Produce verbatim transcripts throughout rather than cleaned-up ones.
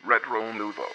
Retro Nouveau.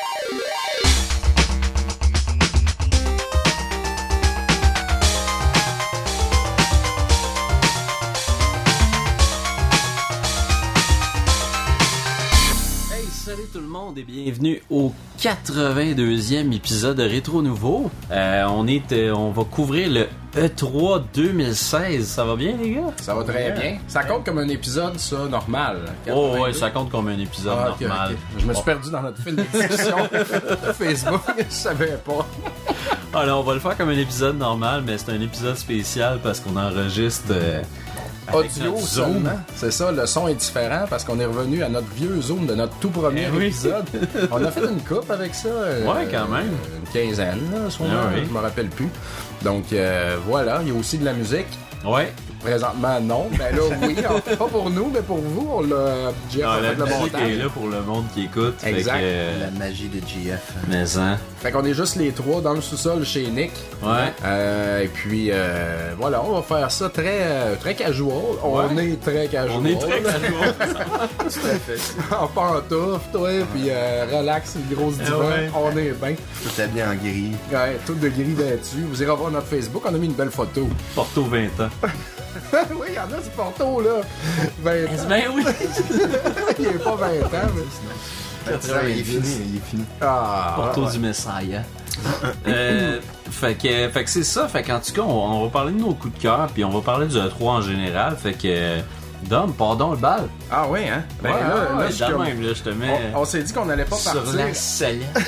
Salut tout le monde et bienvenue au quatre-vingt-deuxième épisode de Rétro Nouveau. Euh, on est, euh, on va couvrir le E trois deux mille seize. Ça va bien les gars? Ça va très bien. Ça compte comme un épisode, ça, normal. Oh ouais, ça compte comme un épisode ah, okay, normal. Okay. Je me suis perdu dans notre fil de discussion Facebook. Je savais pas. Alors on va le faire comme un épisode normal, mais c'est un épisode spécial parce qu'on enregistre... Euh, audio seulement. C'est ça, le son est différent parce qu'on est revenu à notre vieux Zoom de notre tout premier eh oui. épisode. On a fait une coupe avec ça. Euh, ouais, quand même. Une quinzaine, là, sûrement, ah, oui. Je me rappelle plus. Donc euh, voilà, il y a aussi de la musique. Ouais. Présentement, non. Ben là, oui. Pas pour nous, mais pour vous. On l'a... Jeff ah, a la fait le musique montage. est là pour le monde qui écoute. Exact. Fait que, euh, la magie de G F. Mais hein. Fait qu'on est juste les trois dans le sous-sol chez Nick. Ouais. Euh, et puis, euh, voilà, on va faire ça très, très casual. On ouais. est très casual. On est très casual. Tout à fait. En pantoufle, toi, ouais. Puis euh, relax, une grosse divan. Ouais. On est bien. Tout est bien en gris. Ouais, tout de gris là-dessus. Vous irez voir notre Facebook, on a mis une belle photo. Porto vingt ans. Oui, il y en a du Porto, là. vingt ans. Ben oui. Il n'est pas vingt ans, mais... il est fini, il est fini. Ah, Porto ouais. du Messiah. euh, fait que, fait que c'est ça. Fait qu'en tout cas, on, on va parler de nos coups de cœur, puis on va parler du E trois en général. Fait que, Dom, pardon le bal. Ah oui, hein? Ben ouais, là, là, là, ouais, je comme... comme... même, là, je te mets... On, on s'est dit qu'on n'allait pas sur partir... la sellette.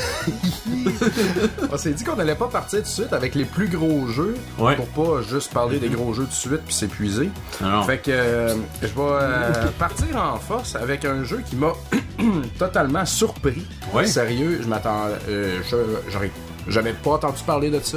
On s'ait dit qu'on n'allait pas partir tout de suite avec les plus gros jeux. Ouais. Pour pas juste parler des gros jeux tout de suite puis s'épuiser. Non. Fait que euh, je vais euh, partir en force avec un jeu qui m'a totalement surpris. Ouais. Sérieux, je m'attends... Euh, je, j'aurais jamais pas entendu parler de ça.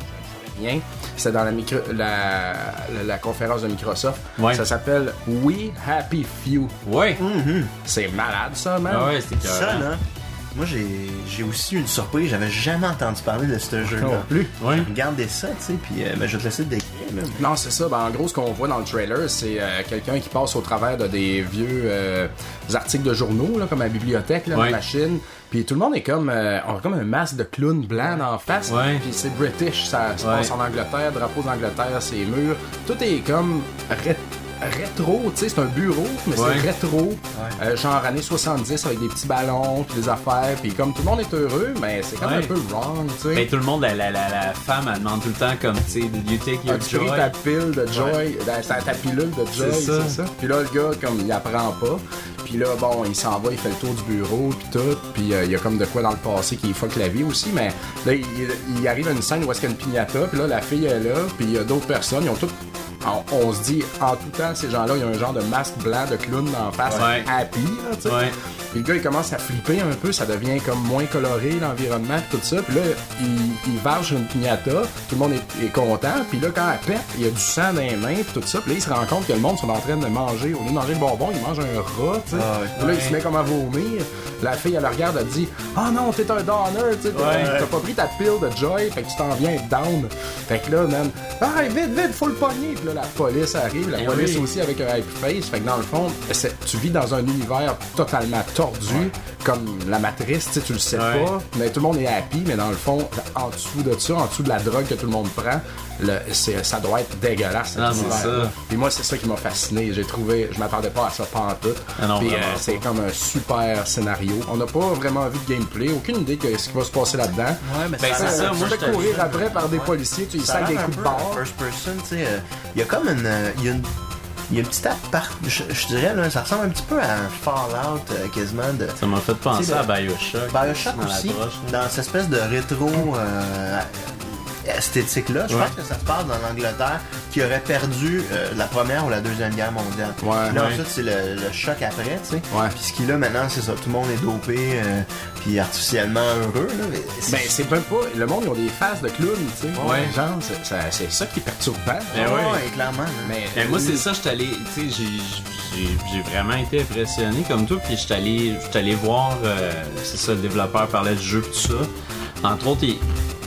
Rien. C'est dans la, micro, la, la, la conférence de Microsoft. Ouais. Ça s'appelle We Happy Few. Ouais. Mm-hmm. C'est malade ça, man. Ah ouais, c'était Ça, carré. là, moi j'ai, j'ai aussi eu une surprise. J'avais jamais entendu parler de ce jeu-là. Non plus. Ouais. Regardez ça, tu sais, puis euh, ben, je vais te laisser te décrire. Là. Non, c'est ça. Ben, en gros, ce qu'on voit dans le trailer, c'est euh, quelqu'un qui passe au travers de des vieux euh, articles de journaux, là, comme à la bibliothèque, là, ouais. la machine. Puis tout le monde est comme, euh, on a comme un masque de clown blanc en face. Ouais. Puis c'est British, ça se ouais. passe en Angleterre, drapeau d'Angleterre, c'est murs. Tout est comme ré- rétro, tu sais, c'est un bureau, mais ouais. c'est rétro. Ouais. Euh, genre années soixante-dix avec des petits ballons, puis des affaires. Puis comme tout le monde est heureux, mais c'est comme ouais. un peu wrong, tu sais. Ben, tout le monde, la, la, la, la femme, elle demande tout le temps comme, tu sais, did you take your As-tu pris joy? ta pile de joy, Ouais. ta, ta pilule de joy, C'est ça. c'est ça. Puis là, le gars, comme, il apprend pas. Puis là, bon, il s'en va, il fait le tour du bureau, puis tout. Puis euh, il y a comme de quoi dans le passé qui fuck la vie aussi. Mais là, il, il arrive à une scène où est-ce qu'il y a une piñata, puis là, la fille est là, puis il y a d'autres personnes, ils ont toutes... On, on se dit, en tout temps, ces gens-là, il y a un genre de masque blanc de clown en face, ouais. happy, là, tu sais. Ouais. Puis le gars, il commence à flipper un peu, ça devient comme moins coloré, l'environnement, pis tout ça. Puis là, il, il varge une piñata, tout le monde est, est content. Puis là, quand elle pète, il y a du sang dans les mains, pis tout ça. Puis là, il se rend compte que le monde sont en train de manger, au lieu de manger le bonbon, il mange un rat, tu sais. Ah ouais. Puis là, il se met comme à vomir. La fille, elle le regarde, elle dit « Ah non, t'es un downer, tu sais, t'as, Ouais. t'as pas pris ta pile de joy, fait que tu t'en viens être down. » Fait que là, man, « Ah, vite, vite, faut le pogner! » Puis là, la police arrive, la Eh police oui. aussi avec un happy face. Fait que dans le fond, c'est, tu vis dans un univers totalement tordu, ouais. comme la matrice, tu sais, tu le sais ouais. pas, mais tout le monde est happy, mais dans le fond, en dessous de ça, en dessous de la drogue que tout le monde prend, le, c'est, ça doit être dégueulasse, cet non, c'est univers-là. ça. Puis moi, c'est ça qui m'a fasciné. J'ai trouvé, je m'attendais pas à ça pantoute. Ah non, Puis euh, c'est pas. comme un super scénario. On n'a pas vraiment vu de gameplay, aucune idée de ce qui va se passer là-dedans. Ouais, mais Ben, ça, c'est ça, tu moi, fais je courir te- après par des policiers, tu y ça sacs a des l'air un coups de peu barre. first person, tu sais. euh, Il y a comme une. euh, Il y a une. Il y a une petite appart, je, je dirais, là, ça ressemble un petit peu à un Fallout euh, quasiment de. Ça m'a fait penser Tu sais, à le- Bioshock. Bioshock dans la aussi, broche, là. dans cette espèce de rétro euh, esthétique-là. Je Ouais. pense que ça se passe dans l'Angleterre qui aurait perdu euh, la première ou la deuxième guerre mondiale. Ouais. Là, Ouais. ensuite, c'est le, le choc après, tu sais. Ouais. Puis ce qui là maintenant, c'est ça, tout le monde est dopé, euh, puis artificiellement heureux. Là, mais c'est- Ben, c'est même pas. Le monde, ils ont des faces de clowns, tu sais. Ouais. Genre, c'est ça, c'est ça qui est perturbant. Ben ouais, ouais. ouais, clairement. là. Mais Ben, moi, c'est ça, j'étais allé, tu sais, j'ai, j'ai, j'ai vraiment été impressionné comme toi, puis j'étais allé, j'étais allé voir, euh, c'est ça, le développeur parlait du jeu, pis tout ça. Entre autres, il,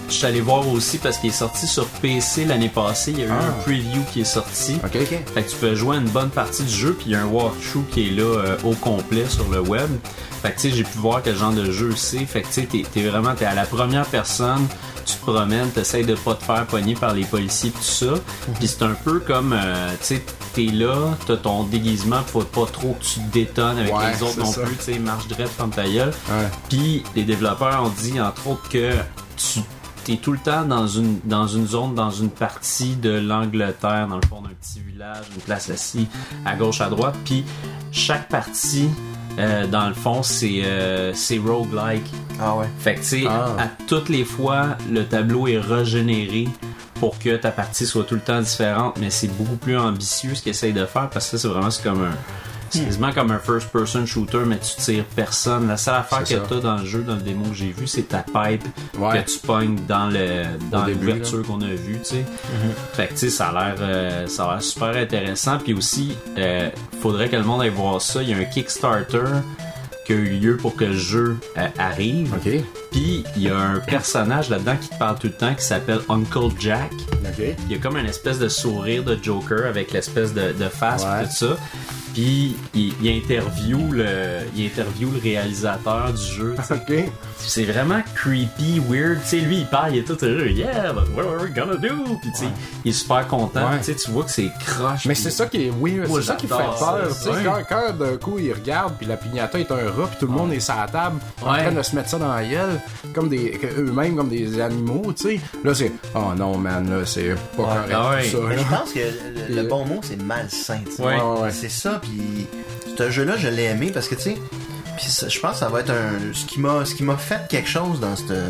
je suis allé voir aussi parce qu'il est sorti sur P C l'année passée. Il y a eu Ah. un preview qui est sorti. Ok, ok. Fait que tu peux jouer une bonne partie du jeu, puis il y a un walkthrough qui est là euh, au complet sur le web. Fait que tu sais, j'ai pu voir quel genre de jeu c'est. Fait que tu sais, t'es, t'es vraiment t'es à la première personne, tu te promènes, t'essayes de pas te faire pogner par les policiers pis tout ça. Puis c'est un peu comme, euh, tu sais, t'es là, t'as ton déguisement, faut pas trop que tu te détonnes avec Ouais, les autres c'est non ça. plus, tu sais, marche direct comme ta gueule. Ouais. Puis les développeurs ont dit entre autres que tu t'es tout le temps dans une dans une zone, dans une partie de l'Angleterre, dans le fond d'un petit village, une place assise à gauche à droite. Puis chaque partie, euh, dans le fond, c'est euh, c'est roguelike. Ah ouais. Fait que tu sais, Ah. à toutes les fois, le tableau est régénéré pour que ta partie soit tout le temps différente, mais c'est beaucoup plus ambitieux ce qu'ils essayent de faire parce que ça, c'est vraiment c'est comme un. C'est quasiment comme un first-person shooter, mais tu tires personne. La seule affaire C'est que ça. t'as dans le jeu, dans le démo que j'ai vu, c'est ta pipe Ouais. que tu pognes dans le dans Au début, l'ouverture qu'on a vue, tu sais. Fait que tu sais, ça a l'air euh, ça a l'air super intéressant. Puis aussi, euh, faudrait que le monde aille voir ça. Il y a un Kickstarter qui a eu lieu pour que le jeu euh, arrive. Ok. Puis il y a un personnage là-dedans qui te parle tout le temps qui s'appelle Uncle Jack. Ok. Il y a comme une espèce de sourire de Joker avec l'espèce de, de face Ouais. et tout ça. Puis il, il interview le il interview le réalisateur du jeu. tu sais. Ok. C'est vraiment creepy, weird. Tu sais, lui il parle, il est tout heureux. Yeah, but what are we gonna do? Puis tu sais, il est super content. Ouais. Tu sais, tu vois que c'est croche. Mais puis- c'est ça qui est weird, Moi, c'est ça qui fait j'adore peur. ça, Tu sais, ouais. quand, quand d'un coup il regarde puis la piñata est un rat puis tout le monde est sur la table en Ouais. train de se mettre ça dans la gueule comme des que eux-mêmes comme des animaux, tu sais. Là c'est oh non man, là c'est pas correct ah ouais. tout ça. Mais là. je pense que le, le Et- bon mot, c'est malsain. tu sais. Ouais. Ouais, ouais. C'est ça, puis ce jeu-là, je l'ai aimé parce que, tu sais, puis ça- je pense que ça va être un... Ce qui m'a ce qui m'a fait quelque chose dans cette...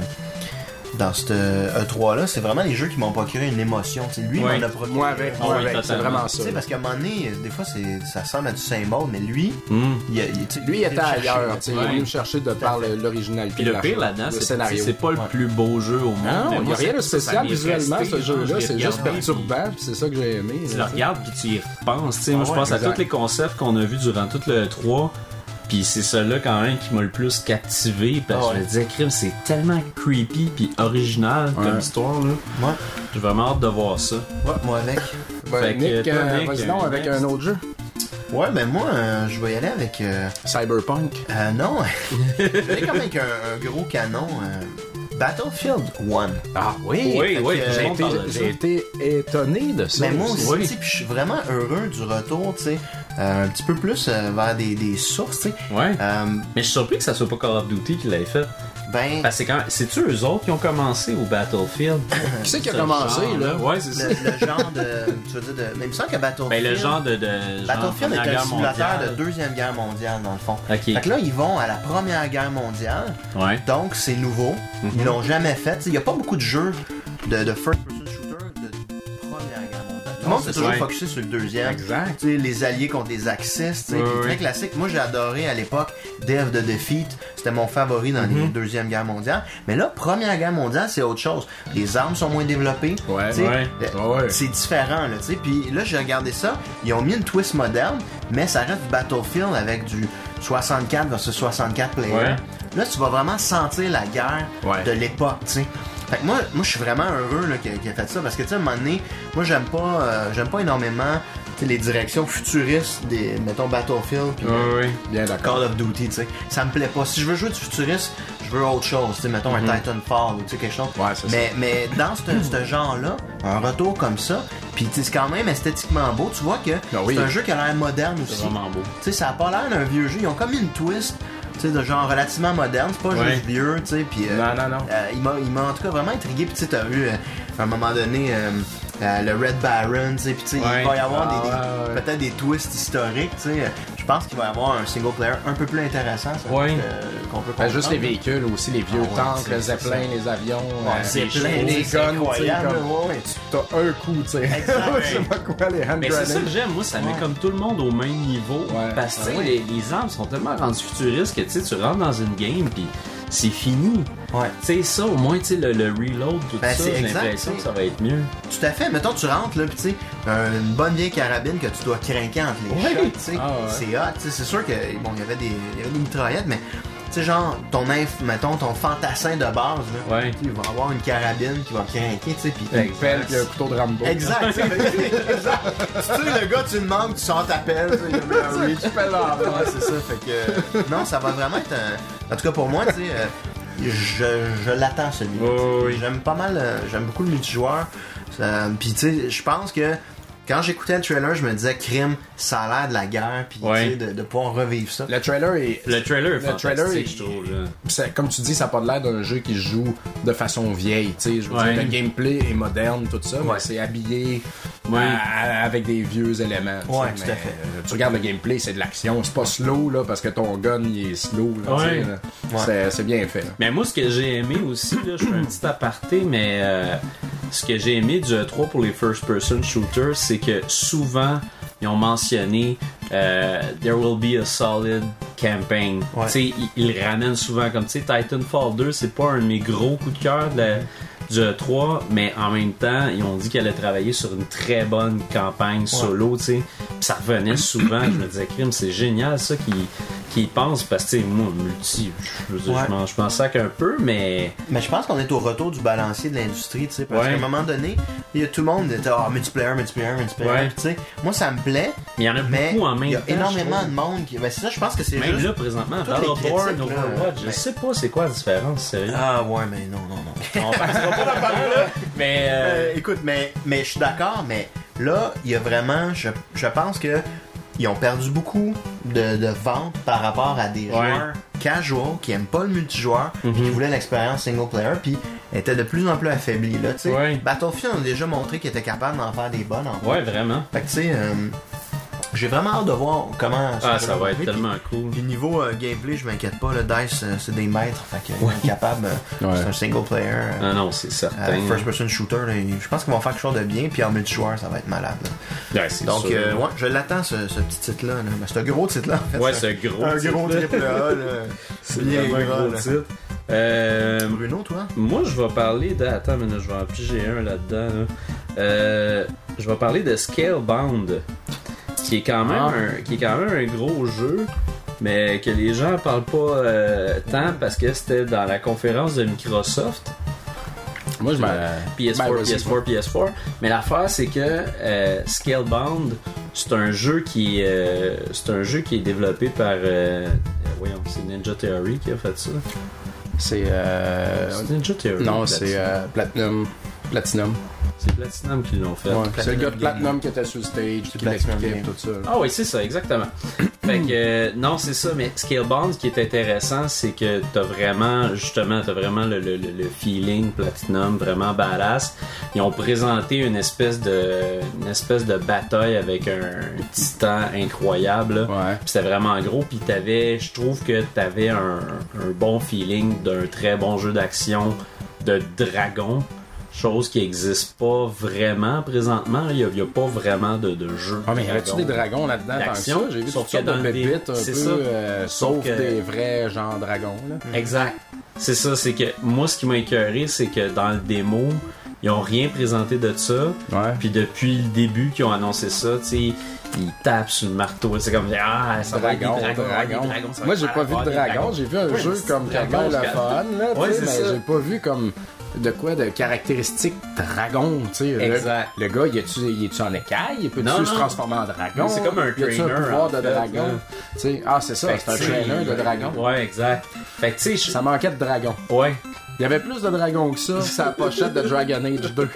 Dans ce E trois là, c'est vraiment les jeux qui m'ont procuré une émotion. Tu sais, lui, Ouais. il m'en a procuré. Moi avec, Ah moi oui, avec, c'est totalement. vraiment Tu ça. sais, parce qu'à un moment donné, des fois, c'est, ça ressemble à du symbole, mais lui, Hmm. il, a- il, tu sais, Lui il était venu me chercher, ailleurs, là. tu sais, il Ouais. est venu me chercher de par le- l'originalité Puis de le la pire chose, là-dedans, le c'est, scénario. c'est pas le Ouais. plus beau jeu au monde. Non, mais il n'y moi, a rien de ça, ça spécial m'est visuellement, resté, ce jeu-là. je l'ai C'est juste regardé, perturbant, puis c'est ça que j'ai aimé. Tu là, le regardes puis tu y repenses. Tu sais, moi, Ah je ouais, pense à exact. tous les concepts qu'on a vus durant tout le trois. Puis c'est celui-là quand même qui m'a le plus captivé. Parce que Ah ouais. je me disais, crime, c'est tellement creepy puis original Ouais. comme histoire. Là. Ouais. J'ai vraiment hâte de voir ça. Ouais, moi avec. Ben, Fait que, Nick, toi, euh, Nick, vas-y euh, donc avec next. un autre jeu. Ouais, ben moi, euh, je vais y aller avec... Euh, Cyberpunk. euh, non, je vais y aller comme avec un, un gros canon. euh, Battlefield one. Ah oui, Oui, Fait oui, que, tout le J'ai monde été, parle de ça. j'ai été étonné de ça. Mais moi aussi, Oui. tu sais, puis je suis vraiment heureux du retour, tu sais, euh, un petit peu plus euh, vers des, des sources, tu sais. Ouais. Euh, Mais je suis surpris que ça soit pas Call of Duty qui l'ait fait. ben, Parce que c'est quand même... C'est-tu eux autres qui ont commencé au Battlefield? Qui c'est qui a Ce commencé, genre, là? Ouais, c'est ça. le, le genre de... Tu veux dire de... Mais il me semble que Battlefield... Ben, le genre de. de genre Battlefield Première est un Guerre simulateur mondiale. de Deuxième Guerre mondiale, dans le fond. Ok. Fait que là, ils vont à la Première Guerre mondiale, Ouais. donc c'est nouveau. Mhm. Ils l'ont jamais fait. Il n'y a pas beaucoup de jeux de, de first-person shooter de Première Guerre mondiale. Tout le monde s'est c'est toujours ça. focusé sur le deuxième. Exact. Tu sais, les alliés contre les Axis, tu sais, Oui, puis oui. très classique. Moi, j'ai adoré à l'époque Dev the Defeat. C'était mon favori dans Mhm. les Deuxième Guerre mondiale. Mais là, Première Guerre mondiale, c'est autre chose. Les armes sont moins développées. Ouais, Tu sais, ouais. euh, Ouais. C'est différent, là, tu sais. Puis là, j'ai regardé ça. Ils ont mis une twist moderne, mais ça reste du Battlefield avec du soixante-quatre versus soixante-quatre players. Ouais. Là, tu vas vraiment sentir la guerre Ouais. de l'époque, tu sais. Fait que moi, moi, je suis vraiment heureux là, qu'il, qu'il ait fait ça parce que, tu sais, à un moment donné, moi, j'aime pas, euh, j'aime pas énormément tu sais, les directions futuristes des, mettons, Battlefield puis Ouais, ouais. Bien d'accord. Call of Duty, tu sais. Ça me plaît pas. Si je veux jouer du futuriste, je veux autre chose, tu sais, mettons un Titanfall ou tu sais, quelque chose. Ouais, c'est mais, mais dans ce ce genre-là, un retour comme ça, puis tu sais, c'est quand même esthétiquement beau. Tu vois que Ah oui. c'est un jeu qui a l'air moderne C'est aussi. vraiment beau. Tu sais, ça a pas l'air d'un vieux jeu. Ils ont comme mis une twist, tu sais, de genre relativement moderne. C'est pas Ouais. juste vieux, tu sais. Puis euh, Non, non, non. euh, il m'a, il m'a en tout cas vraiment intrigué. Puis tu sais, t'as vu euh, à un moment donné euh, euh, le Red Baron, tu sais. Puis tu sais, Ouais. il va y avoir Ah, des, des- ouais, ouais. peut-être des twists historiques, tu sais. Je pense qu'il va y avoir un single player un peu plus intéressant, ça, Ouais. euh, qu'on peut Ben, comprendre. juste les véhicules aussi, les vieux Ah ouais, tanks, c'est- le c'est zeppelin, ça. les avions, Ouais, euh, c'est les plein, chevaux, les c'est guns, tu sais, incroyable, comme- ouais. t'as un coup, tu sais. Exact. Je sais pas quoi, les hand Mais c'est ça grenades. que j'aime, moi ça met Ouais. comme tout le monde au même niveau. Ouais. Parce que tu sais, Ouais. les, les armes sont tellement rendues futuristes que tu sais, tu rentres dans une game puis c'est fini. Ouais. Tu sais, ça au moins, tu sais, le, le reload, tout Ben, ça, c'est j'ai exact, l'impression tu que sais. ça va être mieux. Tout à fait. Mettons, tu rentres, là, pis tu sais, un- une bonne vieille carabine que tu dois craquer entre les Ouais. shots, tu sais. Ah ouais. C'est hot, tu sais. C'est sûr que, bon, il y avait des, il y avait des mitraillettes, mais sais, genre, ton inf, mettons, ton fantassin de base, là, Ouais. il va avoir une carabine qui va craquer, tu sais, pis... Une pelle puis un couteau de Rambo. Exact, tu sais, exact. Tu sais, le gars, tu le manques, tu sors ta pelle, tu sais, il y a un reach. Tu pelles en bas. Ouais, c'est ça, fait que... euh, non, ça va vraiment être un... En tout cas, pour moi, tu sais, euh, je, je l'attends, celui-là. Oh, oui. J'aime pas mal, euh, j'aime beaucoup le multijoueur. Ça- Puis, tu sais, je pense que quand j'écoutais le trailer, je me disais, crime, ça a l'air de la guerre, puis Ouais. tu sais, de, de pouvoir revivre ça. Le trailer est. Le trailer est Le fantastique, trailer est- je trouve. Là. c'est- comme tu dis, ça n'a pas l'air d'un jeu qui se joue de façon vieille. Tu sais, je veux Ouais. dire, le gameplay est moderne, tout ça, Ouais. mais c'est habillé Ouais. à- avec des vieux éléments. tu sais, Ouais, tout mais, à fait. euh, tu regardes le gameplay, c'est de l'action. C'est pas slow là, parce que ton gun il est slow. Là, tu sais, Ouais. là. Ouais. C'est, c'est bien fait. Là. Mais moi, ce que j'ai aimé aussi, là, je fais un petit aparté, mais euh, ce que j'ai aimé du E trois pour les first-person shooters, c'est que souvent, ils ont mentionné euh, There will be a solid campaign. Ouais. Tu sais, ils, ils le ramènent souvent comme, tu sais, Titanfall deux, c'est pas un de mes gros coups de cœur de la- du E trois, mais en même temps, ils ont dit qu'elle allait travailler sur une très bonne campagne solo, tu sais. Puis ça revenait souvent, je me disais, crime, c'est génial ça qu'ils qu'ils pensent, parce que, tu sais, moi, multi, je veux dire, Ouais. je m'en- je m'en sac un peu, mais... Mais je pense qu'on est au retour du balancier de l'industrie, tu sais, parce Ouais. qu'à un moment donné, il y a tout le monde était ah multiplayer, multiplayer, multiplayer, Ouais. puis tu sais, moi ça me plaît, Mais il y en a mais beaucoup en même il y a temps, énormément je de monde qui, ben c'est ça, je pense que c'est trouve. Même juste. là, présentement, toutes les Battleborn, critiques, là, Overwatch, je mais- sais pas c'est quoi la différence, sérieux. Ah ouais, mais non, non, non. On partira pas là-dedans, là. Mais... euh, Euh, écoute, mais mais je suis d'accord, mais là, il y a vraiment, je, je pense que ils ont perdu beaucoup de, de ventes par rapport à des Ouais. joueurs casual qui aiment pas le multijoueur, Mhm. puis qui voulaient l'expérience single player, puis étaient de plus en plus affaiblis là, tu sais. Ouais. Battlefield a déjà montré qu'il était capable d'en faire des bonnes. En Ouais, vraiment. Fait que tu sais, euh, j'ai vraiment hâte de voir comment. Ah, ce ça jeu va être puis- tellement cool. Puis niveau euh, gameplay, je m'inquiète pas, le DICE, euh, c'est des maîtres, fait qu'ils sont capables, euh, Ouais. c'est un single player. euh, Ah non, c'est certain. euh, first person shooter, là, je pense qu'ils vont faire quelque chose de bien, puis en multijoueur, ça va être malade. là. Ouais, c'est Donc, sûr. euh, ouais, je l'attends, ce, ce petit titre-là. Là. Ben, c'est un gros titre-là, en fait. Ouais, c'est c'est gros. un titre, gros là. triple A. Là. C'est bien vraiment un gras, gros là. titre. Euh, Bruno, toi? moi, je vais parler de... Attends, mais là, je vais en piger un là-dedans. là. Euh, je vais parler de Scalebound, qui est quand même, Ah. un, qui est quand même un gros jeu, mais que les gens parlent pas euh, tant parce que c'était dans la conférence de Microsoft. Moi, je m'en. P S quatre, Ben, vas-y. P S quatre, P S quatre. Mais l'affaire, c'est que euh, Scalebound, c'est un jeu qui, euh, c'est un jeu qui est développé par, euh, voyons, c'est Ninja Theory qui a fait ça. C'est. Euh... C'est Ninja Theory. Non, Platinum. c'est euh, Platinum. Platinum. C'est Platinum qui l'ont fait. Ouais. C'est le gars de Platinum Platinum qui était sur le stage, qui Platinum l'expliquait Game. tout ça. Ah oui, c'est ça, exactement. Fait que, euh, non, c'est ça, mais Scalebound, ce qui est intéressant, c'est que t'as vraiment, justement, t'as vraiment le, le, le- le feeling Platinum, vraiment badass. Ils ont présenté une espèce de, une espèce de bataille avec un titan incroyable, là. Ouais. Puis c'était vraiment gros, puis t'avais, je trouve que t'avais un, un bon feeling d'un très bon jeu d'action de dragon. Chose qui n'existe pas vraiment présentement. Il n'y a, a pas vraiment de, de jeu. Ah, mais y avait-tu des dragons là-dedans tant que ça? D'action, J'ai vu sauf toutes sortes que dans de le bébites dé- un c'est peu, ça. euh, Sauf sauf que- des vrais genre dragons. Là. Exact. C'est ça, c'est que moi, ce qui m'a écœuré, c'est que dans le démo, ils ont rien présenté de ça. Ouais. Puis depuis le début qu'ils ont annoncé ça, tu sais, ils tapent sur le marteau. C'est comme, ah, ça va être des Dragon, dragons, dragon. des dragons, ça va Moi, être j'ai pas vu avoir de des dragon. dragons. J'ai vu un Ouais, jeu des comme dragons, Cabal le je- fun, là, tu Ouais, sais, c'est mais ça. j'ai pas vu comme de quoi de caractéristiques dragon, tu sais. Le- Exact. Le, gars, il est-tu, il est-tu en écaille? Peut-tu Non, se non. transformer en dragon? C'est comme un Y a-tu un trainer, pouvoir en de fait, dragon? là. Tu sais, ah, c'est ça, Fait c'est un que, tu sais, trainer de dragon. Ouais, exact. Fait que, tu sais, je- Ça manquait de dragon. ouais. Il y avait plus de dragons que ça, sur la pochette de Dragon Age deux.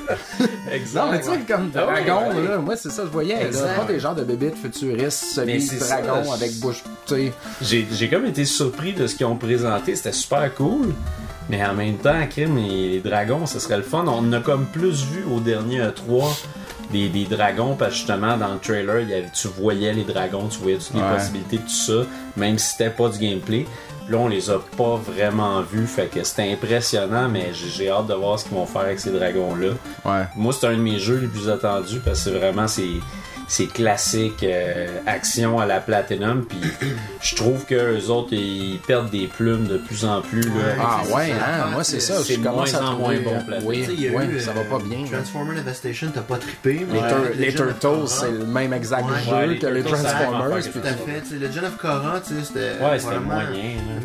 Exact. Non, mais tu sais, comme Ah ouais, dragon, ouais. là, moi, c'est ça que je voyais. Là, Exact. pas des genres de bébites futuristes, Mais semi c'est dragon ça, avec je- bouche, tu sais. J'ai, j'ai comme été surpris de ce qu'ils ont présenté, c'était super cool. Mais en même temps, Kim et les dragons, ce serait le fun. On en a comme plus vu au dernier E trois des, des dragons, parce que justement, dans le trailer, il y avait, tu voyais les dragons, tu voyais toutes les Ouais. possibilités de tout ça, même si c'était pas du gameplay. Là, on les a pas vraiment vus, fait que c'était impressionnant, mais j'ai, j'ai hâte de voir ce qu'ils vont faire avec ces dragons-là. Ouais. Moi, c'est un de mes jeux les plus attendus, parce que c'est vraiment ces, ces classiques euh, action à la Platinum, puis je trouve que eux autres, ils perdent des plumes de plus en plus. Là. Ah c'est ouais, ça, hein, l'affaire, moi c'est c'est- ça, c'est je commence moins à en trouver... moins bon euh, plateau. oui, Tu sais, il y a oui, eu, ça euh, va pas bien. là. Transformer Devastation, t'as pas trippé. Les, mais tur- Legend les of Turtles, Korra- c'est le même exact Ouais. jeu Ouais, les que les Turtles, ça a l'air Transformers. d'en faire puis Tout à fait. Tu sais, Legend of Korra, tu sais, c'était. Ouais, c'était vraiment- moyen. là.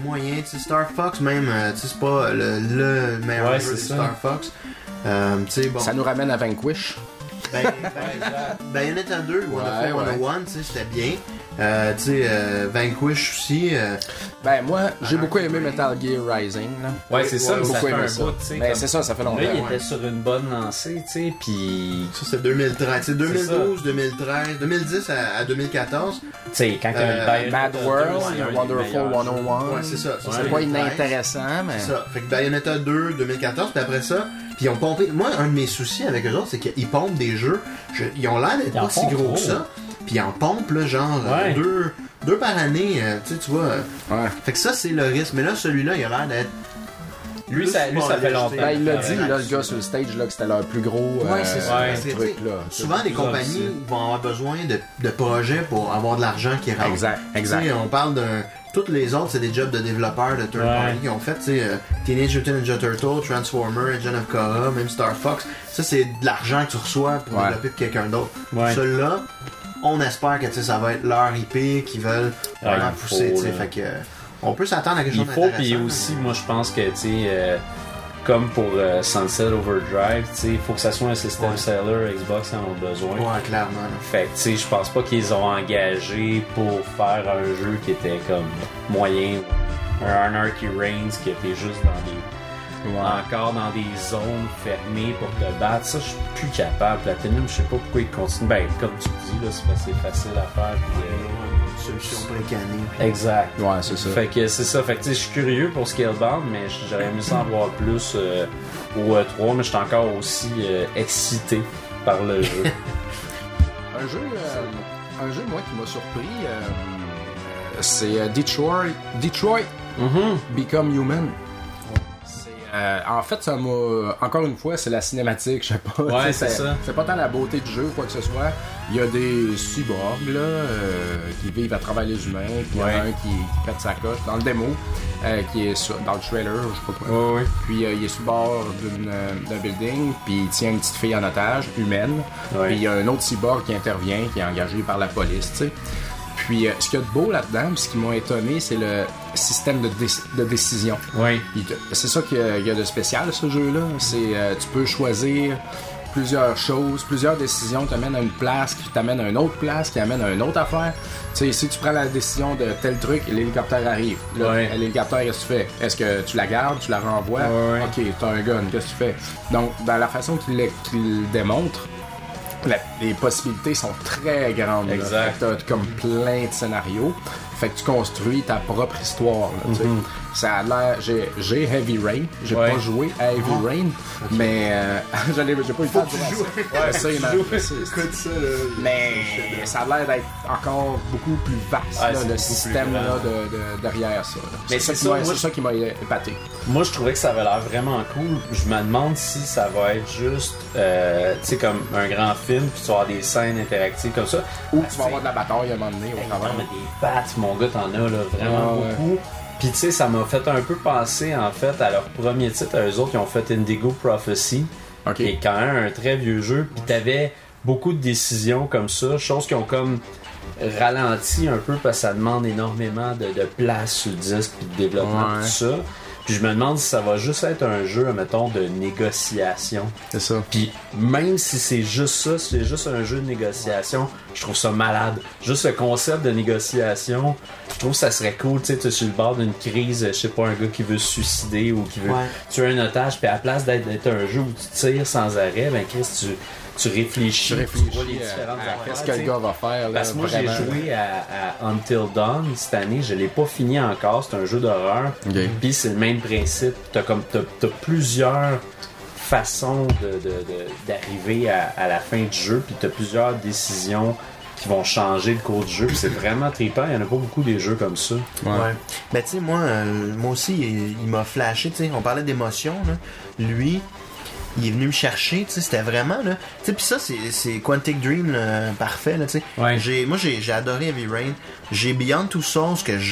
moyen. Tu sais, Star Fox, même, euh, tu sais, c'est pas le, le meilleur Ouais, jeu de c'est ça. Star Fox. Euh, tu sais, bon. Ça nous ramène à Vanquish. Ben, ben, Bayonetta deux, Wonderful Ouais, ouais. cent un, tu sais, c'était bien. Euh, tu sais, euh, Vanquish aussi. Euh, Ben moi, j'ai beaucoup aimé Metal Gear Rising. Là. Ouais, c'est ça, Ouais, mais ça beaucoup fait aimé un ça. bout, tu sais. Ben comme- c'est ça, ça fait longtemps. Là, il ouais. était sur une bonne lancée, tu sais, puis... ça, c'est deux mille treize. Tu sais, deux mille douze, deux mille treize, deux mille dix à, à deux mille quatorze. Tu sais, quand Euh, il y a eu Bayonetta Mad deux, World, c'est un des Wonderful meilleurs cent jeux. un. Ouais, c'est ça. ça Ouais. C'est pas inintéressant, mais. C'est ça. Fait que Bayonetta deux, deux mille quatorze, puis après ça, puis ils ont pompé. Moi, un de mes soucis avec eux autres, c'est qu'ils pompent des jeux. Je- Ils ont l'air d'être Ils en pas si font gros trop. que ça. Puis ils en pompent, là, genre, euh, Ouais. deux, deux par année. euh, tu sais, tu vois. euh. Ouais. Fait que ça, c'est le risque. Mais là, celui-là, il a l'air d'être. Lui, ça, lui, ça fait longtemps. Ben, il l'a Ouais. dit, là, le gars sur le stage, là, que c'était leur plus gros euh, Ouais, c'est ça. Ouais. C'est- truc, là. Souvent, les plus compagnies difficile. vont avoir besoin de, de projets pour avoir de l'argent qui rentre. Exact, Tu exact. sais, on parle d'un. Toutes les autres, c'est des jobs de développeurs, de third Ouais. party qui ont fait, tu sais, euh, Teenage Mutant Ninja Turtle, Transformer, Agent of Korra, même Star Fox. Ça, c'est de l'argent que tu reçois pour Ouais. développer pour quelqu'un d'autre. Ouais. Celui-là, on espère que tu sais, ça va être leur I P qu'ils veulent Ouais, vraiment il pousser. faut, tu sais, là. fait que, euh, on peut s'attendre à quelque Il chose faut, puis d'intéressant. aussi, moi, je pense que, tu sais, euh, comme pour euh, Sunset Overdrive, tu sais, il faut que ça soit un système Ouais. seller, Xbox en ont besoin. Ouais, clairement. là. Fait que, tu sais, je pense pas qu'ils ont engagé pour faire un jeu qui était comme moyen. Un Anarchy Reigns qui était juste dans des. Encore dans des zones fermées pour te battre. Ça, je suis plus capable. Platinum, je sais pas pourquoi ils continuent. Ben, comme tu dis, là, c'est parce que c'est facile à faire. Puis, euh, Une solution précanée. exact. Ouais, c'est ça. Fait que c'est ça. Fait que, tu sais, je suis curieux pour Scalebound, mais j'aurais aimé ça en voir plus euh, au E trois, mais je suis encore aussi euh, excité par le jeu. Un jeu, euh, un jeu, moi, qui m'a surpris, euh, c'est euh, Detroit, Detroit Mhm. Become Human. C'est, euh, en fait, ça m'a. Encore une fois, c'est la cinématique, je sais pas. Ouais, tu sais, c'est ça. C'est pas tant la beauté du jeu, quoi que ce soit. Il y a des cyborgs, là, euh, qui vivent à travers les humains, puis il y en a Ouais. un qui, qui pète sa coche dans le démo, euh, qui est sur- dans le trailer, je sais pas quoi. Ouais, ouais. Puis euh, il est sur le bord d'une, euh, d'un building, puis il tient une petite fille en otage, humaine. Ouais. Puis il y a un autre cyborg qui intervient, qui est engagé par la police, tu sais. Puis euh, ce qu'il y a de beau là-dedans, puis ce qui m'a étonné, c'est le système de, dé- de décision. Ouais. Il te- C'est ça qu'il y a- il y a de spécial, ce jeu-là. C'est euh, tu peux choisir plusieurs choses, plusieurs décisions t'amènent à une place, qui t'amène à une autre place, qui amène à une autre affaire. Tu sais, si tu prends la décision de tel truc, l'hélicoptère arrive. Là, Ouais. l'hélicoptère, qu'est-ce que tu fais? Est-ce que tu la gardes, tu la renvoies? Ouais, ouais. Ok, t'as un gun, qu'est-ce que tu fais? Donc, dans la façon qu'il le, qu'il le démontre, la- les possibilités sont très grandes. là. Exact. Fait que t'as comme plein de scénarios. Fait que tu construis ta propre histoire. Là, tu sais. Ça a l'air. J'ai, j'ai Heavy Rain. J'ai Ouais. pas joué à Heavy Rain, mais euh, j'en ai, j'ai pas eu le temps de jouer à ça. Ouais, ça, il m'a- c'est- Écoute ça, là. mais ça a l'air d'être encore beaucoup plus vaste, Ah, là, c'est le beaucoup système plus là, grand. de, de- derrière ça. là. Mais c'est, c'est ça, qui ça, m'a- moi, c'est ça qui m'a épaté. Moi, je trouvais que ça avait l'air vraiment cool. Je me demande si ça va être juste, euh, tu sais, comme un grand film, puis tu vas avoir des scènes interactives comme ça. Ou tu vas avoir de la bataille à un moment donné au Hey, travers. non, mais des battes, mon gars, t'en as là, vraiment Ouais, ouais. beaucoup. Puis tu sais, ça m'a fait un peu penser en fait à leur premier titre, à eux autres qui ont fait Indigo Prophecy, Ok. qui est quand même un très vieux jeu. Puis t'avais beaucoup de décisions comme ça, choses qui ont comme ralenti un peu parce que ça demande énormément de, de place sur le disque puis de développement, Ouais. tout ça. Puis je me demande si ça va juste être un jeu, mettons, de négociation. C'est ça. Puis même si c'est juste ça, si c'est juste un jeu de négociation, je trouve ça malade. Juste le concept de négociation, je trouve que ça serait cool. Tu sais, tu es sur le bord d'une crise, je sais pas, un gars qui veut se suicider ou qui veut Ouais. tuer un otage, puis à la place d'être, d'être un jeu où tu tires sans arrêt, ben Chris, tu, tu réfléchis, Tu réfléchis vois les à- différentes à affaires, qu'est-ce tu que sais. le gars va faire. Là, Parce que moi, j'ai vraiment. joué à, à Until Dawn cette année. Je l'ai pas fini encore. C'est un jeu d'horreur. Ok. Puis c'est le même principe. T'as comme t'as, t'as plusieurs façons de, de- de- d'arriver à, à la fin du jeu. Puis t'as plusieurs décisions qui vont changer le cours du jeu. Puis c'est vraiment trippant. Il y en a pas beaucoup des jeux comme ça. Ouais. Ouais. Ben, tu sais, moi, euh, moi aussi, il, il m'a flashé, tu sais, on parlait d'émotion, là. Lui, il est venu me chercher, tu sais, c'était vraiment, là. Tu sais, pis ça, c'est, c'est Quantic Dream, là, parfait, là, tu sais. Ouais. J'ai, moi, j'ai, j'ai adoré Heavy Rain. J'ai Beyond Two Souls que j'ai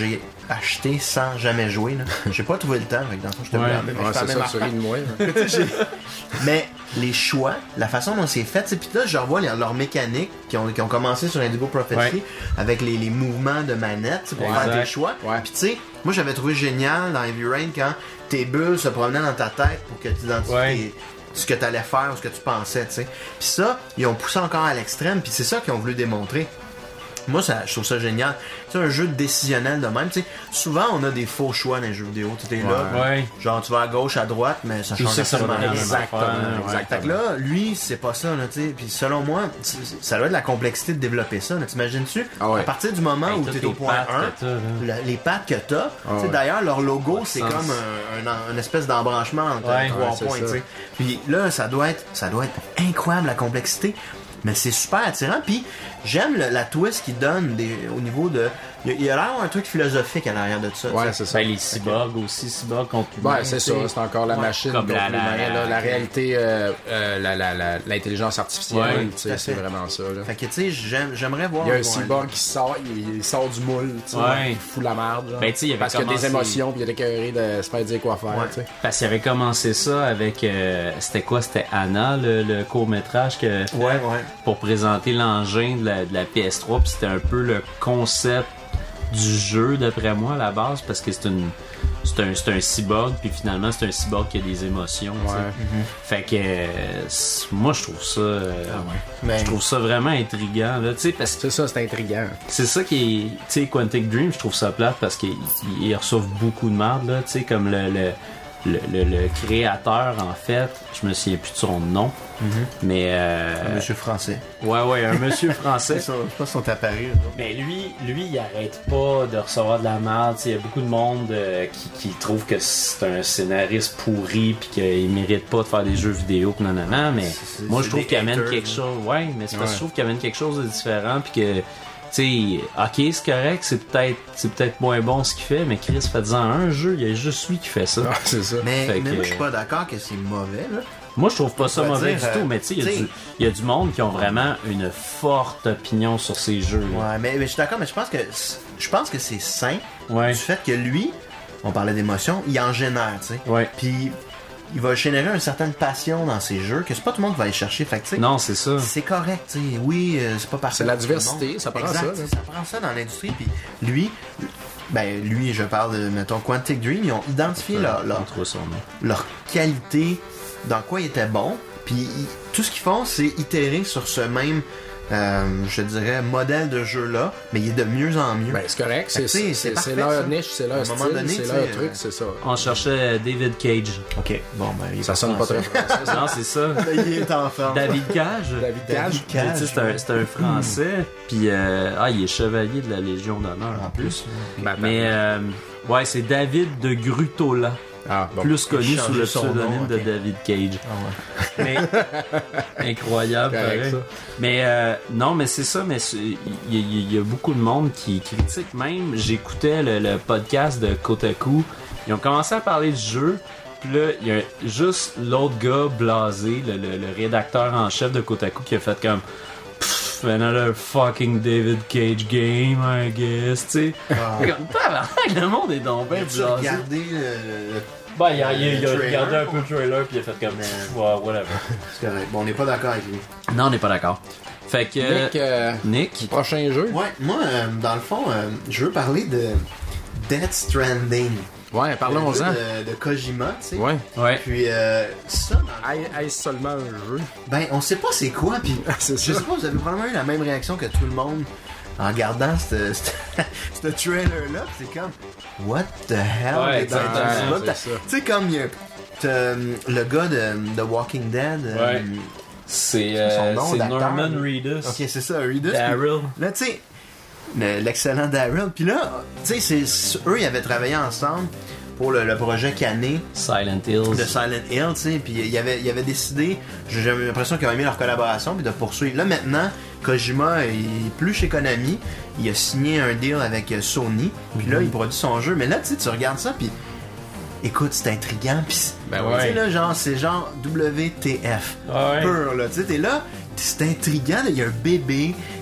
acheté sans jamais jouer. Là. J'ai pas trouvé le temps, avec dans le fond, je te Ouais. blâme, mais Ouais, je fais c'est la ça, même tu ris de moi. affaire. Mais les choix, la façon dont c'est fait, puis là, je revois les- leurs mécaniques qui ont, qui ont commencé sur Indigo Prophecy Ouais. avec les, les mouvements de manette pour Exact. faire des choix. Ouais. Puis tu sais, moi j'avais trouvé génial dans Heavy Rain quand tes bulles se promenaient dans ta tête pour que tu identifies Ouais. tes- ce que tu allais faire ou ce que tu pensais, tu sais. Puis ça, ils ont poussé encore à l'extrême, puis c'est ça qu'ils ont voulu démontrer. Moi, ça, je trouve ça génial. C'est un jeu décisionnel de même. Tu sais, souvent, on a des faux choix dans les jeux vidéo. Tu es là, Ouais. genre tu vas à gauche, à droite, mais ça Tu change sais que ça va absolument donner la rien. même affaire, ouais. Exact. Fait que là, lui, c'est pas ça, là, tu sais. Puis selon moi, c- ça doit être la complexité de développer ça. là. T'imagines-tu? Ah ouais. À partir du moment Hey, où toutes t'es au les point pattes un, que t'as, là. la- les pattes que t'as, tu sais, ouais. d'ailleurs, leur logo, Ouais, c'est sens. comme un, un, un espèce d'embranchement entre Ouais. trois Ouais, c'est points, ça. tu sais. Puis là, ça doit être, ça doit être incroyable, la complexité. Mais c'est super attirant. Puis j'aime le- la twist qu'ils donnent des, au niveau de... Il y a- il y a l'air un truc philosophique à l'arrière de ça. tu Ouais, sais. c'est ça. Ben, les cyborgs aussi, cyborgs contre l'humain. Ouais, c'est ça, c'est encore la Ouais. machine, Comme donc la- l'humain, la- là, la réalité, euh, euh, la- la- la- l'intelligence artificielle, Ouais, tu tout sais, à c'est fait. vraiment ça. Là. Fait que tu sais, j'aime- j'aimerais voir... Il y a un voir cyborg qui sort, il, il sort du moule, tu sais, Ouais. il fout la merde, genre. Ben, tu sais, il avait parce qu'il y a des commencé- émotions, puis il est écœuré de se faire dire quoi faire, Ouais. tu sais. Parce qu'il avait commencé ça avec... euh, c'était quoi? C'était Anna, le, le court-métrage que fait Ouais, ouais. pour présenter l'engin de la, de la P S trois. Puis c'était un peu le concept du jeu, d'après moi, à la base, parce que c'est une... C'est un, c'est un cyborg, puis finalement, c'est un cyborg qui a des émotions. tu sais. Ouais. Fait que euh, c'est- moi, je trouve ça... euh, Mais Je trouve ça vraiment intriguant, là, tu sais, parce que C'est ça, c'est intriguant. c'est ça qui est, tu sais, Quantic Dream, je trouve ça plate parce qu'ils ils reçoivent beaucoup de merde, là, tu sais, comme le, le, le, le, le créateur, en fait, je me souviens plus de son nom, mais euh, Monsieur Français. ouais, ouais, un monsieur français. Je sais pas si sont apparus. Mais lui, lui, il arrête pas de recevoir de la merde. Il y a beaucoup de monde euh, qui, qui trouve que c'est un scénariste pourri puis qu'il mérite pas de faire des jeux vidéo pis nanana, mais C'est- moi c'est je trouve des qu'il amène haters, quelque là. chose. Ouais, mais c'est parce que Ouais. je trouve qu'il amène quelque chose de différent puis que tu sais, ok, c'est correct, c'est peut-être c'est peut-être moins bon ce qu'il fait, mais Chris, faites-en un jeu, il y a juste lui qui fait ça. Ah, c'est ça. Mais, Fait mais que- moi, je suis pas d'accord que c'est mauvais, là. Moi, je trouve pas ça On va mauvais dire, du euh, tout, mais tu sais, il y a t'sais- du- il y, a du monde qui ont vraiment une forte opinion sur ces jeux. Ouais, mais, mais je suis d'accord, mais je pense que c- je pense que c'est sain Ouais. du fait que lui, on parlait d'émotion, il en génère, tu sais. Ouais. Puis il va générer une certaine passion dans ses jeux que c'est pas tout le monde qui va aller chercher. Fait que, tu sais, Non, c'est ça. c'est correct, tu sais. Oui, euh, c'est pas parfait. C'est la pour tout le diversité, monde. ça prend Exact, ça, là. tu sais, ça prend ça dans l'industrie. Puis lui, ben lui, je parle de, mettons, Quantic Dream, ils ont identifié leur, leur, On trouve son nom. leur qualité, dans quoi ils étaient bons, puis ils- tout ce qu'ils font, c'est itérer sur ce même, euh, je dirais, modèle de jeu-là, mais il est de mieux en mieux. Ben, c'est correct, Fait que, c'est, tu sais, c'est, c'est c'est parfait, leur ça. niche, c'est À leur un style, moment donné, c'est tu leur sais, truc, euh, c'est ça. On cherchait David Cage. Ok, bon, ben, il est Ça sonne pas très français. ça. Non, c'est ça. Il est en France. David Cage. David Cage. David Mais tu sais, c'est un, c'est un Français, puis euh, ah, il est chevalier de la Légion d'honneur en plus. Ben, Mais euh, ouais, c'est David de Grutola, Ah, bon. plus connu Il sous le change son pseudonyme nom, de ok. David Cage. Ah ouais. Mais incroyable, Correct, pareil. ça. Mais euh, non, mais c'est ça. Mais c'est- il y, il y- il y a beaucoup de monde qui critique. Même, j'écoutais le, le podcast de Kotaku. Ils ont commencé à parler du jeu. Puis là, il y a juste l'autre gars blasé, le, le- le rédacteur en chef de Kotaku, qui a fait comme Pfff, another fucking David Cage game, I guess, tu sais. Ah. Comme, tabarnak, le monde est donc bien Tu blasé. regardé le... Ben, il a, il a- il a Le regardé trailer. un peu le trailer, puis il a fait comme Pfff, ouais, whatever. C'est correct. Bon, on n'est pas d'accord avec lui. Non, on n'est pas d'accord. Fait que. Nick, euh, Nick. prochain jeu? Ouais, moi, euh, dans le fond, euh, je veux parler de Death Stranding. Ouais, parlons-en. Le jeu De, de Kojima, tu sais. Ouais. Ouais. Puis euh, ça, dans- Est- Est-ce seulement un jeu? ben, on sait pas c'est quoi, puis C'est je ça. sais pas, vous avez probablement eu la même réaction que tout le monde en regardant ce ce trailer-là, puis c'est comme, what the hell? Ouais, Dans- dans- exactement, dans- c'est t'as- ça. Tu sais, comme il y a t'as, euh, le gars de The Walking Dead. euh, Ouais. C'est son euh, nom c'est d'acteur, Norman là. Reedus. Ok, c'est ça, Reedus. Daryl. Là, tu sais, le- l'excellent Daryl. Puis là, tu sais, c'est- eux, ils avaient travaillé ensemble pour le, le projet Canet Silent Hills. de Silent Hill, tu sais. Puis ils avaient, ils avaient décidé, j'ai j'ai l'impression qu'ils ont aimé leur collaboration, puis de poursuivre. Là, maintenant, Kojima, il est plus chez Konami. Il a signé un deal avec euh, Sony. Puis là, il produit son jeu. Mais là, tu sais, tu regardes ça, puis écoute, c'est intriguant. Puis Ben tu ouais. sais, là, genre, c'est genre W T F. Ouais. Pur, là. Tu sais, t'es là, c'est intriguant. là, Il y a un bébé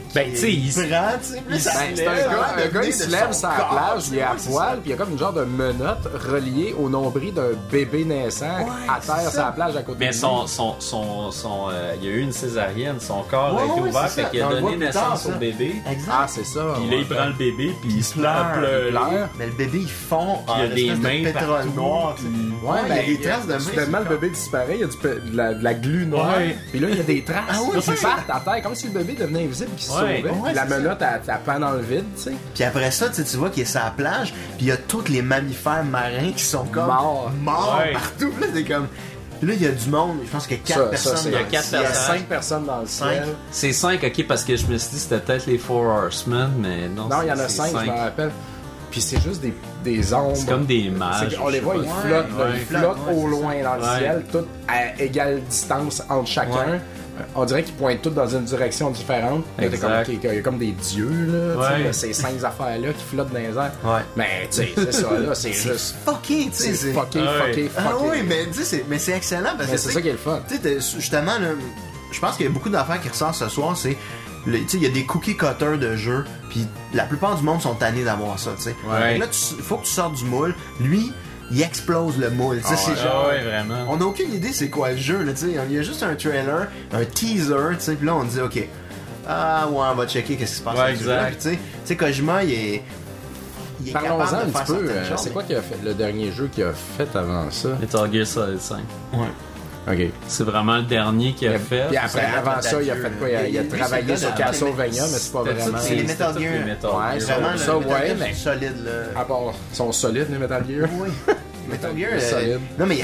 Ben, tu sais, il se prend, tu sais, puis ça Ben, se c'est un lève, gars, le un gars nez il se de lève son sur la corps, plage, il est à ouais, c'est poil, ça. puis il y a comme une genre de menotte reliée au nombril d'un bébé naissant à c'est terre ça. sur la plage à côté Mais de lui. son, son, son, son, euh, il y a eu une césarienne, son corps Ouais, a été ouais, ouvert, c'est fait ça. qu'il a On le donné voit plus tard, naissance ça. au bébé. Exact. Ah, c'est ça. Puis là, il ouais. prend le bébé, puis il se met pleure, à pleurer. il pleure. Mais le bébé, il fond Puis il y a en des espèce de mains pétrole partout, noir. tu sais. puis- Ouais, il y a mais des traces de mains. soudainement, le bébé disparaît, il y a du pe- de, la, de la glu noire. Ouais. Puis là, il y a des traces. Ah oui, là, c'est ils partent à terre, comme si le bébé devenait invisible et qu'il se Ouais. sauvait. Ouais, la c'est menotte, elle, elle pend dans le vide, tu sais. Puis après ça, tu sais, tu vois qu'il est sur la plage, puis il y a tous les mammifères marins qui sont comme Morts. morts Ouais. partout. Là, c'est comme. Là, il y a du monde. Je pense qu'il y a quatre Ça, ça, personnes. c'est- il y a dans le quatre ciel. Il y a personnages. cinq personnes dans le Cinq. ciel. C'est cinq, ok, parce que je me suis dit c'était peut-être les Four Horsemen, mais non. Non, il y en c'est- a c'est cinq, je me rappelle. Puis c'est juste des, des ombres. C'est comme des mages. C'est qu'on les je voit, sais ils pas. flottent, là, Ouais, ils flottent, flottent ouais, au c'est loin dans le Ouais. ciel, toutes à égale distance entre chacun. Ouais. Euh, On dirait qu'ils pointent tous dans une direction différente. Là, t'es Exact. comme, il y a comme des dieux, là, tu sais, Ouais. là, ces cinq affaires-là qui flottent dans les airs. Ouais. Mais tu sais, c'est ça, là, c'est juste. Fucké, tu sais. C'est fucké, Ah ouais. fucké, fucké. Ah oui, mais tu sais, c'est- mais c'est excellent parce Mais que c'est tu ça sais, qui est le fun. tu sais, t'es- justement, là, je pense qu'il y a beaucoup d'affaires qui ressortent ce soir. C'est, le- tu sais, il y a des cookie cutters de jeux, puis la plupart du monde sont tannés d'avoir ça, tu sais. Ouais. Fait que là, il faut que tu sortes du moule. Lui, il explose le moule. Tu sais, Ah c'est ouais. genre. Ah ouais, vraiment. On n'a aucune idée c'est quoi le jeu, là, tu sais. Il y a juste un trailer, un teaser, tu sais, puis là, on dit, OK, ah ouais, on va checker qu'est-ce qui se passe Ouais, avec ce jeu-là. exact. Puis, Tu sais, tu sais, Kojima, il est. Il est Parlons-en capable un de faire petit peu. certaines euh, choses, C'est mais- quoi qu'il a fait, le dernier jeu qu'il a fait avant ça? Metal Gear Solid cinq. Ouais. Ok. C'est vraiment le dernier qu'il a fait. Puis après, ça avant date ça, il a d'adieu, fait quoi? Il a, là. il a Lui, c'est travaillé le sur gars de- Castlevania, mais c'est pas C'était vraiment. tout- C'est les c'était Metal tout Gear. les Metal Ouais, Gear. ça, Vraiment, ça, le ouais, Metal Gear, mais- c'est solide, là. À part, ils sont solides, les Metal Gear. Oui. Metal Gear, euh, Solide. non mais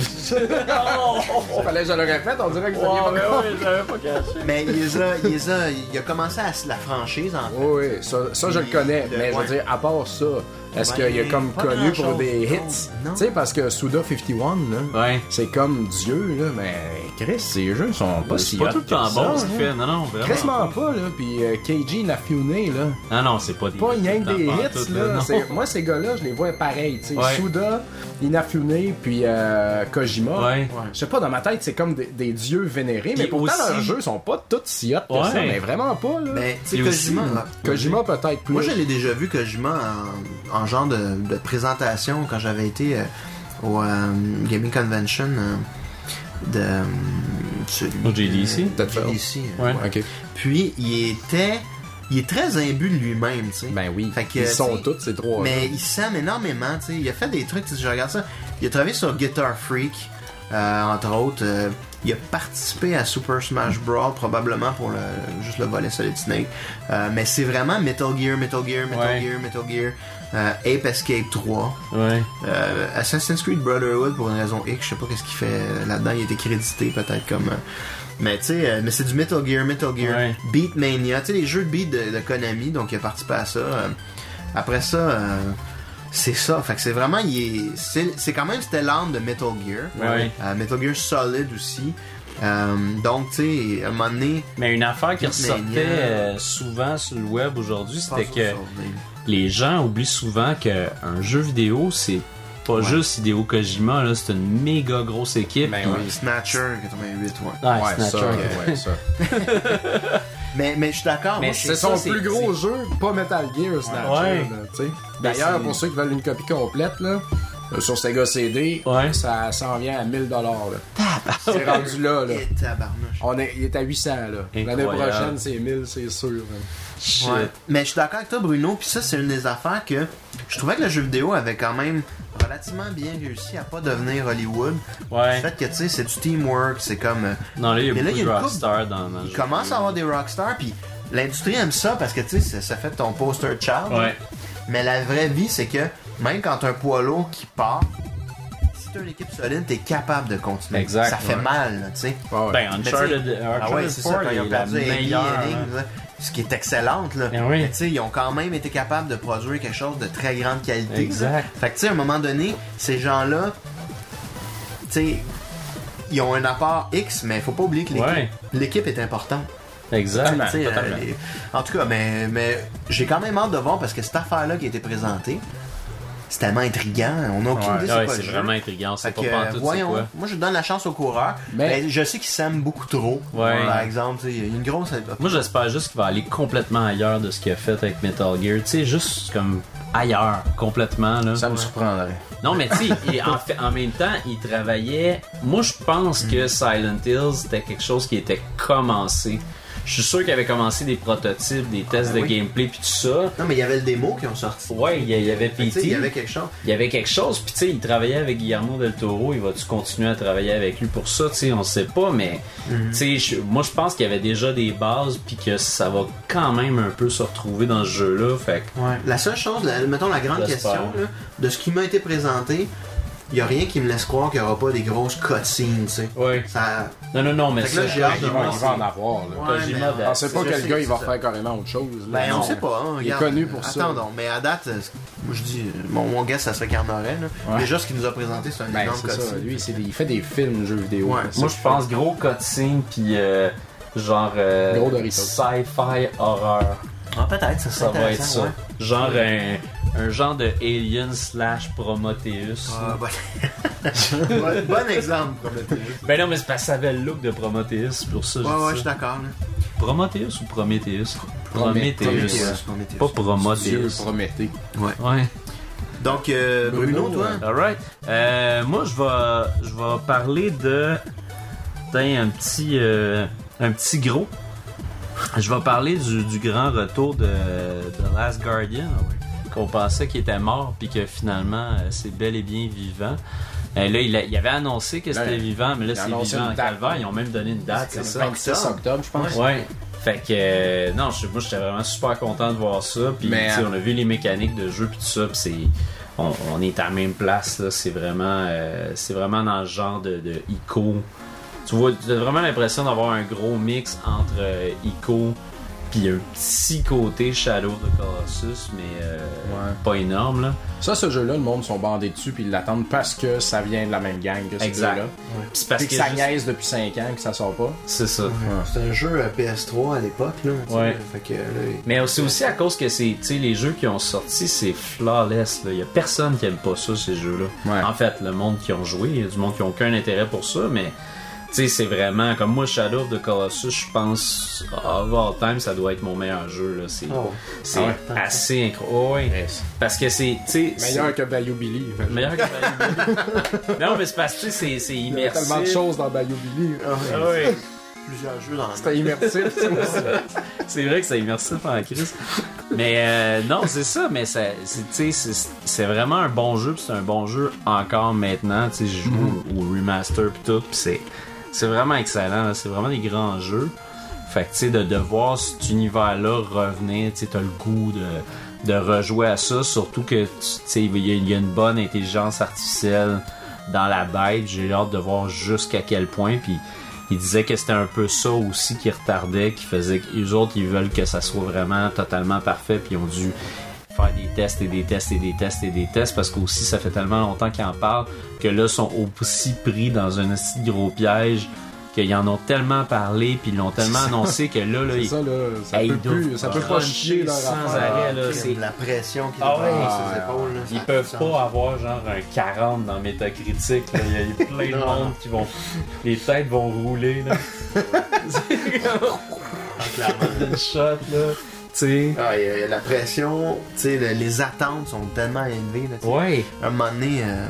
Fallait que je le répète, on dirait que vous aviez Oh, pas mais compris. ouais, j'avais pas caché. mais il les a, il les a, il a commencé à se la franchise en fait. Oui, oui, ça, ça je le connais, Le- mais je ouais. veux dire, à part ça, est-ce Ben, qu'il est comme pas connu pour grand-chose, des non. hits? Non. Tu sais, parce que Suda cinquante et un, là, Ouais. c'est comme Dieu, là, mais Chris, ces jeux sont pas si C'est pas hot tout le temps que ça, bon ce hein. qu'il fait. Non, non, vraiment. Quasiment pas, là, puis euh, Keiji Inafune, là, Ah non, c'est pas des pas rien que tout le des temps hits, pantoute, là, non. c'est- moi ces gars-là, je les vois pareil, tu sais, Ouais. Suda, Inafune, puis euh, Kojima, Ouais. je sais pas, dans ma tête, c'est comme des, des dieux vénérés, mais Puis pourtant aussi- leurs jeux sont pas tous si hot que Ouais. ça, mais vraiment pas, là. Mais tu sais, Et aussi, Kojima, Kojima peut-être plus. moi je l'ai déjà vu Kojima en, en genre de, de présentation quand j'avais été euh, au euh, Gaming Convention euh, de euh, celui Au J D C? de Peut-être J D pas. C, Ouais. Ok. Puis il était, il est très imbu de lui-même, tu sais. Ben oui, Fait que, ils sont tu sais, tous ces trois. Mais il s'aime énormément, tu sais. Il a fait des trucs, tu sais, je regarde ça. Il a travaillé sur Guitar Freak, euh, entre autres. Euh, il a participé à Super Smash Bros. Probablement pour le, juste le volet Solid Snake. Euh, mais c'est vraiment Metal Gear, Metal Gear, Metal Ouais. Gear, Metal Gear. Euh, Ape Escape trois. Ouais. Euh, Assassin's Creed Brotherhood pour une raison X, je sais pas qu'est-ce qu'il fait là-dedans. Il a été crédité peut-être comme. euh, mais tu sais, euh, mais c'est du Metal Gear, Metal Gear, Ouais. Beatmania, tu sais les jeux de beat de, de Konami, donc il a participé à ça. Euh, après ça, euh, c'est ça. Fait que c'est vraiment, il est, c'est, c'est quand même c'était l'âme de Metal Gear. Ouais. Euh, Metal Gear Solid aussi. Euh, donc tu sais, à un moment donné, Mais une affaire qui Beatmania. ressortait euh, souvent sur le web aujourd'hui, c'était que les gens oublient souvent qu'un jeu vidéo, c'est pas Ouais. juste Hideo Kojima, là, c'est une méga grosse équipe. Ben Puis- oui. Snatcher quatre-vingt-huit, ouais. Ouais, Ouais, ça, Snatcher. ouais, ça. Mais, mais je suis d'accord. Mais moi, c'est C'est ça, son c'est- plus gros jeu, pas Metal Gear, Snatcher. Ouais. là, tu sais. Ben, D'ailleurs, c'est- pour ceux qui veulent une copie complète, là, euh, sur Sega C D, Ouais. ça s'en vient à mille dollars. C'est rendu là. là. Et tabarnouche. On est, il est à huit cents. Là. L'année Incroyable. prochaine, c'est mille, c'est sûr. hein. Shit. Ouais. Mais je suis d'accord avec toi, Bruno. Puis ça, c'est une des affaires que je trouvais que le jeu vidéo avait quand même relativement bien réussi à pas devenir Hollywood. Ouais. Le fait que, tu sais, c'est du teamwork, c'est comme... euh, Non, là, il y a Mais là, beaucoup il y de a une rockstars dans, dans le il jeu. commence à avoir des rockstars, puis l'industrie aime ça parce que, tu sais, ça, ça fait ton poster child. Ouais. Mais la vraie vie, c'est que même quand t'as un poids lourd qui part, si t'as une équipe solide, t'es capable de continuer. Exact, Ça fait ouais. mal, là, tu sais. Ouais, ouais. Ben, Mais Uncharted, tu sais, Uncharted ah ouais, c'est ça, four quand ils ont est la perdu Ellie meilleure. Hennig, hein. là, ce qui est excellente, là. Ben oui. Mais tu sais, ils ont quand même été capables de produire quelque chose de très grande qualité. Exact. Fait que tu sais, à un moment donné, ces gens-là, tu sais, ils ont un apport X, mais faut pas oublier que l'équipe, Ouais. l'équipe est importante. Exact. Tu sais, Totalement. euh, les- En tout cas, mais, mais j'ai quand même hâte de voir parce que cette affaire-là qui a été présentée, c'est tellement intriguant. On n'a aucune Ouais. idée c'est Ouais, quoi c'est le jeu. vraiment intriguant. C'est Fait pas que, pantoute, c'est voyons, quoi. moi je donne la chance au coureur. Mais- Mais je sais qu'il s'aime beaucoup trop. Ouais. Par exemple, tu sais, il y a une grosse. Moi, j'espère juste qu'il va aller complètement ailleurs de ce qu'il a fait avec Metal Gear. Tu sais, juste comme ailleurs, complètement. Là. Ça me surprendrait. Non, mais tu sais, il- en, fait- en même temps, il travaillait. Moi, je pense que Silent Hills, c'était quelque chose qui était commencé. Je suis sûr qu'il avait commencé des prototypes, des tests Ah, de oui. gameplay, puis tout ça. Non, mais il y avait le démo qui ont sorti. Ouais, il y, il y avait Fait que, tu sais, P T. il y avait quelque chose. Il y avait quelque chose, puis tu sais, il travaillait avec Guillermo del Toro, il va-tu continuer à travailler avec lui pour ça, tu sais, on sait pas, mais Mhm. tu sais, je- moi je pense qu'il y avait déjà des bases, puis que ça va quand même un peu se retrouver dans ce jeu-là, fait que... Ouais. La seule chose, la- mettons la grande J'espère. question, là, de ce qui m'a été présenté, il y a rien qui me laisse croire qu'il n'y aura pas des grosses cutscenes, tu sais. Ouais. Ça... Non, non, non, mais Fait que ça, là, j'ai hâte de Il va, voir il va en avoir, là. Ouais, Kojima, mais- ben, Je pensais pas je que le sais gars, que il va c'est faire carrément autre chose. là. Ben, on Non. sait pas, hein, Il est regarde. connu pour ça. Attendons, mais à date, euh, moi je dis, euh, mon, mon guess, ça serait qu'il y en aurait, là. Ouais. Déjà, ce qu'il nous a présenté, c'est un Ben, énorme c'est ça. cutscene. Lui, c'est des- il fait des films, jeux vidéo. Ouais. là, c'est moi ça je qu'il pense gros cutscene, puis euh, genre euh, Gros Doritos. sci-fi horreur, Ah, peut-être, ça ça serait va être ça. intéressant, ouais. Genre un, un genre de Alien slash Prometheus. Ah, bon. bon, bon exemple, Prometheus. Ben non, mais c'est parce que ça avait le look de Prometheus, c'est pour ça que Ouais, je dis ouais, je ça. suis d'accord, là. Prometheus ou Prometheus? Prometheus. Prometheus. Prometheus. Pas Dieu Prometheus. Prométhée. Ouais. Donc, euh, Bruno, Bruno, toi? euh, Alright. Euh, moi, je vais, je vais parler de. Putain, un petit, euh, un petit gros. Je vais parler du, du grand retour de, de Last Guardian, qu'on pensait qu'il était mort, puis que finalement, euh, c'est bel et bien vivant. Euh, là, il, a- il avait annoncé que c'était Là, vivant, mais là, il a c'est annoncé vivant une en date. calvaire. Ils ont même donné une date, c'est Le ça. vingt-six octobre, je pense. Ouais. Fait que euh, non, je, moi j'étais vraiment super content de voir ça. Puis Mais, tu sais, euh, on a vu les mécaniques de jeu puis tout ça. Puis c'est, on, on est à la même place là. C'est vraiment, euh, c'est vraiment dans le genre de, de Ico. Tu vois, tu as vraiment l'impression d'avoir un gros mix entre euh, Ico puis un petit côté Shadow of the Colossus, mais euh, Ouais. pas énorme là. Ça, ce jeu-là, le monde sont bandés dessus puis ils l'attendent parce que ça vient de la même gang que ce Exact. jeu-là. Puis c'est parce Puis que que ça juste- niaise depuis cinq ans que ça sort pas. c'est ça. C'est un jeu à P S trois à l'époque, là. tu sais, Ouais. Fait que, là, Mais c'est aussi à cause que c'est, tu sais, les jeux qui ont sorti, c'est flawless. Il y a personne qui aime pas ça, ces jeux-là. Ouais. En fait, le monde qui ont joué, il y a du monde qui n'a aucun intérêt pour ça, mais tu sais, c'est vraiment comme moi, Shadow of the Colossus, je pense, of all time, ça doit être mon meilleur jeu. Là. C'est, Oh. c'est Ah ouais? assez incroyable. Ouais. Yes. Parce que c'est, tu sais, c'est- Meilleur que Bayou Billy. meilleur que Bayou Billy. Non, mais c'est parce que tu sais, c'est, c'est Il y a immersif. tellement de choses dans Bayou Billy. Ah ouais. Plusieurs jeux dans C'était immersif. ça aussi. C'est vrai que c'est immersif en crise. Mais euh, non, c'est ça, mais ça, c'est, tu sais, c'est, c'est vraiment un bon jeu, pis c'est un bon jeu encore maintenant. Tu sais, je joue au, au remaster pis tout, pis c'est, c'est vraiment excellent. là. C'est vraiment des grands jeux. Fait que tu sais, de, de voir cet univers-là revenir, tu sais, t'as le goût de, de rejouer à ça, surtout que tu sais, il y, a- il y a une bonne intelligence artificielle dans la bête. J'ai hâte de voir jusqu'à quel point. Puis il disait que c'était un peu ça aussi qui retardait, qui faisait que les autres ils veulent que ça soit vraiment totalement parfait, puis ils ont dû faire des tests et des tests et des tests et des tests parce qu'aussi ça fait tellement longtemps qu'ils en parlent que là ils sont aussi pris dans un petit gros piège qu'ils en ont tellement parlé puis ils l'ont tellement annoncé que là là C'est ils, ça, là. Ça Hey, peut ils plus. doivent Ça peut pas cruncher chier leur sans affaire. arrêt, là. C'est c'est- la pression qui Ah dépasse ouais. ses épaules. là, ça ils a peuvent plus de pas avoir genre un quarante dans Metacritic là. Il y a plein de Non. monde qui vont les têtes vont rouler là. C'est comme sens, clairement. une shot là. Tu sais. Ah, il y a- il y a la pression, tu sais, le- les attentes sont tellement élevées. Là, tu sais. Ouais. À un moment donné, euh,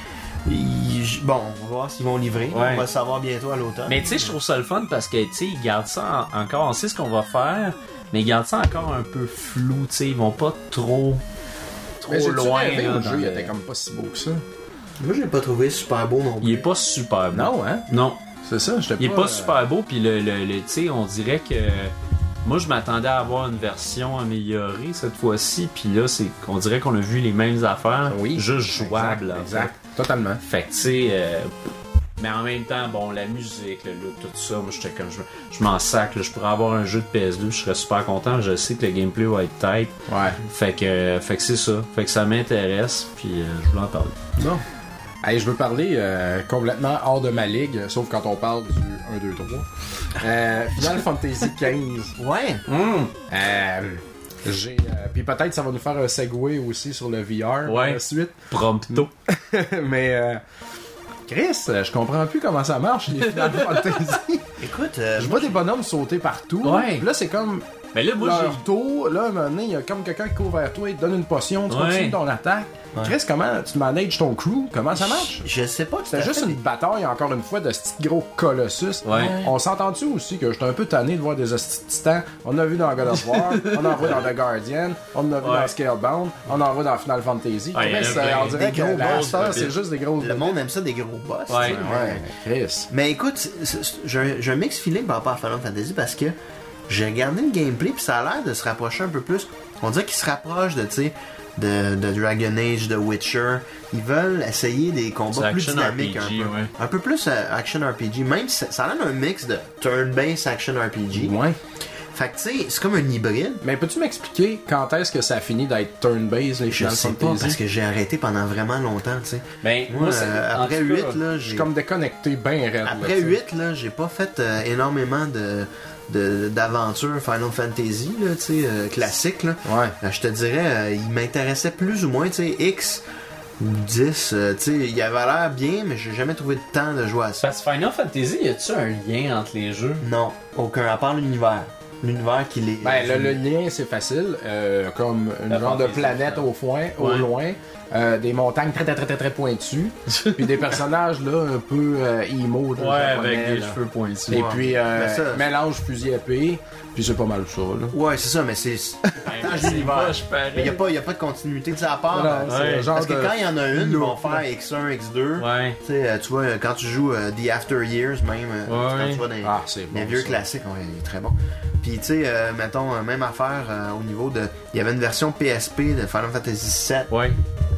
ils- bon, on va voir s'ils vont livrer. Ouais. On va le savoir bientôt à l'automne. Mais tu sais, je trouve ça le fun parce que tu sais, ils gardent ça en- encore. On sait ce qu'on va faire, mais ils gardent ça encore un peu flou. Tu sais, ils vont pas trop, trop Mais j'ai loin. rêvé, là, le dans jeu, il le- était comme pas si beau que ça. Moi, je l'ai pas trouvé super beau non plus. Il est pas super beau. Non, hein? Non. C'est ça, j'étais pas... Il est pas euh, super beau, puis le, le, le- tu sais, on dirait que moi je m'attendais à avoir une version améliorée cette fois-ci, puis là c'est, on dirait qu'on a vu les mêmes affaires, Oui. juste jouables. Exact, en exact. Totalement. Fait, fait que tu sais, euh, mais en même temps, bon, la musique, le look, tout ça, moi j'étais comme, je, je m'en sac, là, je pourrais avoir un jeu de P S deux, je serais super content, je sais que le gameplay va être tight, Ouais. fait que, fait que c'est ça, fait que ça m'intéresse, puis euh, je voulais en parler. Non. Hey, je veux parler euh, complètement hors de ma ligue, sauf quand on parle du un, deux, trois. Euh, Final Fantasy quinze. Ouais. Euh, J'ai, euh, puis peut-être ça va nous faire un segue aussi sur le V R Ouais. ensuite. Prompto. Mais euh, Chris, je comprends plus comment ça marche les Final Fantasy. Écoute, euh, Je moi, vois des bonhommes sauter partout. Ouais. Puis là c'est comme Mais là, moi, leur j'ai. tour. Là, à un moment donné, il y a comme quelqu'un qui court vers toi, il te donne une potion, tu Ouais. continues ton attaque. Ouais. Chris, comment tu manages ton crew? Comment ça marche? je sais pas. C'était juste une bataille, encore une fois, de ce petit gros colossus. Ouais. On s'entend-tu aussi que j'étais un peu tanné de voir des hosties de titans? On en a vu dans God of War, on en voit dans The Guardian, on en a vu Ouais. dans Scalebound, on en voit dans Final Fantasy. Ouais, Chris, il y en a euh, plein. on dirait Des que gros la boss, star, le c'est bit. juste des gros... Le monde aime ça, des gros boss. Ouais. tu sais. Ouais, Chris. Mais écoute, c'est- c'est- j'ai un- j'ai un mix feeling par rapport à Final Fantasy parce que j'ai regardé le gameplay puis ça a l'air de se rapprocher un peu plus. On dirait qu'ils se rapprochent de, tu sais, de, de Dragon Age, de Witcher. Ils veulent essayer des combats C'est plus action dynamiques R P G, un peu. ouais. Un peu plus euh, action R P G. Même si ça, ça a l'air d'un mix de turn-based action R P G. Ouais. Fait que tu sais, c'est comme un hybride. Mais peux-tu m'expliquer quand est-ce que ça a fini d'être turn-based, les Je Final sais pas Fantasy? parce que j'ai arrêté pendant vraiment longtemps, tu sais. Ben, Moi, moi, c'est. euh, en après tout cas, huit, là, Je j'ai... suis comme déconnecté bien raide. Après là, tu sais. huit, là, j'ai pas fait euh, énormément de, de, d'aventures Final Fantasy, là, tu sais, euh, classiques, là. Ouais. Euh, je te dirais, euh, il m'intéressait plus ou moins, tu sais, X ou dix, euh, tu sais, il avait l'air bien, mais j'ai jamais trouvé de temps de jouer à ça. Parce que Final Fantasy, y a-tu un lien entre les jeux? Non, aucun, à part l'univers. L'univers qui les... Ben, le, le lien, c'est facile. Euh, comme une La genre de fantaisie, planète ça. au foin, au Ouais. loin. Euh, des montagnes très, très, très, très, très pointues. Puis des personnages, là, un peu euh, emo. là, Ouais, japonais, avec des là. cheveux pointus. Et Ouais. puis, euh, Mais ça- mélange fusil épée. Puis c'est pas mal ça, là. Ouais, c'est ça, mais c'est... Ben, c'est l'hiver. moche, pareil. Mais il n'y a, pas- y a pas de continuité, tu sais, à part... Non, euh, c'est ouais. le genre parce que de quand il y en a une, ils vont look, faire là. X un, X deux. Ouais. Tu sais, euh, tu vois, euh, quand tu joues euh, The After Years, même, euh, Ouais. quand tu vas dans les, Ah, c'est les bon, vieux ça. classiques, ouais, il est très bon. Puis, tu sais, euh, mettons, euh, même affaire euh, au niveau de... Il y avait une version P S P de Final Fantasy sept. Ouais.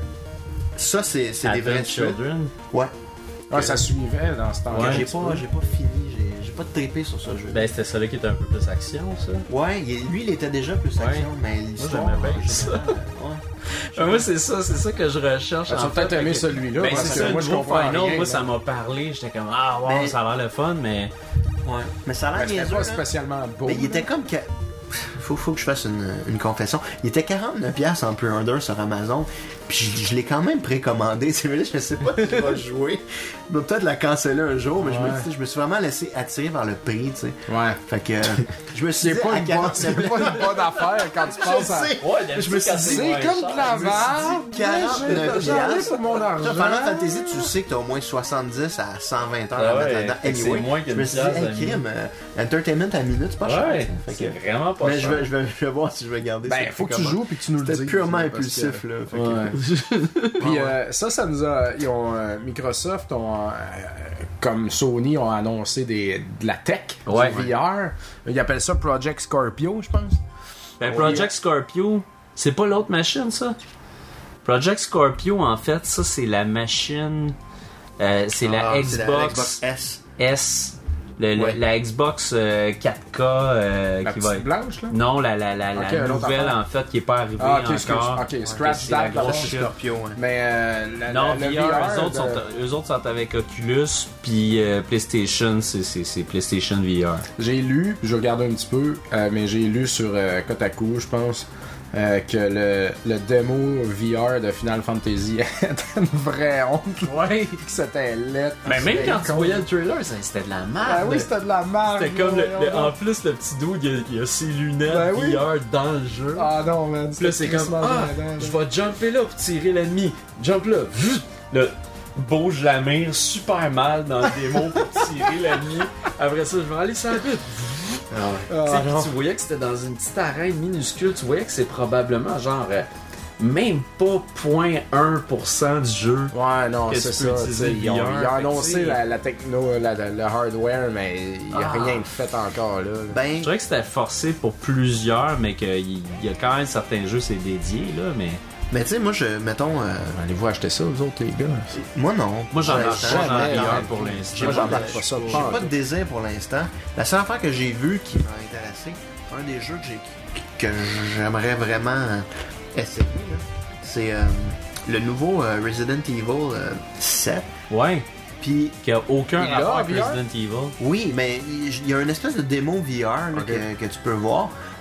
Ça, c'est c'est des vrais Advent suites. Children. Ouais. Ah, ça suivait dans ce temps-là. Ouais. J'ai pas, j'ai pas fini, j'ai j'ai pas trippé sur ce jeu. Ben, c'était celui qui était un peu plus action, ça. Ouais, il- lui, il était déjà plus Ouais. action, mais l'histoire... j'aimais bien en ça. général, ouais. Ben, moi, c'est ça, c'est ça que je recherche. Ah, tu en vas peut-être fait, aimer avec- celui-là, Ben, parce c'est que ça, moi, le je nouveau comprends Final, rien, moi, ça là. m'a parlé. J'étais comme, ah, wow, Mais- ça a l'air le fun, mais. Ouais. Mais ça a Ben, l'air c'était niaiseux, pas là. spécialement beau. Mais il était comme que... Faut, faut que je fasse une, une confession. Il était quarante-neuf dollars en pre-order sur Amazon. Puis je, je l'ai quand même précommandé. Tu sais, mais là, je sais pas si je vais jouer. Je vais peut-être la canceller un jour, mais je, me, Ouais. tu sais, je me suis vraiment laissé attirer vers le prix, tu sais. Ouais. Fait que euh, je me suis C'est dit pas, à une bonne, c'est quarante-neuf pas une bonne affaire quand tu penses à... Ouais, Je me suis dit, C'est comme de la merde. quarante-neuf J'en ai piastres. pour mon Genre, argent. Final Fantasy, tu sais que t'as au moins soixante-dix à cent vingt heures Ah à ouais, mettre là-dedans. fait que c'est Anyway, moins qu'une je me suis dit, pièce hey, à minute. crime, euh, entertainment à minute, c'est pas cher. Ouais, ça. Fait c'est que- vraiment pas Mais je cher. vais, je, vais, je vais voir si je vais garder ça. Ben, faut que tu joues puis que tu nous le dises. C'était purement parce impulsif, que- là. Fait que- Ouais. Puis euh, ça, ça nous a... Ils ont, euh, Microsoft ont... euh, comme Sony ont annoncé des, de la tech, Ouais. du V R. Ils appellent ça Project Scorpio, je pense. Ben, Project Scorpio, c'est pas l'autre machine, ça? Project Scorpio, en fait, ça, c'est la machine. euh, c'est Ah, la c'est la Xbox Xbox S. S. Le- le- Ouais. La Xbox euh, quatre K euh, La qui petite va. blanche, là. Non, la, la, la, la Ok, l'autre nouvelle, affaire. en fait, qui est pas arrivée Ah, ok, excuse. encore. Ok, scratch c'est la that, grosse là. shit. Scorpio, ouais. Mais euh, la, Non, la- le V R, eux, autres de- sont, eux autres sont avec Oculus, puis euh, PlayStation, c'est, c'est, c'est PlayStation V R. J'ai lu, je regarde un petit peu, euh, mais j'ai lu sur euh, Kotaku, je pense, euh, que le, le démo V R de Final Fantasy était une vraie honte. Ouais. Que c'était laid. Mais même C'était quand tu con. voyais le trailer, ça- c'était de la merde. Ah oui, c'était de la merde. C'était comme le, là, le- voyons en donc. plus le petit dude, il a, il a ses lunettes Ben oui. V R dans le jeu. Ah non, man. Puis là c'est comme crissement ah, gênant, là. je vais jumper là pour tirer l'ennemi. Jump là, vuf, là, bouge la mire super mal dans le démo pour tirer l'ennemi. Après ça, je vais aller sur la butte. Ah, Tu sais, puis non. tu voyais que c'était dans une petite arène minuscule. Tu voyais que c'est probablement genre euh, même pas zéro virgule un pour cent du jeu. Ouais, non, que c'est tu peux ça. utiliser tu sais, Ils ont, V R, ils ont fait que annoncé tu sais- la, la techno, la, la- le hardware, mais il n'y a Ah. rien de fait encore là. là. Ben, Je dirais que c'était forcé pour plusieurs, mais qu'il y y a quand même certains jeux c'est dédié là, mais mais tu sais, moi, je, mettons, euh, Allez-vous acheter ça, vous autres, les gars? moi, non. moi j'en ai Pour moi, j'en ai jamais, un jamais. pour J'ai l'instant. Moi, pas, j'embarque de- pas ça, j'ai pas pas en de tout. désir pour l'instant. La seule affaire que j'ai vue qui m'a intéressé, un des jeux que j'ai que j'aimerais vraiment euh, essayer, là, c'est euh, le nouveau euh, Resident Evil euh, sept. Ouais, Puis qu'il n'y a aucun Il l'a, rapport avec V R? Resident Evil. oui, mais il y a une espèce de démo V R là, Ok. que, que tu peux voir.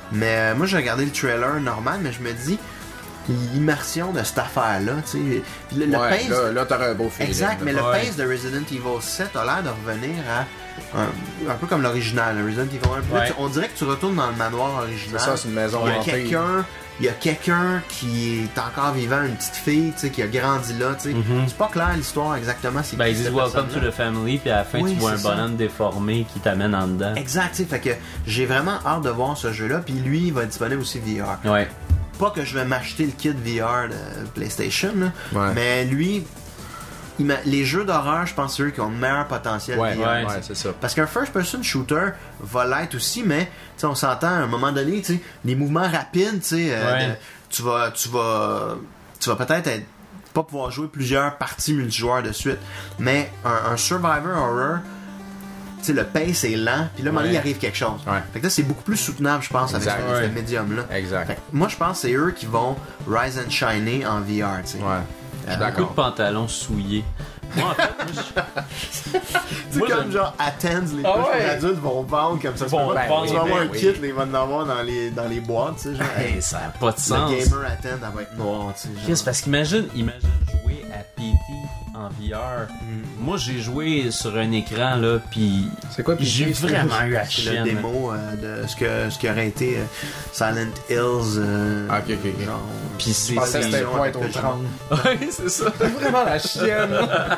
Mais euh, moi, j'ai regardé le trailer normal, mais je me dis, l'immersion de cette affaire-là, tu sais. Le, le ouais, pace. Là, là t'aurais un beau feeling. Exact, là. mais le Ouais. pace de Resident Evil sept a l'air de revenir à. Un, un peu comme l'original, le Resident Evil un. Puis là, Ouais. tu- on dirait que tu retournes dans le manoir C'est original. ça, c'est une maison Il y a hantée. quelqu'un, il y a quelqu'un qui est encore vivant, une petite fille, tu sais, qui a grandi là, tu sais. Mhm. C'est pas clair l'histoire exactement. C'est Ben, qui ils disent cette Welcome to personne-là. the family, puis à la fin, Oui, tu vois un c'est ça. bonhomme déformé qui t'amène en dedans. Exact, tu sais, fait que j'ai vraiment hâte de voir ce jeu-là. Puis lui, il va être disponible aussi V R. Ouais. Pas que je vais m'acheter le kit V R de PlayStation, là, Ouais. mais lui, il m'a- les jeux d'horreur, je pense, c'est eux qui ont le meilleur potentiel Ouais, V R. ouais, Ouais, c'est ça. Parce qu'un first-person shooter va l'être aussi, mais tu sais, on s'entend à un moment donné, tu sais, les mouvements rapides, tu sais, euh, Ouais. de- tu vas, tu vas, tu vas peut-être être, pas pouvoir jouer plusieurs parties multijoueurs de suite, mais un, un survivor horror, tu sais, le pace est lent, puis là, à un moment donné, Ouais. il arrive quelque chose. Ouais. Fait que là, c'est beaucoup plus soutenable, je pense, avec Exact. ce, ce Ouais. médium-là. Exact. Fait que moi, je pense que c'est eux qui vont rise and shiner en V R, tu sais. Ouais. Je suis Beaucoup de d'accord. pantalons souillés. Moi, en fait, moi, je- C'est Moi, comme j'aime- genre Attends, les Ah couches ouais. pour adultes vont vendre comme ça. Vont tu peux pas- vendre, tu vas avoir ben un oui. kit, les vont en avoir dans les, dans les boîtes, tu sais, genre. Hey, ça n'a pas de Le sens. gamer Attend, elle va être noire, tu sais. genre. Chris, parce qu'imagine imagine jouer à P T en V R. Mm. Moi, j'ai joué sur un écran, là, puis C'est quoi, P T, j'ai c'est- vraiment eu la C'est chienne. le démo euh, de ce, que, ce qui aurait été euh, Silent Hills. euh, Ah, ok, ok, ok. Genre. Puis c'est... Je pensais que c'était Avec pas être au le trente. Ouais, c'est ça. Vraiment la chienne.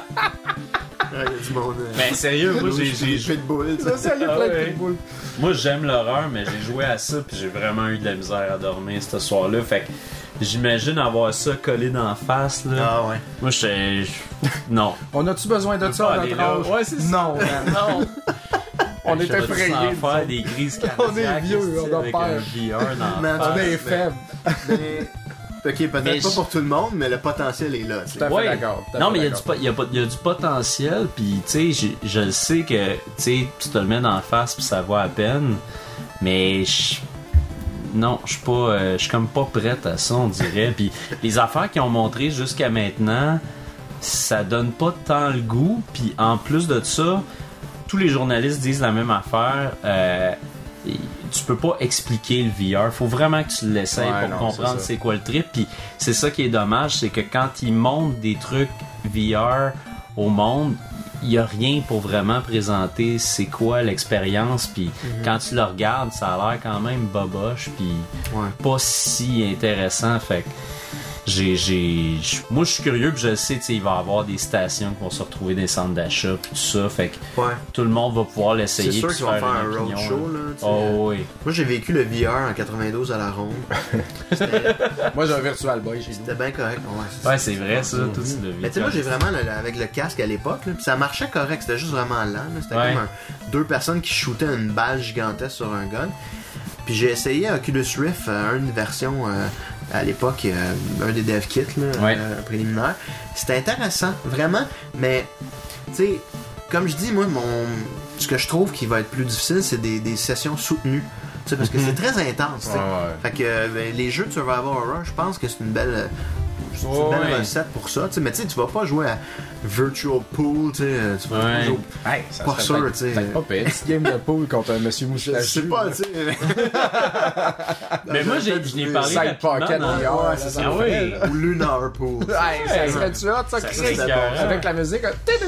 Il y a du monde. euh, Ben, sérieux, moi, j'ai... j'ai joué de boules, tu sais. Ça, il y a Ah plein de ouais. pitbulls. Moi, j'aime l'horreur, mais j'ai joué à ça, puis j'ai vraiment eu de la misère à dormir ce soir-là. Fait que j'imagine avoir ça collé d'en face, là. Ah ouais. Moi, j'étais... Non. On a-tu besoin de ça pas à aller notre là. âge? Ouais, c'est ça. Non, man. Non. On est J'aurais dû effrayés. s'en nous faire autres. des crises On est cardiaques, vieux, esti, on a avec peur. un V R dans Man, la On face. est faibles. Mais. Ok, peut-être Mais pas je- pour tout le monde, mais le potentiel est là, tu sais. Tout à fait Ouais. d'accord. tout à Non, fait mais il y, a du d'accord. po- il y a pas- il y a du potentiel, puis tu sais, j'ai- je le sais que tu sais, tu te le mets dans la face, puis ça va à peine, mais je- non, je suis pas, euh, je suis comme pas prête à ça, on dirait. Puis les affaires qu'ils ont montrées jusqu'à maintenant, ça donne pas tant le goût, puis en plus de ça, tous les journalistes disent la même affaire. Euh, et tu peux pas expliquer le V R. Faut vraiment que tu l'essayes Ouais, pour non, comprendre c'est ça. c'est quoi le trip. Puis c'est ça qui est dommage, c'est que quand ils montrent des trucs V R au monde, il y a rien pour vraiment présenter c'est quoi l'expérience. Puis quand tu le regardes, ça a l'air quand même boboche. Puis Ouais. pas si intéressant. Fait que j'ai, j'ai, j'- moi je suis curieux, puis je sais, tu sais, il va y avoir des stations qui vont se retrouver des centres d'achat, puis tout ça. Fait que Ouais. tout le monde va pouvoir l'essayer. C'est sûr puis qu'ils vont se faire un une opinion, roadshow, là, tu sais. Oh oui. Moi, j'ai vécu le V R en quatre-vingt-douze à la ronde. Moi, j'ai un Virtual Boy chez nous. C'était bien correct. Ouais, c'est Ouais, c'est vrai ça, tout tu l'as vu. Mais tu sais, moi, j'ai vraiment, le- le- avec le casque à l'époque, là, puis ça marchait correct. C'était juste vraiment lent. là. C'était Ouais. comme un- deux personnes qui shootaient une balle gigantesque sur un gun. Puis j'ai essayé Oculus Rift, euh, une version euh, à l'époque, euh, un des dev kits là, Ouais. euh, préliminaire. C'était intéressant, vraiment. Mais, tu sais, comme je dis, moi, mon, ce que je trouve qui va être plus difficile, c'est des, des sessions soutenues. Tu sais, parce que c'est très intense. tu sais. Ouais, ouais. Fait que euh, ben, les jeux de Survival Horror, je pense que c'est une belle, euh, c'est une Ouais, belle ouais. recette pour ça. tu sais. Mais tu sais, tu vas pas jouer à Virtual Pool, tu sais, euh, tu vas Ouais. pas jouer au- Hey, ça Pas serait sûr, peut-être- tu sais. peut-être pas pire. Petite game de pool contre un monsieur Je moustachu. sais pas, tu sais. Mais moi, j'ai, je n'ai parlé Side rapidement pocket dans- V R, Ouais, c'est ça. Ah oui. Ou Lunar Pool. Hey, ça Ouais. serait-tu hot, ça, Ça Chris? serait écœurant. Avec la musique.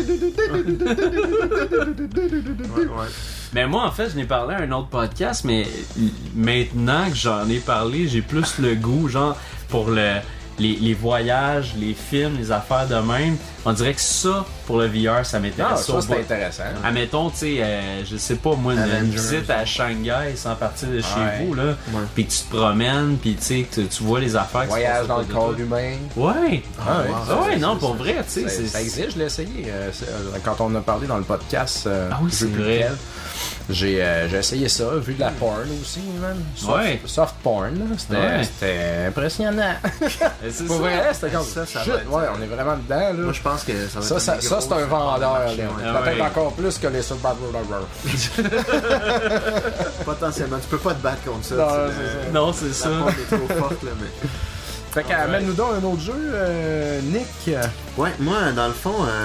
Ouais, ouais. Mais moi, en fait, je n'ai parlé à un autre podcast, mais maintenant que j'en ai parlé, j'ai plus le goût, genre, pour le, les, les voyages, les films, les affaires de même. On dirait que ça, pour le V R, ça Non, m'intéresse ça, au c'est bout. intéressant. Admettons, tu sais, euh, je sais pas, moi, une, Avengers. une visite à Shanghai sans partir de chez Ouais. vous, là, Ouais. puis que tu te promènes, puis tu sais, que tu, tu vois les affaires qui se Voyage passent dans le autour de corps toi. humain. Ouais! Ah, wow. ouais, Ah ouais, ça, non, ça, pour ça, vrai, tu sais, Ça, c'est... ça existe, je l'ai essayé. euh, c'est, euh, quand on a parlé dans le podcast, euh, Ah oui, je sais c'est plus vrai. lequel, J'ai, euh, j'ai essayé ça, vu de la porn aussi, man. Soft, Ouais. soft porn, là. C'était, Ouais. c'était impressionnant. C'est Pour ça. vrai, c'était comme Ça, ça shit, va être- ouais, on est vraiment dedans, là. Moi, je pense que ça va Ça, être ça, un ça, c'est un gros vendeur, marché, là. ouais. Ah Peut-être ouais. encore plus que les Survivor Horror. Potentiellement, tu peux pas te battre contre ça. Non, tu sais, c'est le- ça. Non, c'est ça. La porte est trop forte, là, mais... Fait qu'amène-nous donc un autre jeu, euh, Nick. Ouais, moi, dans le fond, euh,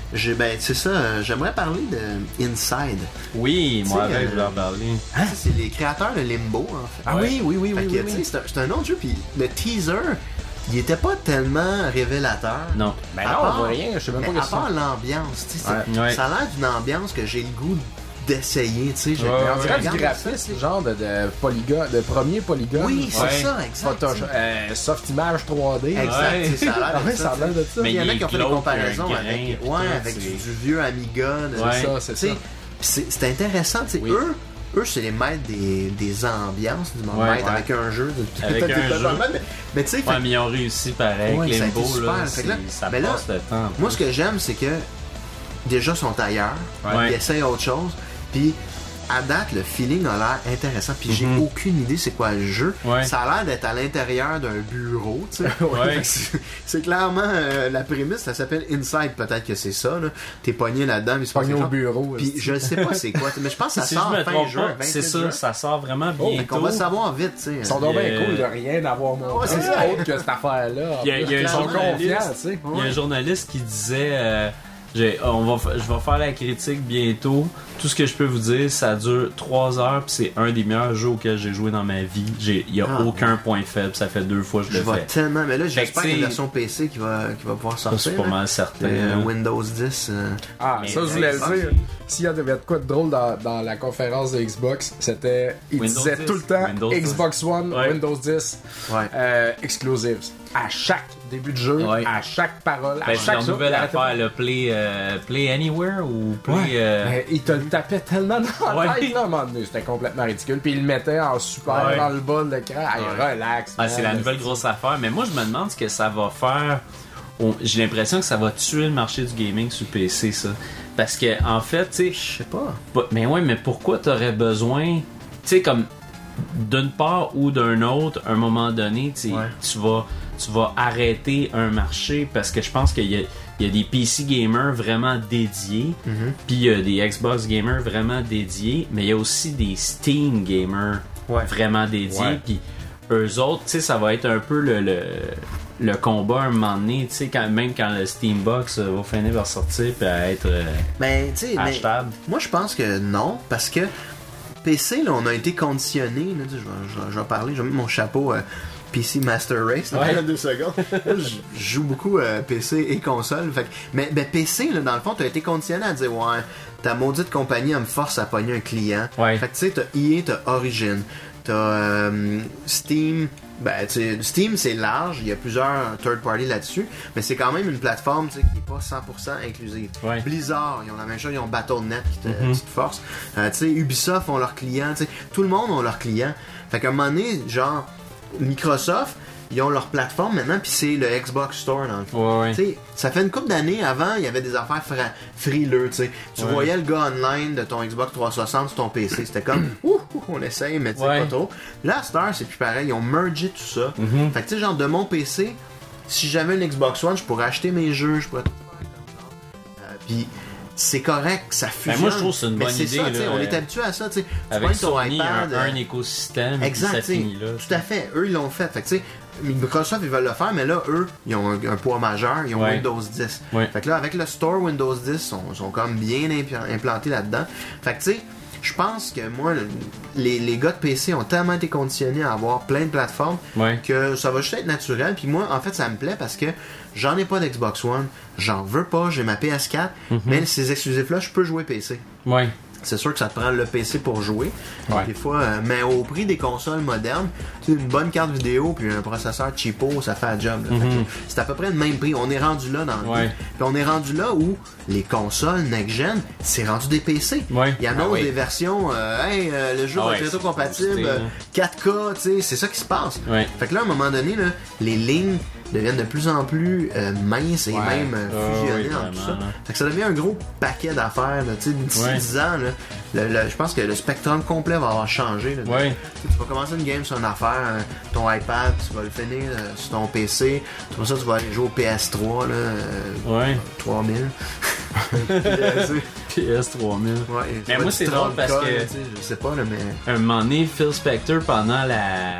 j'ai, ben, c'est ça, euh, j'aimerais parler de Inside. Oui, moi, Tu sais, avec, euh, je vais en parler. Hein? C'est les créateurs de Limbo, en fait. Ah oui, oui, oui, Fait oui, que, oui, tu sais, oui. c'est un, c'est un autre jeu, puis le teaser, il était pas tellement révélateur. Non. Ben À non, part- on voit rien, je sais même pas Mais à qu'est-ce que part c'est. l'ambiance, tu sais, c'est- Ouais. Ouais. ça a l'air d'une ambiance que j'ai le goût d'essayer, tu sais. j'ai- Ouais, Mais on ouais, dirait regarde du graphisme, genre de, de polygone, de premier polygone. Oui, c'est Ouais. ça, exact. Photoshop, euh, soft image trois D. Exact, Ouais. tu sais, ça a l'air Ah de ouais, ça, ça a tu sais. l'air de ça. Mais Il y en il a est qui ont fait des glauque, comparaisons il y a un avec, grain, puis ouais, tout, avec c'est- du, du vieux Amiga. de- Ouais. Ça, c'est Tu sais, ça. pis c'est c'est intéressant, tu sais, Oui. eux, eux c'est les maîtres des, des ambiances, du moment, Ouais, maîtres ouais. avec un jeu. de- Avec peut-être un des jeu. totalement, Mais, mais tu sais, fait- Ouais, mais ils ont réussi pareil. Ouais, ça a été Limbo, super. là, Fait que là- c'est- ça mais là, passe le temps. moi, ce que j'aime, c'est que déjà, ils sont ailleurs, Ouais. ils essayent autre chose, puis à date, le feeling a l'air intéressant, puis j'ai Mhm. aucune idée c'est quoi le jeu. Ouais. Ça a l'air d'être à l'intérieur d'un bureau, tu sais. Ouais. Fait que c'est- c'est clairement euh, la prémisse, ça s'appelle Inside, peut-être que c'est ça, là. T'es pogné là-dedans, mais c'est pas Pogné au quelque chose. bureau. Puis je sais pas c'est quoi, mais je pense que ça Si sort je me fin trompe juin, pas, c'est vingt-huit ça, juin. ça sort vraiment Oh, Fait bientôt. qu'on va savoir vite, tu sais. Ils sont donc bien Euh, cool de rien avoir montré. Ouais, c'est c'est ça. autre que cette affaire-là. En Il y a- plus. il y a un Ils sont journaliste- confiants, tu sais. Il y a un journaliste qui disait euh, j'ai- on va, fa- je vais faire la critique bientôt. Tout ce que je peux vous dire, ça dure trois heures, puis c'est un des meilleurs jeux auxquels j'ai joué dans ma vie. J'ai- Il n'y a Ah, aucun point faible, ça fait deux fois que je Je le vais fais. tellement, mais là, Fait j'espère que, qu'il y a une t'sais, version P C qui va, qui va pouvoir Ça, sortir. c'est pas là. mal certain. Euh, là. Windows dix. euh, Ah, Mais ça, je c'est voulais le Xbox. dire. S'il y avait de quoi de drôle dans, dans la conférence de Xbox, c'était. Il Windows disait dix. tout le temps Windows dix. Xbox One, Ouais. Windows dix, Ouais. euh, exclusives. À chaque début de jeu, Ouais. à chaque parole, à Ben, chaque leur ça, nouvelle il arrêtait affaire, le Play, euh, Play Anywhere ou Play. Ouais. euh, Mais il te le tapait tellement dans la Ouais. tête, là, à un moment donné. C'était complètement ridicule. Puis il le mettait en super Ouais. dans le bas de l'écran. Hey, Ouais. relax. Ah, c'est man. la nouvelle grosse affaire. Mais moi, je me demande ce que ça va faire. On- J'ai l'impression que ça va tuer le marché du gaming sur P C, ça. Parce que, en fait, tu sais. Je sais pas. Pas- Mais ouais, mais pourquoi t'aurais besoin, tu sais, comme d'une part ou d'un autre, à un moment donné, tu sais, Ouais. tu vas, tu vas arrêter un marché parce que je pense qu'il y a, il y a des P C gamers vraiment dédiés, Mhm. puis il y a des Xbox gamers vraiment dédiés, mais il y a aussi des Steam gamers Ouais. vraiment dédiés, Ouais. puis eux autres, tu sais, ça va être un peu le, le, le combat un moment donné, tu sais, quand, même quand le Steambox euh, va finir par sortir puis à être euh, Ben, tu sais, mais achetable. moi, je pense que non, parce que P C, là, on a été conditionné. Là, tu sais, je, vais, je vais- je vais parler, je vais mettre mon chapeau euh, P C Master Race. Là, Ouais. pendant deux secondes. Là, je, je joue beaucoup euh, P C et console. Fait que- mais ben, P C, là, dans le fond, tu as été conditionné à dire, ouais, ta maudite compagnie, elle me force à pogner un client. Ouais. Fait que tu sais, t'as E A, t'as Origin, t'as euh, Steam. Ben, tu sais, Steam, c'est large, il y a plusieurs third party là-dessus, mais c'est quand même une plateforme, tu sais, qui est pas cent pour cent inclusive. Ouais. Blizzard, ils ont la même chose, ils ont Battle point net qui te, Mhm. qui te force. Euh, tu sais, Ubisoft ont leurs clients, tu sais, tout le monde ont leurs clients. Fait qu'à un moment donné, genre, Microsoft, ils ont leur plateforme maintenant, puis c'est le Xbox Store dans le fond. Ouais, ouais. Tu sais, ça fait une couple d'années avant, il y avait des affaires fra- frileux, tu sais. Tu Ouais. voyais le gars online de ton Xbox trois cent soixante sur ton P C, c'était comme, ouh, ouh, on essaye, mais tu sais Ouais. pas trop. Là, à Star, c'est plus pareil, ils ont mergé tout ça. Mhm. Fait que tu sais, genre, de mon P C, si j'avais une Xbox One, je pourrais acheter mes jeux, je pourrais tout faire comme ça. Euh, Puis c'est correct, ça fusionne. Ben, moi, je trouve que c'est une Mais bonne c'est idée, ça, tu sais, là. on est habitué à ça, tu sais. Tu Avec pognes ton Sony, iPad, un, euh, un écosystème, Exact, puis ça tu sais, finit là. tout à fait. Eux, ils l'ont fait. Fait que, tu sais, Microsoft, ils veulent le faire, mais là, eux, ils ont un, un poids majeur. Ils ont Ouais. Windows dix. Ouais. Fait que là, avec le store Windows dix, ils sont, sont quand même bien impl- implantés là-dedans. Fait que, tu sais, je pense que moi, le- les, les gars de P C ont tellement été conditionnés à avoir plein de plateformes Ouais. que ça va juste être naturel. Puis moi, en fait, ça me plaît parce que j'en ai pas d'Xbox One, j'en veux pas, j'ai ma P S quatre, Mhm. mais ces exclusifs-là, je peux jouer P C. Ouais. C'est sûr que ça te prend le P C pour jouer. Ouais. Des fois, euh, mais au prix des consoles modernes, tu sais, une bonne carte vidéo puis un processeur cheapo, ça fait un job. là. Fait que c'est à peu près le même prix. On est rendu là dans le Ouais. vie. Puis on est rendu là où les consoles next-gen, c'est rendu des P C. Ouais. Il y en a Ah oui. des versions, euh, hey, euh, le jeu Ah va ouais, être c'est rétro-compatible, boosté, euh, là. quatre K, tu sais, c'est ça qui se passe. Ouais. Fait que là, à un moment donné, là, les lignes deviennent de plus en plus euh, minces et Ouais. même euh, Ah fusionnées oui, entre tout vraiment, ça. là. Fait que ça devient un gros paquet d'affaires. là. Tu sais, D'ici Ouais. dix ans, là, le- le- je pense que le spectrum complet va avoir changé. Là. Ouais. Tu sais, tu vas commencer une game sur une affaire, hein, ton iPad, tu vas le finir euh, sur ton P C. Pour ça, tu vas aller jouer au P S trois, là, euh, Ouais. trois mille. Puis, euh, tu sais, P S trois mille. ouais, Mais tu vas moi, du c'est drôle trente parce K, que- là, tu sais, je sais pas, là, mais. Un moment donné, Phil Spector, pendant la.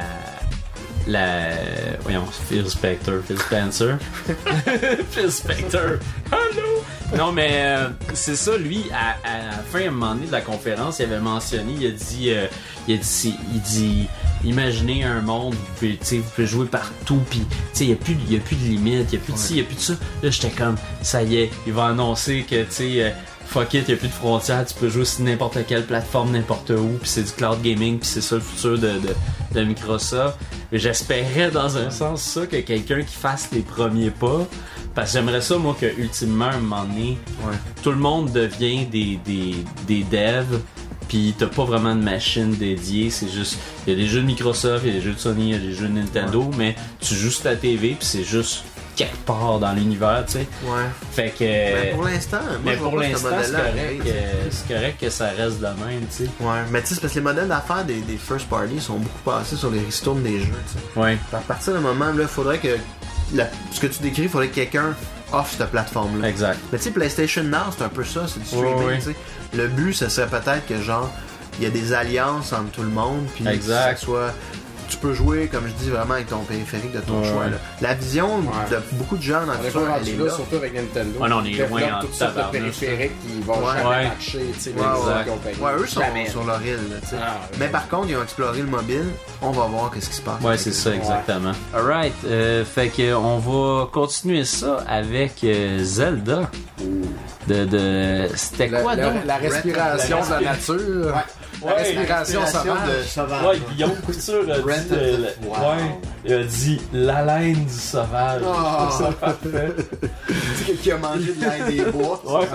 La. Voyons, Phil Spector, Phil Spencer. Phil Spector. Allô? Non, mais euh, c'est ça, lui, à, à la fin, à un moment donné de la conférence, il avait mentionné, il a dit, euh, il a dit, il dit, imaginez un monde, vous pouvez, tu sais, vous pouvez jouer partout, puis, tu sais, il n'y a plus, il y a plus de limites, il n'y a plus de ci, il n'y a plus de ça. Là, j'étais comme, ça y est, il va annoncer que, tu sais, euh, fuck it, il n'y a plus de frontières, tu peux jouer sur n'importe quelle plateforme, n'importe où, puis c'est du cloud gaming, puis c'est ça le futur de, de, de Microsoft. Et j'espérais dans un sens ça, que quelqu'un qui fasse les premiers pas, parce que j'aimerais ça, moi, que ultimement, à un moment donné, Ouais. tout le monde devient des, des, des devs, puis t'as pas vraiment de machine dédiée, c'est juste, il y a des jeux de Microsoft, il y a des jeux de Sony, il y a des jeux de Nintendo, ouais. mais tu joues sur ta T V, puis c'est juste quelque part dans l'univers, tu sais. Ouais. Fait que... Mais pour l'instant, moi, mais je vois pour pas ce l'instant, c'est modèle-là correct, arriver, que, c'est correct que ça reste de même, tu sais. Ouais, mais tu sais, c'est parce que les modèles d'affaires des, des first parties sont beaucoup passés sur les ristournes des jeux, tu sais. Ouais. À partir d'un moment, là, il faudrait que la, ce que tu décris, il faudrait que quelqu'un offre cette plateforme-là. Exact. Mais tu sais, PlayStation Now, c'est un peu ça, c'est du streaming, Ouais, ouais. tu sais. Le but, ce serait peut-être que, genre, il y a des alliances entre tout le monde, puis Exact. que ça soit... Tu peux jouer, comme je dis, vraiment avec ton périphérique de ton Ouais, choix. ouais. Là. La vision Ouais. de beaucoup de gens dans On le est futur, pas elle rendu est là, là. surtout avec Nintendo. Ouais, non, on est Ils loin développent en toutes sortes de tabarnouche, périphériques qui vont Ouais. jamais Ouais. matcher, tu sais, les Ouais, autres exact. compagnies. Ouais, eux sont Jamais. sur leur île, là, tu sais. Ah, Mais ouais. par contre, ils ont exploré le mobile. On va voir qu'est-ce qui se passe. Ouais, c'est ça, exactement. Alright, euh, fait que on va continuer ça avec euh, Zelda. De, de... C'était La, quoi la, donc? la respiration de la nature. La Ouais, respiration sauvage. de sauvage. Ouais, Guillaume Couture a Brent dit, euh, of the- le- ouais, il a dit l'haleine du sauvage. Oh. C'est parfait. C'est qui a mangé de l'ail des bois. Ouais,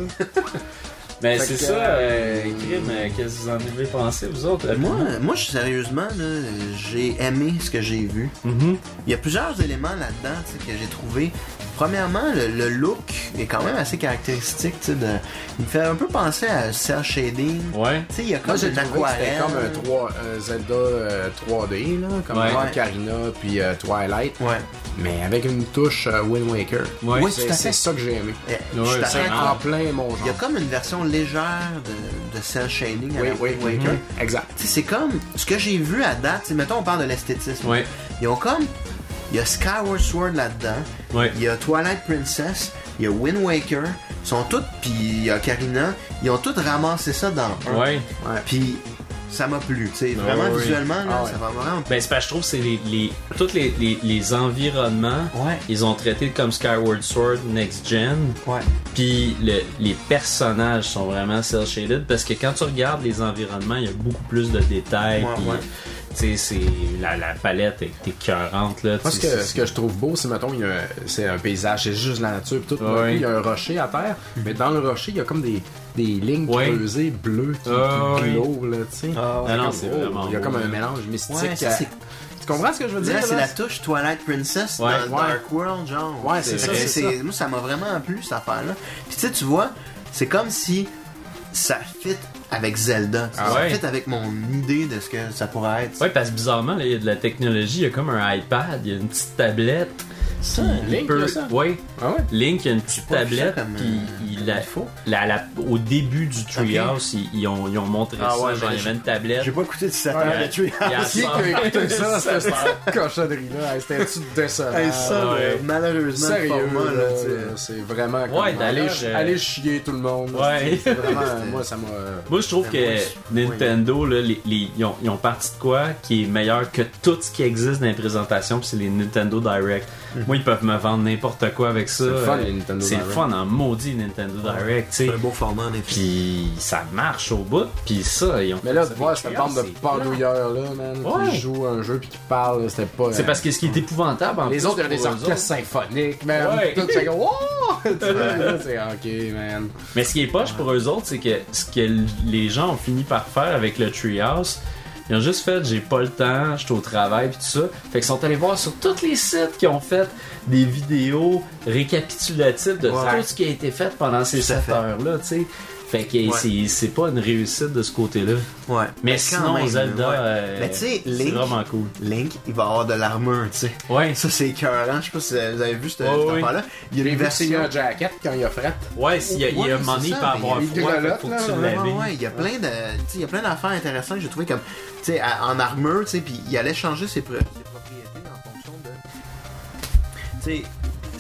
mais Fait c'est que, ça, euh, euh, Crime, euh, qu'est-ce que vous en avez pensé, vous autres? Moi, moi, je sérieusement, là, j'ai aimé ce que j'ai vu. Mhm. Il y a plusieurs éléments là-dedans tu sais, que j'ai trouvé. Premièrement, le, le look est quand même assez caractéristique. tu sais, De, il me fait un peu penser à cell shading. Ouais. Tu sais, il y a Moi, comme j'ai une trouvé que c'était aquarelle. comme un, trois, un Zelda euh, trois D, là, comme Ouais. Ocarina puis euh, Twilight, Ouais. mais avec une touche euh, Wind Waker. Ouais. Oui, C'est tout à c'est fait. ça que j'ai aimé. Eh, je Ouais, suis c'est C'est d'accord. en plein mon genre. Il y a comme une version légère de, de cell shading à Oui, la oui, Wind Waker. mhm, exact. Tu sais, c'est comme ce que j'ai vu à date. tu sais, Mettons, on parle de l'esthétisme. Ouais. Ils ont comme. Il y a Skyward Sword là-dedans. Ouais. Il y a Twilight Princess. Il y a Wind Waker. Ils sont toutes. Puis il y a Ocarina. Ils ont tous ramassé ça dans un. Ouais. Ouais. Puis ça m'a plu. tu sais, Vraiment, ouais. visuellement, là, Ah ouais. ça va vraiment. Ben, c'est parce que je trouve que c'est les, les, tous les, les, les environnements, Ouais. ils ont traité comme Skyward Sword Next Gen. Ouais. Puis le, les personnages sont vraiment cel shaded parce que quand tu regardes les environnements, il y a beaucoup plus de détails. Ouais, puis, ouais. tu sais, c'est la, la palette est écœurante là. Moi, tu ce sais, que, c'est- ce que je trouve beau, c'est, mettons, il y a un- c'est un paysage, c'est juste la nature, puis tout. d'un Ouais. coup, il y a un rocher à terre, mais dans le rocher, il y a comme des, des lignes Ouais. creusées bleues qui, Ah, qui oui. glow, là, tu sais. Ah, ouais. Ah non, Comme, c'est oh, vraiment il y a beau, comme un là. mélange mystique. Ouais, ça, euh, c'est- Tu comprends ce que je veux dire? Là, c'est là? la touche Twilight Princess Ouais. dans Ouais. Dark World, genre. Ouais, c'est ça, Fait que c'est ça. Moi, ça m'a vraiment plu, cette affaire-là. Puis, tu sais, tu vois, c'est comme si ça fit avec Zelda. Ah ça ouais. fit avec mon idée de ce que ça pourrait être. Ouais, parce que bizarrement, là, il y a de la technologie, il y a comme un iPad, il y a une petite tablette. Ça, il Link, peut- là, ça? Ouais. Ah ouais? Link, il y a une petite pas vu ça tablette, comme, puis euh, il a, la, la- au début du Treehouse, ils, ils ont, ils ont montré Ah ça, ouais, genre mais il y avait une tablette. J'ai pas écouté de sept Ouais, heures il y de tuer. a- il y a Qui ça. a écouté ça, Ça cette fait cochonnerie-là? Hey, C'était-tu décevant? Hey, ça, ouais. là, malheureusement, le Sérieux, format, là, là, tu sais. c'est vraiment Ouais, comme, d'ailleurs, allez, euh, allez chier tout le monde. Ouais. C'est vraiment, moi, ça m'a... Moi, je trouve Mais que moi, je- Nintendo, là, les, les- ils, ont, ils ont parti de quoi qui est meilleur que tout ce qui existe dans les présentations, puis c'est les Nintendo Direct. Moi, ils peuvent me vendre n'importe quoi avec ça. C'est le fun, Euh, les Nintendo C'est le Direct. fun en maudit Nintendo Direct, tu sais. C'est un beau format, en effet. Puis ça marche au bout, puis ça, ils ont Mais là, fait tu ça vois, avec cette Treehouse, bande de c'est pendouilleurs-là, man, Ouais. qui jouent un jeu puis qui parlent, c'était pas... C'est euh, parce que ce qui est épouvantable en Les plus autres, il y a des pour eux orchestres autres- symphoniques, man. Ouais. Tout, c'est comme, wow! Tu sais, là, c'est ok, man. Mais ce qui est poche pour eux autres, c'est que ce que les gens ont fini par faire avec le Treehouse, ils ont juste fait j'ai pas le temps, je suis au travail pis tout ça. Fait qu'ils sont allés voir sur tous les sites qui ont fait des vidéos récapitulatives de Ouais. tout ce qui a été fait pendant ces Tout à sept fait. heures-là, tu sais. Fait que Ouais. c'est, c'est pas une réussite de ce côté-là. Ouais. Mais quand sinon, même, Zelda, ouais. euh, Mais tu sais, c'est Link, vraiment cool. Link, il va avoir de l'armure, tu sais. Ouais, Ça, c'est écœurant. Je sais pas si vous avez vu cette, Ouais, cette oui. affaire-là. Il y a J'ai une vu signer version. un jacket quand il a fret. ouais, s'il y a, il y a Ouais, un moment donné, c'est il ça, peut mais avoir il y a des froid, grelottes, faut que là, tu ouais, l'habilles. Ouais, ouais, il y a plein de, tu sais, il y a plein d'affaires intéressantes que j'ai trouvé comme, tu sais, à- en armure, tu sais, puis il allait changer ses, pro- ses propriétés en fonction de, tu sais,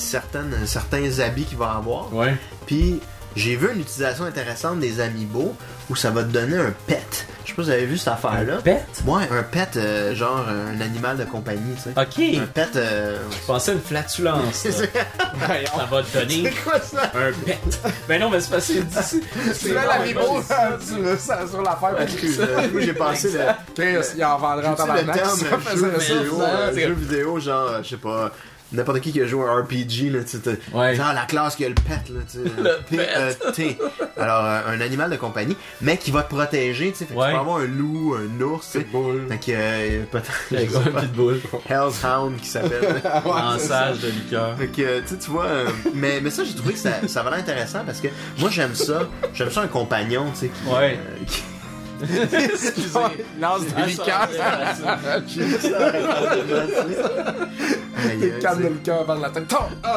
certaines, certains habits qu'il va avoir. Ouais. Puis j'ai vu une utilisation intéressante des amiibo où ça va te donner un pet. Je sais pas si vous avez vu cette affaire-là. Un pet? Ouais, un pet, euh, genre un animal de compagnie, tu sais. Ok. Un pet. Euh... Je pensais à une flatulence. là. Ça va te donner C'est quoi ça? un pet. Ben non, mais c'est facile d'ici. Tu mets l'amiibo sur ça- sur l'affaire. Excuse, euh, moi j'ai pensé le. Chris, il en vendrait en Tu sais, le tabarnak. terme si ça jeu faisait vidéo, ça. euh, jeu vidéo, genre, euh, je sais pas, n'importe qui qui a joué à un R P G, là, tu sais, t'as- Ouais. genre la classe qui a le pet, là, tu sais. Le P E T. Alors, euh, un animal de compagnie, mais qui va te protéger, tu sais. Fait que Ouais. tu peux avoir un loup, un ours, tu sais. Pitbull. Fait que, euh, peut-être, je Avec sais un pas, pitbull. Hell's Hound qui s'appelle. En sage de liqueur. Fait que, euh, tu sais, tu vois, euh, mais, mais ça, j'ai trouvé que ça, ça valait intéressant parce que moi, j'aime ça. J'aime ça un compagnon, tu sais, qui, Ouais. euh, qui- Excusez. Lance des liqueurs. J'ai vu ça rapidement, tu sais. Aïe, Des aïe, cannes tu de sais, liqueur vers la tête. Tom! Ah!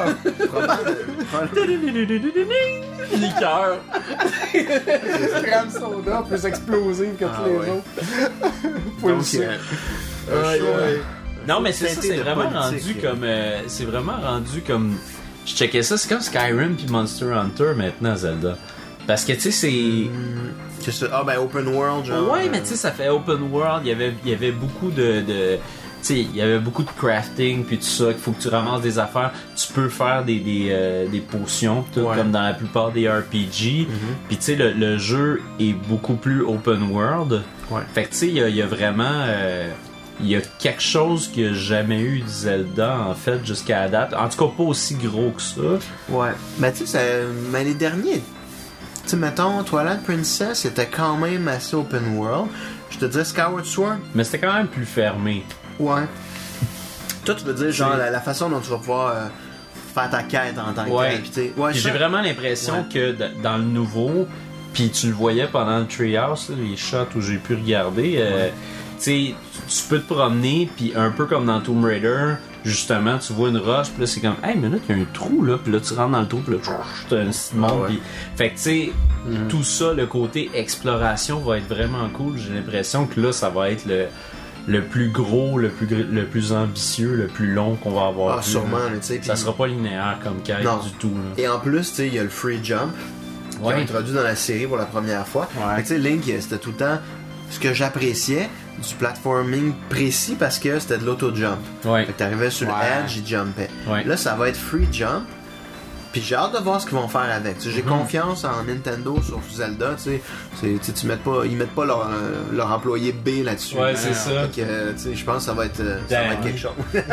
Liqueur. Crème soda plus explosive que Ah, tous les ouais. autres. Faut le Donc, sucre. euh, un Aïe, show, aïe. euh, Non, mais c'est ça, teinté c'est de vraiment politique, rendu euh. comme. euh, c'est vraiment rendu comme. Je checkais ça, c'est comme Skyrim puis Monster Hunter maintenant, Zelda. Parce que, tu sais, c'est. Que ça- Ah, ben, open world, genre. Ouais, mais euh, tu sais, ça fait open world. Il y avait, il y avait beaucoup de. de tu sais, il y avait beaucoup de crafting puis tout ça, qu'il faut que tu ramasses des affaires. Tu peux faire des, des, euh, des potions, tout Ouais. comme dans la plupart des R P G. Puis tu sais, le, le jeu est beaucoup plus open world. Ouais. Fait que tu sais, il y a, il y a vraiment. euh, il y a quelque chose qu'il n'y a jamais eu de Zelda, en fait, jusqu'à la date. En tout cas, pas aussi gros que ça. Ouais. Mais tu sais, ça- mais les derniers. Tu sais, mettons, Twilight Princess était quand même assez open world. Je te dirais Skyward Sword. Mais c'était quand même plus fermé. Ouais. Toi, tu veux dire, genre, la, la façon dont tu vas pouvoir euh, faire ta quête en tant que Ouais. tel. Puis, tu sais, ouais, Puis ça- j'ai vraiment l'impression Ouais. que d- dans le nouveau, puis tu le voyais pendant le Treehouse, là, les shots où j'ai pu regarder, euh, tu sais, tu peux te promener, puis un peu comme dans Tomb Raider, justement, tu vois une roche, puis là c'est comme, hey, mais là, il y a un trou, là, puis là tu rentres dans le trou, puis là, t'as un petit monde, Ah ouais. puis- fait que tu sais, tout ça, le côté exploration va être vraiment cool. J'ai l'impression que là, ça va être le, le plus gros, le plus, gr- le plus ambitieux, le plus long qu'on va avoir. Ah, vu, sûrement, là. là, tu sais. Ça puis- sera pas linéaire comme quête Non. du tout. Là. Et en plus, tu sais, il y a le free jump qui est Ouais. introduit dans la série pour la première fois. Ouais. Fait que, tu sais, Link, c'était tout le temps ce que j'appréciais du platforming précis parce que c'était de l'auto-jump. Ouais. Fait que t'arrivais sur Ouais. le edge, il jumpait. Ouais. Là, ça va être free jump. Puis j'ai hâte de voir ce qu'ils vont faire avec. Tu sais, j'ai Mhm. confiance en Nintendo sur Zelda. Tu sais, C'est- tu sais, tu mets pas, ils mettent pas leur, euh, leur employé B là-dessus. Ouais, c'est ça. Fait que, euh, tu sais, je pense que ça va être, euh, ça va être Danny. quelque chose.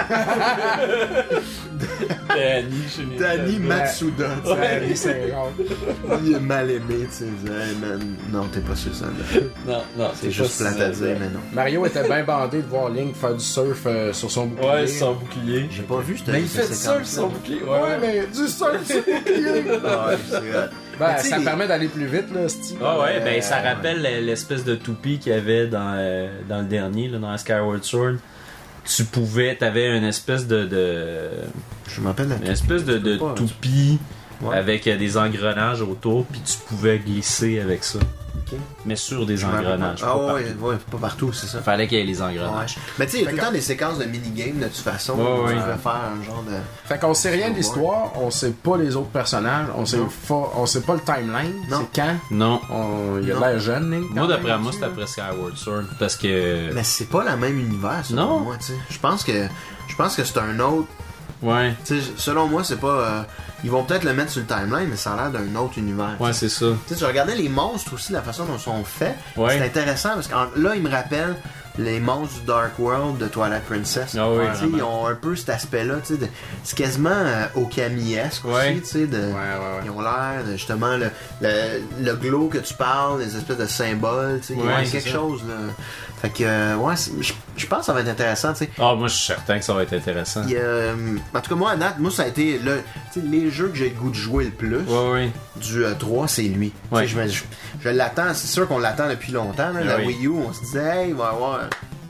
Danny chez Nintendo. Danny Matsuda, tu sais. Ouais, c'est rare. Il est mal aimé, tu sais. il dit, Hey, man, non, t'es pas sur Zelda. Non, non, C'est juste pas plate à Zelda. dire, mais non. Mario était bien bandé de voir Link faire du surf euh, sur son bouclier. Ouais, sans bouclier. J'ai pas vu cette Mais il cette fait ça séquence-là. sur son bouclier. Ouais, Ouais, mais du surf sur le bouclier! Ah ouais, c'est vrai. Ben, Mais tu sais, ça les- permet d'aller plus vite, là, Steve. Ah ouais, ben Euh, ça rappelle l'espèce de toupie qu'il y avait dans, euh, dans le dernier, là, dans Skyward Sword. Tu pouvais, t'avais une espèce de, de Je m'appelle la une espèce de, de pas, hein. toupie Ouais. avec euh, des engrenages autour, puis tu pouvais glisser avec ça. Ok. Mais sur des Je m'appelle engrenages. pas. pas Ah ouais, partout. ouais, pas partout, c'est ça. Fallait qu'il y ait les Ouais. engrenages. Mais tu sais, il y a tout le Fait temps des séquences de mini-games de toute façon. Ouais, où ouais. Tu pouvais faire un genre de. Fait qu'on sait rien de Ouais. l'histoire, on sait pas les autres personnages, on sait, Non. fa- on sait pas le timeline, Non. c'est quand. Non. On... Il a Non. l'air jeune, Link. Moi, quand d'après même, moi, aussi, c'est là. après Skyward Sword. Parce que. Mais c'est pas le même univers, selon Non. moi, tu sais. Je pense que. Je pense que c'est un autre. Ouais. Tu sais, selon moi, c'est pas. euh, Ils vont peut-être le mettre sur le timeline, mais ça a l'air d'un autre univers. Ouais, c'est ça. Tu sais, tu regardais les monstres aussi, la façon dont ils sont faits. Ouais. C'est intéressant parce que en- là, ils me rappellent les monstres du Dark World de Twilight Princess. Ah oui, Tu sais, vraiment. ils ont un peu cet aspect-là, tu sais, de- c'est quasiment euh, Okami-esque Ouais. aussi, tu sais, de... Ouais, ouais, ouais. Ils ont l'air de, justement, le, le, le glow que tu parles, les espèces de symboles, tu sais, il y a Ouais, quelque c'est ça. chose, là. Fait que, euh, ouais, c'est- je je pense que ça va être intéressant, tu sais. Ah, moi, je suis certain que ça va être intéressant. Il y a, euh, en tout cas, moi, à date, moi, ça a été le, tu sais, les jeux que j'ai le goût de jouer le plus Ouais, ouais. du euh, trois, c'est lui. Tu Ouais. sais, Je, me- je, je l'attends, c'est sûr qu'on l'attend depuis longtemps. là. Ah la oui. Wii U, on se disait, hey, il va y avoir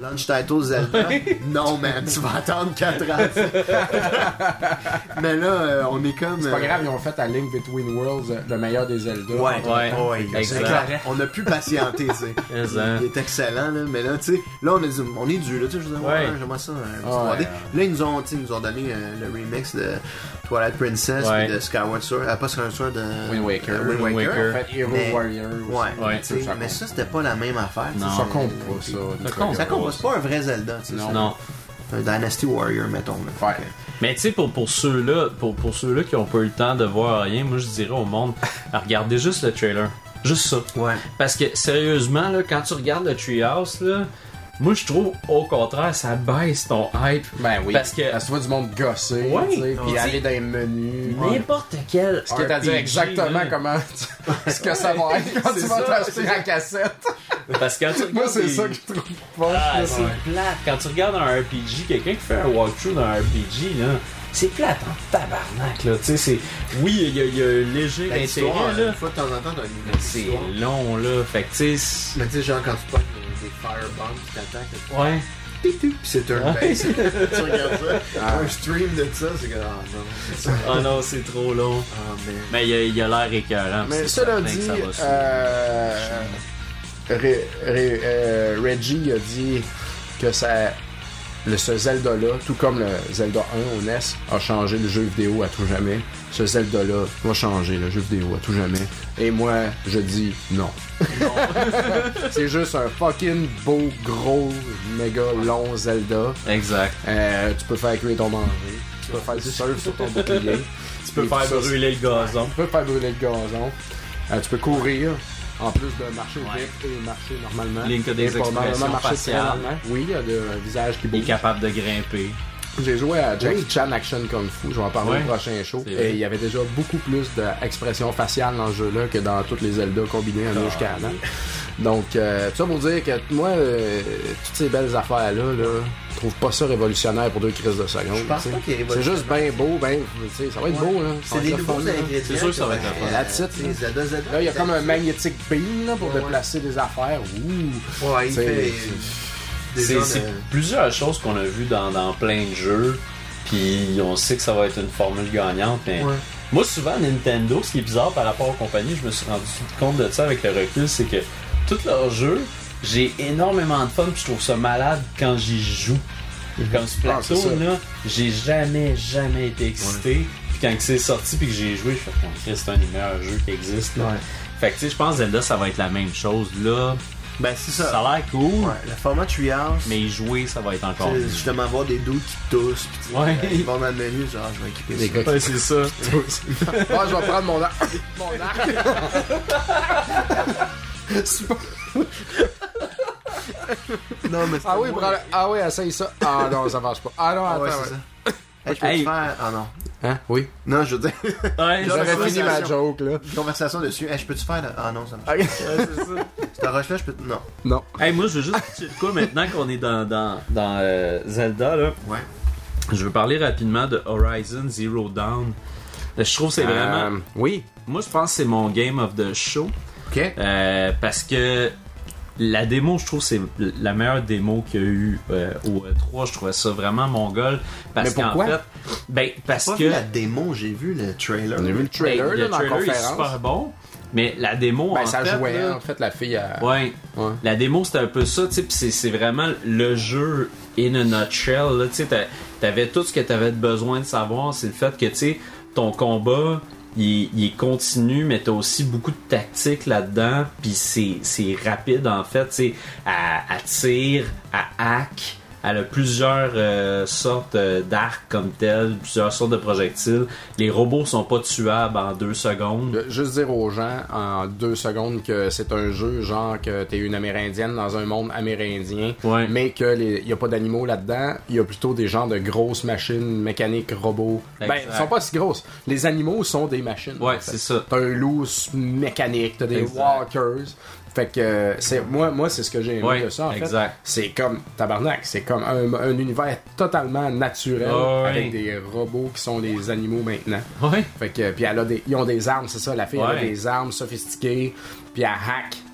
Launch title Zelda. Non, man, tu vas attendre quatre ans. Mais là, euh, on est comme. C'est pas euh, grave, ils ont fait à Link Between Worlds euh, le meilleur des Zelda. Ouais, Ouais, ouais, exact. c'est clair. On a pu patienter, tu sais. Exact. Il est excellent, là. Mais là, tu sais, là, on, est, on est dû, là. Tu sais, je veux dire, ouais, Ouais. j'aimerais ça, un petit Ouais. trois D. Là, ils nous ont, tu sais, ils nous ont donné euh, le remix de Twilight Princess Ouais. et de Skyward Sword. Ah, pas Skyward Sword, de Wind Waker. euh, Wind Wind Waker. Waker. En fait, Hero Mais- Warrior. aussi. Ouais, Ouais. tu sais, Ça mais compte. ça, c'était pas la même affaire. tu sais. Non. Ça compte pas, ça. Ça compte. Ça compte pas, c'est pas un vrai Zelda, tu sais. Non. c'est Non. un Dynasty Warrior, mettons. Là. Ouais. Mais tu sais, pour, pour ceux-là pour, pour ceux-là qui ont pas eu le temps de voir rien, moi je dirais au monde, regardez juste le trailer. Juste ça. Ouais. Parce que sérieusement, là, quand tu regardes le Treehouse, là, moi je trouve au contraire, ça baisse ton hype. Ben oui. Parce que- tu vois du monde gosser, Ouais. tu sais, puis Ouais. aller dans les menus. N'importe quel. Ce qui est à dire R P G, exactement là. comment tu- ce que ça va être quand C'est tu vas ça, t'acheter la cassette. Parce que quand tu regardes Moi, c'est des- ça que je trouve pas. Ah, là. c'est plate. Quand tu regardes un R P G, quelqu'un qui fait un walkthrough d'un R P G, là, c'est plate en tabarnak, là. Tu sais, c'est. Oui, il y, a- il y a un léger La histoire, intérêt, là. une fois de temps en temps, t'as une Mais nouvelle c'est histoire. long, là. Fait que, tu sais. Mais tu sais, genre quand tu pognes des, des firebombs qui t'attaquent, c'est- Ouais. pis c'est turn Ouais. based. Tu regardes ça, un stream de ça, c'est que, ah non, c'est ça. Oh non, c'est trop long. Ah, mais. Mais il a, il a l'air écœurant. Mais c'est cela certain que dit, ça va suivre. euh, Ré- Ré- euh, Reggie a dit que ça, le, ce Zelda-là, tout comme le Zelda un au N E S, a changé le jeu vidéo à tout jamais. Ce Zelda-là va changer le jeu vidéo à tout jamais. Et moi, je dis non. C'est juste un fucking beau, gros, méga long Zelda. Exact. Euh, tu peux faire cuire ton manger. Tu peux faire du surf sur ton bouclier. Tu peux Et faire ça, brûler le gazon. Tu peux faire brûler le gazon. Euh, tu peux courir. En plus de marcher Ouais. vite et marcher normalement. Link a des Et probablement expressions marcher très faciales. lentement. Oui, il y a de- un visage qui Il est bouge. capable de grimper. J'ai joué à Jackie Chan Action Kung Fu, je vais en parler Ouais. au prochain show. C'est vrai. Et il y avait déjà beaucoup plus d'expressions faciales dans ce jeu-là que dans toutes les Zelda combinés en Ah, jusqu'à avant. Donc, euh, tout ça pour dire que moi, euh, toutes ces belles affaires-là, là, je trouve pas ça révolutionnaire pour deux crises de secondes. Je pense tu sais. pas qu'il est C'est révolutionnaire. juste bien beau, ben, tu sais, ça va être beau, là. Ça C'est va des être le nouveaux fun, là. ingrédients. C'est sûr que ça va être qui la ont fun. été, That's it, euh, là. Zelda, Zelda. Là, il y a comme un magnetic beam là, pour Ouais, ouais. déplacer des affaires. Ouh! Ouais, il C'est- fait. Des C'est genres c'est de- plusieurs choses qu'on a vues dans, dans plein de jeux. Puis on sait que ça va être une formule gagnante. Mais Ouais. moi, souvent, Nintendo, ce qui est bizarre par rapport aux compagnies, je me suis rendu compte de ça avec le recul, c'est que tous leurs jeux, j'ai énormément de fun. Puis je trouve ça malade quand j'y joue. Comme Ah, c'est ça. Splatoon, là, j'ai jamais, jamais été excité. Puis quand c'est sorti puis que j'ai joué, je fais oh, Christ, c'est un des meilleurs jeux qui existe. là. Ouais. Fait que tu sais, je pense que Zelda, ça va être la même chose. Là, Ben, c'est ça ça. a l'air cool, Ouais, le format Treehouse. mais y jouer, ça va être encore C'est mieux. justement voir des dudes qui toussent. Pis tu sais, Ouais. euh, ils vont dans le menu, genre, je vais équiper Des ça. gars Ouais, c'est ça. Ah, je vais prendre mon arc. Mon arc. C'est pas- Non, mais c'est Ah oui, pas prends moi. le- ah oui, essaye ça. Ah non, ça marche pas. Ah non, Ah attends. ouais, ouais. c'est ça. Hey, je peux Hey. te faire. Ah non. Hein? Oui. Non, je veux dire. Ouais, J'aurais J'aurais Ouais, fini c'est ma ça. joke, là. Une conversation dessus. Hey, je peux te faire. le- Ah non, ça marche. Ok. pas. Cette roche-là, je peux. te- Non. Non. Hey, moi, je veux juste dire quoi maintenant qu'on est dans, dans, dans euh, Zelda, là. Ouais. Je veux parler rapidement de Horizon Zero Dawn. Je trouve que c'est vraiment... Euh, oui. Moi, je pense que c'est mon game of the show. Ok. Euh, parce que la démo, je trouve que c'est la meilleure démo qu'il y a eu euh, au E trois. Je trouvais ça vraiment mongol. Parce Mais qu'en pourquoi? fait... Ben, parce J'ai pas que... vu la démo, j'ai vu le trailer. On a vu le trailer, ben, là, le dans la trailer est conférence. super bon. Mais la démo, Ben, en ça fait... jouait, là, en fait, la fille a... Ouais. Ouais. La démo, c'était un peu ça, tu sais, pis c'est, c'est vraiment le jeu in a nutshell, là, tu sais, t'a- t'avais tout ce que t'avais besoin de savoir, c'est le fait que, tu sais, ton combat, il, il est continu, mais t'as aussi beaucoup de tactique là-dedans, puis c'est, c'est rapide, en fait, tu sais, à, à tir, à hack, elle a plusieurs euh, sortes euh, d'arcs comme tel, plusieurs sortes de projectiles. Les robots sont pas tuables en deux secondes. Je veux Juste dire aux gens en deux secondes que c'est un jeu genre que t'es une amérindienne dans un monde amérindien, Ouais. mais que il y a pas d'animaux là-dedans, il y a plutôt des genres de grosses machines mécaniques robots. Ben, Exact. ils sont pas si grosses. Les animaux sont des machines. Ouais, en fait. c'est ça. T'as un loup mécanique, t'as des Exact. walkers. Fait que euh, c'est moi moi c'est ce que j'ai aimé Ouais, de ça en exact. fait. C'est comme tabarnak, c'est comme un, un univers totalement naturel Ouais. avec des robots qui sont des animaux maintenant. Ouais. Fait que puis elle a des ils ont des armes, c'est ça, la fille elle a Ouais. des armes sophistiquées, puis elle hack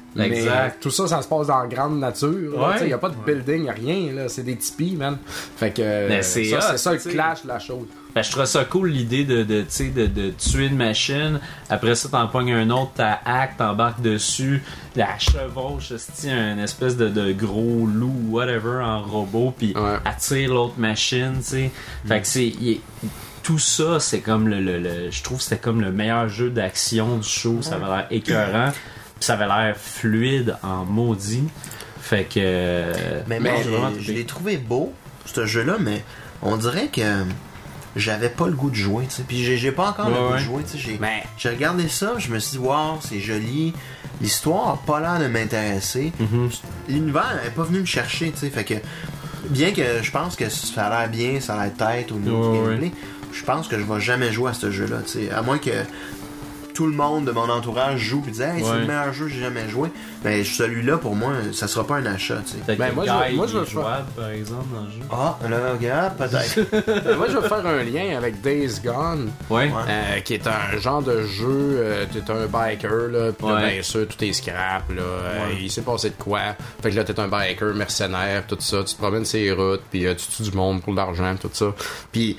Exact. Mais tout ça, ça se passe dans la grande nature. Il n'y a pas de building, y a rien. Là. C'est des tipis, man. Fait que Mais c'est ça, hot, c'est ça le t'sais. clash de la chose. Ben, je trouve ça cool l'idée de, de, de, de tuer une machine. Après ça, t'en pognes un autre, t'as hack, t'embarques dessus, la chevauche, c'est un espèce de, de gros loup, whatever, en robot, puis Ouais. attire l'autre machine, tu sais. Fait que c'est. il est- tout ça, c'est comme le, le, le- je trouve que c'était comme le meilleur jeu d'action du show. Ça avait l'air écœurant, puis ça avait l'air fluide en maudit. Fait que. Mais, moi, moi, j'ai vraiment je trippé. l'ai trouvé beau, ce jeu-là, mais on dirait que j'avais pas le goût de jouer, tu sais. Puis j'ai, j'ai pas encore Ouais, le goût ouais. de jouer, tu sais. J'ai, Mais- j'ai regardé ça, je me suis dit, wow, c'est joli. L'histoire a pas l'air de m'intéresser. Mhm. L'univers est pas venu me chercher, tu sais. Fait que, bien que je pense que ça a l'air bien, ça a l'air tête au niveau Ouais, du gameplay, je pense que je vais jamais jouer à ce jeu-là, tu sais. À moins que tout le monde de mon entourage joue et dit, hey, c'est Ouais. le meilleur jeu que j'ai jamais joué. Mais celui-là, pour moi, ça sera pas un achat, tu sais. Peut-être Ben, que moi, le je- guy, moi, je il veux est faire- jouable, par exemple, dans le jeu. Ah, là, regarde, peut-être. Moi, je vais faire un lien avec Days Gone, Ouais. Ouais. euh, qui est un genre de jeu. Euh, t'es un biker, là, pis là, Ouais. bien sûr, tout est scrap, là. euh, Ouais. il s'est passé de quoi. Fait que là, t'es un biker, mercenaire, tout ça. Tu te promènes sur les routes, puis euh, tu tues du monde pour de l'argent, tout ça. Puis.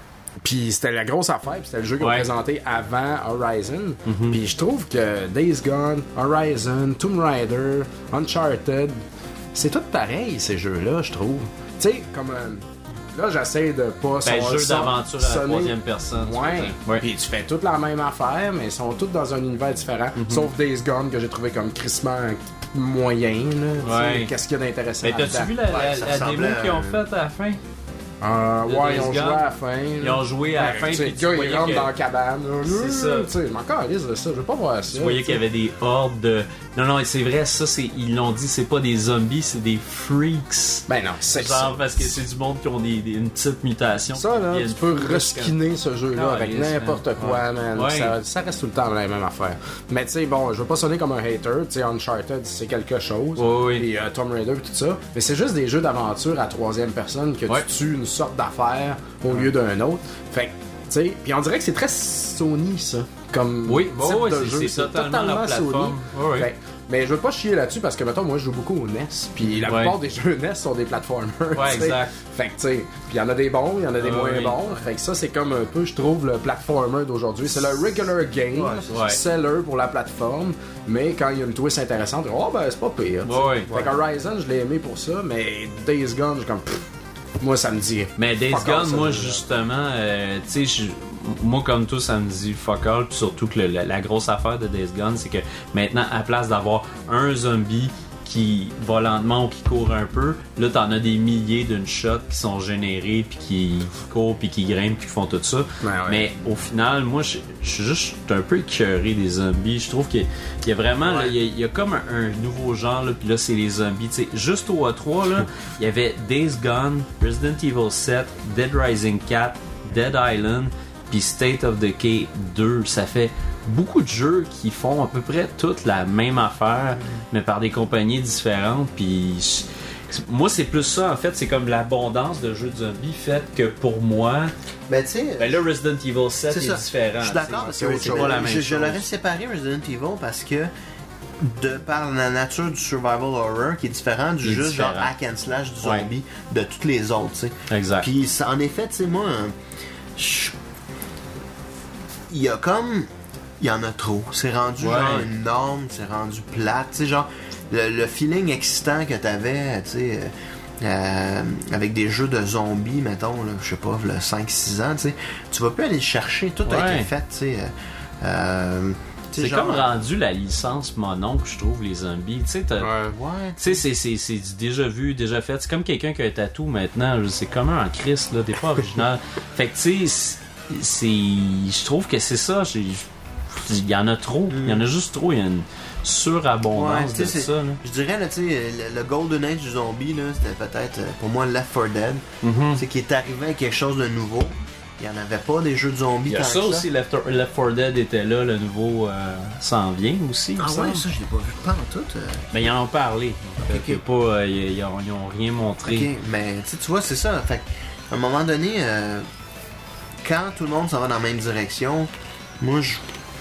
Puis c'était la grosse affaire, puis c'était le jeu qu'ils ont Ouais. présenté avant Horizon. Puis je trouve que Days Gone, Horizon, Tomb Raider, Uncharted, c'est tout pareil ces jeux-là, je trouve. Tu sais, comme euh, là j'essaie de pas Ben, son- jeu son- d'aventure à la sonner- troisième personne. tu Ouais. peux dire. Puis tu fais toute la même affaire, mais ils sont tous dans un univers différent. Sauf Days Gone que j'ai trouvé comme crissement moyen. Là, tu sais. Ouais. Qu'est-ce qu'il y a d'intéressant Mais t'as-tu là-dedans? vu la, Ouais, la- ça la démo ressemblait à qu'ils ont un- faite à la fin? Euh, de ouais, Days ils ont Gone. joué à la fin. Ils ont joué à la fin, Tu sais, puis le tu gars, il voyais rentre que- dans la cabane. là. C'est ça. Tu sais, je m'en calisse de ça. Je veux pas voir ça. Tu voyais tu qu'il y sais. avait des hordes de... Non, non, c'est vrai, ça, c'est ils l'ont dit, c'est pas des zombies, c'est des freaks. Ben non, c'est ça. Genre, parce que c'est du monde qui ont des, des- une petite mutation. Ça, là, Il y a tu une peux freak, reskiner ce jeu-là Ah, avec yes, n'importe man. quoi, Ouais. man. Ouais. Ça, ça reste tout le temps la même affaire. Mais tu sais, bon, je veux pas sonner comme un hater. Tu sais, Uncharted, c'est quelque chose. Ouais, ouais. Puis euh, Tomb Raider, tout ça. Mais c'est juste des jeux d'aventure à troisième personne que Ouais. tu tues une sorte d'affaire au lieu d'un autre. Fait que, tu sais, puis on dirait que c'est très Sony, ça. Comme Oui, type ouais, ouais, de c'est- jeu. c'est totalement leur plateforme. Sony. Ouais, ouais. Fait- mais je veux pas chier là-dessus parce que, mettons, moi, je joue beaucoup au N E S. Puis la Ouais. plupart des jeux N E S sont des platformers. Ouais, tu sais. exact. Fait que, tu sais, puis il y en a des bons, il y en a des Ouais, moins oui. bons. Fait que ça, c'est comme un peu, je trouve, le platformer d'aujourd'hui. C'est le regular game, Ouais. seller pour la plateforme. Mais quand il y a une twist intéressante, oh, ben, c'est pas pire. tu sais. Ouais, Fait que Horizon, je l'ai aimé pour ça, mais Days Gone, je suis comme, pff, moi, ça me dit. Mais Days fuck all, Gone, ça, moi, là. justement, euh, tu sais, je- moi, comme tout, ça me dit fuck all. Puis surtout que le- la, la grosse affaire de Days Gone, c'est que maintenant, à place d'avoir un zombie qui va lentement ou qui court un peu, là, t'en as des milliers d'une shot qui sont générés, puis qui, qui courent, puis qui grimpent, puis qui font tout ça. Ouais, ouais. Mais au final, moi, je je suis juste un peu écœuré des zombies. Je trouve qu'il y a- il y a vraiment, là, il y a- il y, a comme un, un nouveau genre, là, puis là, c'est les zombies. Tu sais, juste au A trois, là, il y avait Days Gone, Resident Evil sept, Dead Rising quatre, Dead Island, puis State of Decay deux. Ça fait beaucoup de jeux qui font à peu près toute la même affaire, mais par des compagnies différentes. Puis je- moi, c'est plus ça, en fait. C'est comme l'abondance de jeux de zombies fait que pour moi, Ben, tu sais, ben là, Resident Evil sept c'est est ça. différent. Je suis d'accord parce c'est que autre c'est chose. pas la même même je, je chose. l'aurais séparé Resident Evil parce que de par la nature du survival horror qui est différent du Il est juste genre différent. hack and slash du Ouais. zombie de toutes les autres, tu sais. Exact. Puis ça- en effet, tu sais, moi, euh, je- il y a comme, il y en a trop. C'est rendu Ouais. genre une norme, c'est rendu plate, tu sais, genre le, le feeling excitant que t'avais, tu sais. euh, euh, avec des jeux de zombies, mettons, là, je sais pas, le cinq six ans, tu sais, tu vas plus aller le chercher, tout a Ouais. été fait, tu sais. euh, euh, tu sais, C'est genre- comme rendu la licence mononcle, je trouve, les zombies. Tu sais, t'as- Ouais. Ouais, tu sais, c'est, c'est, c'est du déjà vu, déjà fait. C'est comme quelqu'un qui a un tatou maintenant. C'est comme un en Christ, là. T'es pas original. Fait que, tu sais, c'est- c'est. Je trouve que c'est ça. j'ai- Il y en a trop. Il y en a juste trop. Il y a une surabondance Ouais, tu sais, de c'est- ça, là. Je dirais, là, tu sais, le, le Golden Age du zombie, là, c'était peut-être, euh, pour moi, Left four Dead. Mhm. C'est qui est arrivé à quelque chose de nouveau. Il n'y en avait pas des jeux de zombies Il y a tant ça que aussi, Left, Left four Dead était là, le nouveau euh, s'en vient aussi. il me Ah semble. ouais, ça, je l'ai pas vu pas en tout. euh. Mais ils en ont parlé. Fait Ok. que pas, euh, ils, ils ont, ils ont rien montré. Ok, mais tu sais, tu vois, c'est ça. Fait à un moment donné, euh, quand tout le monde s'en va dans la même direction, moi, je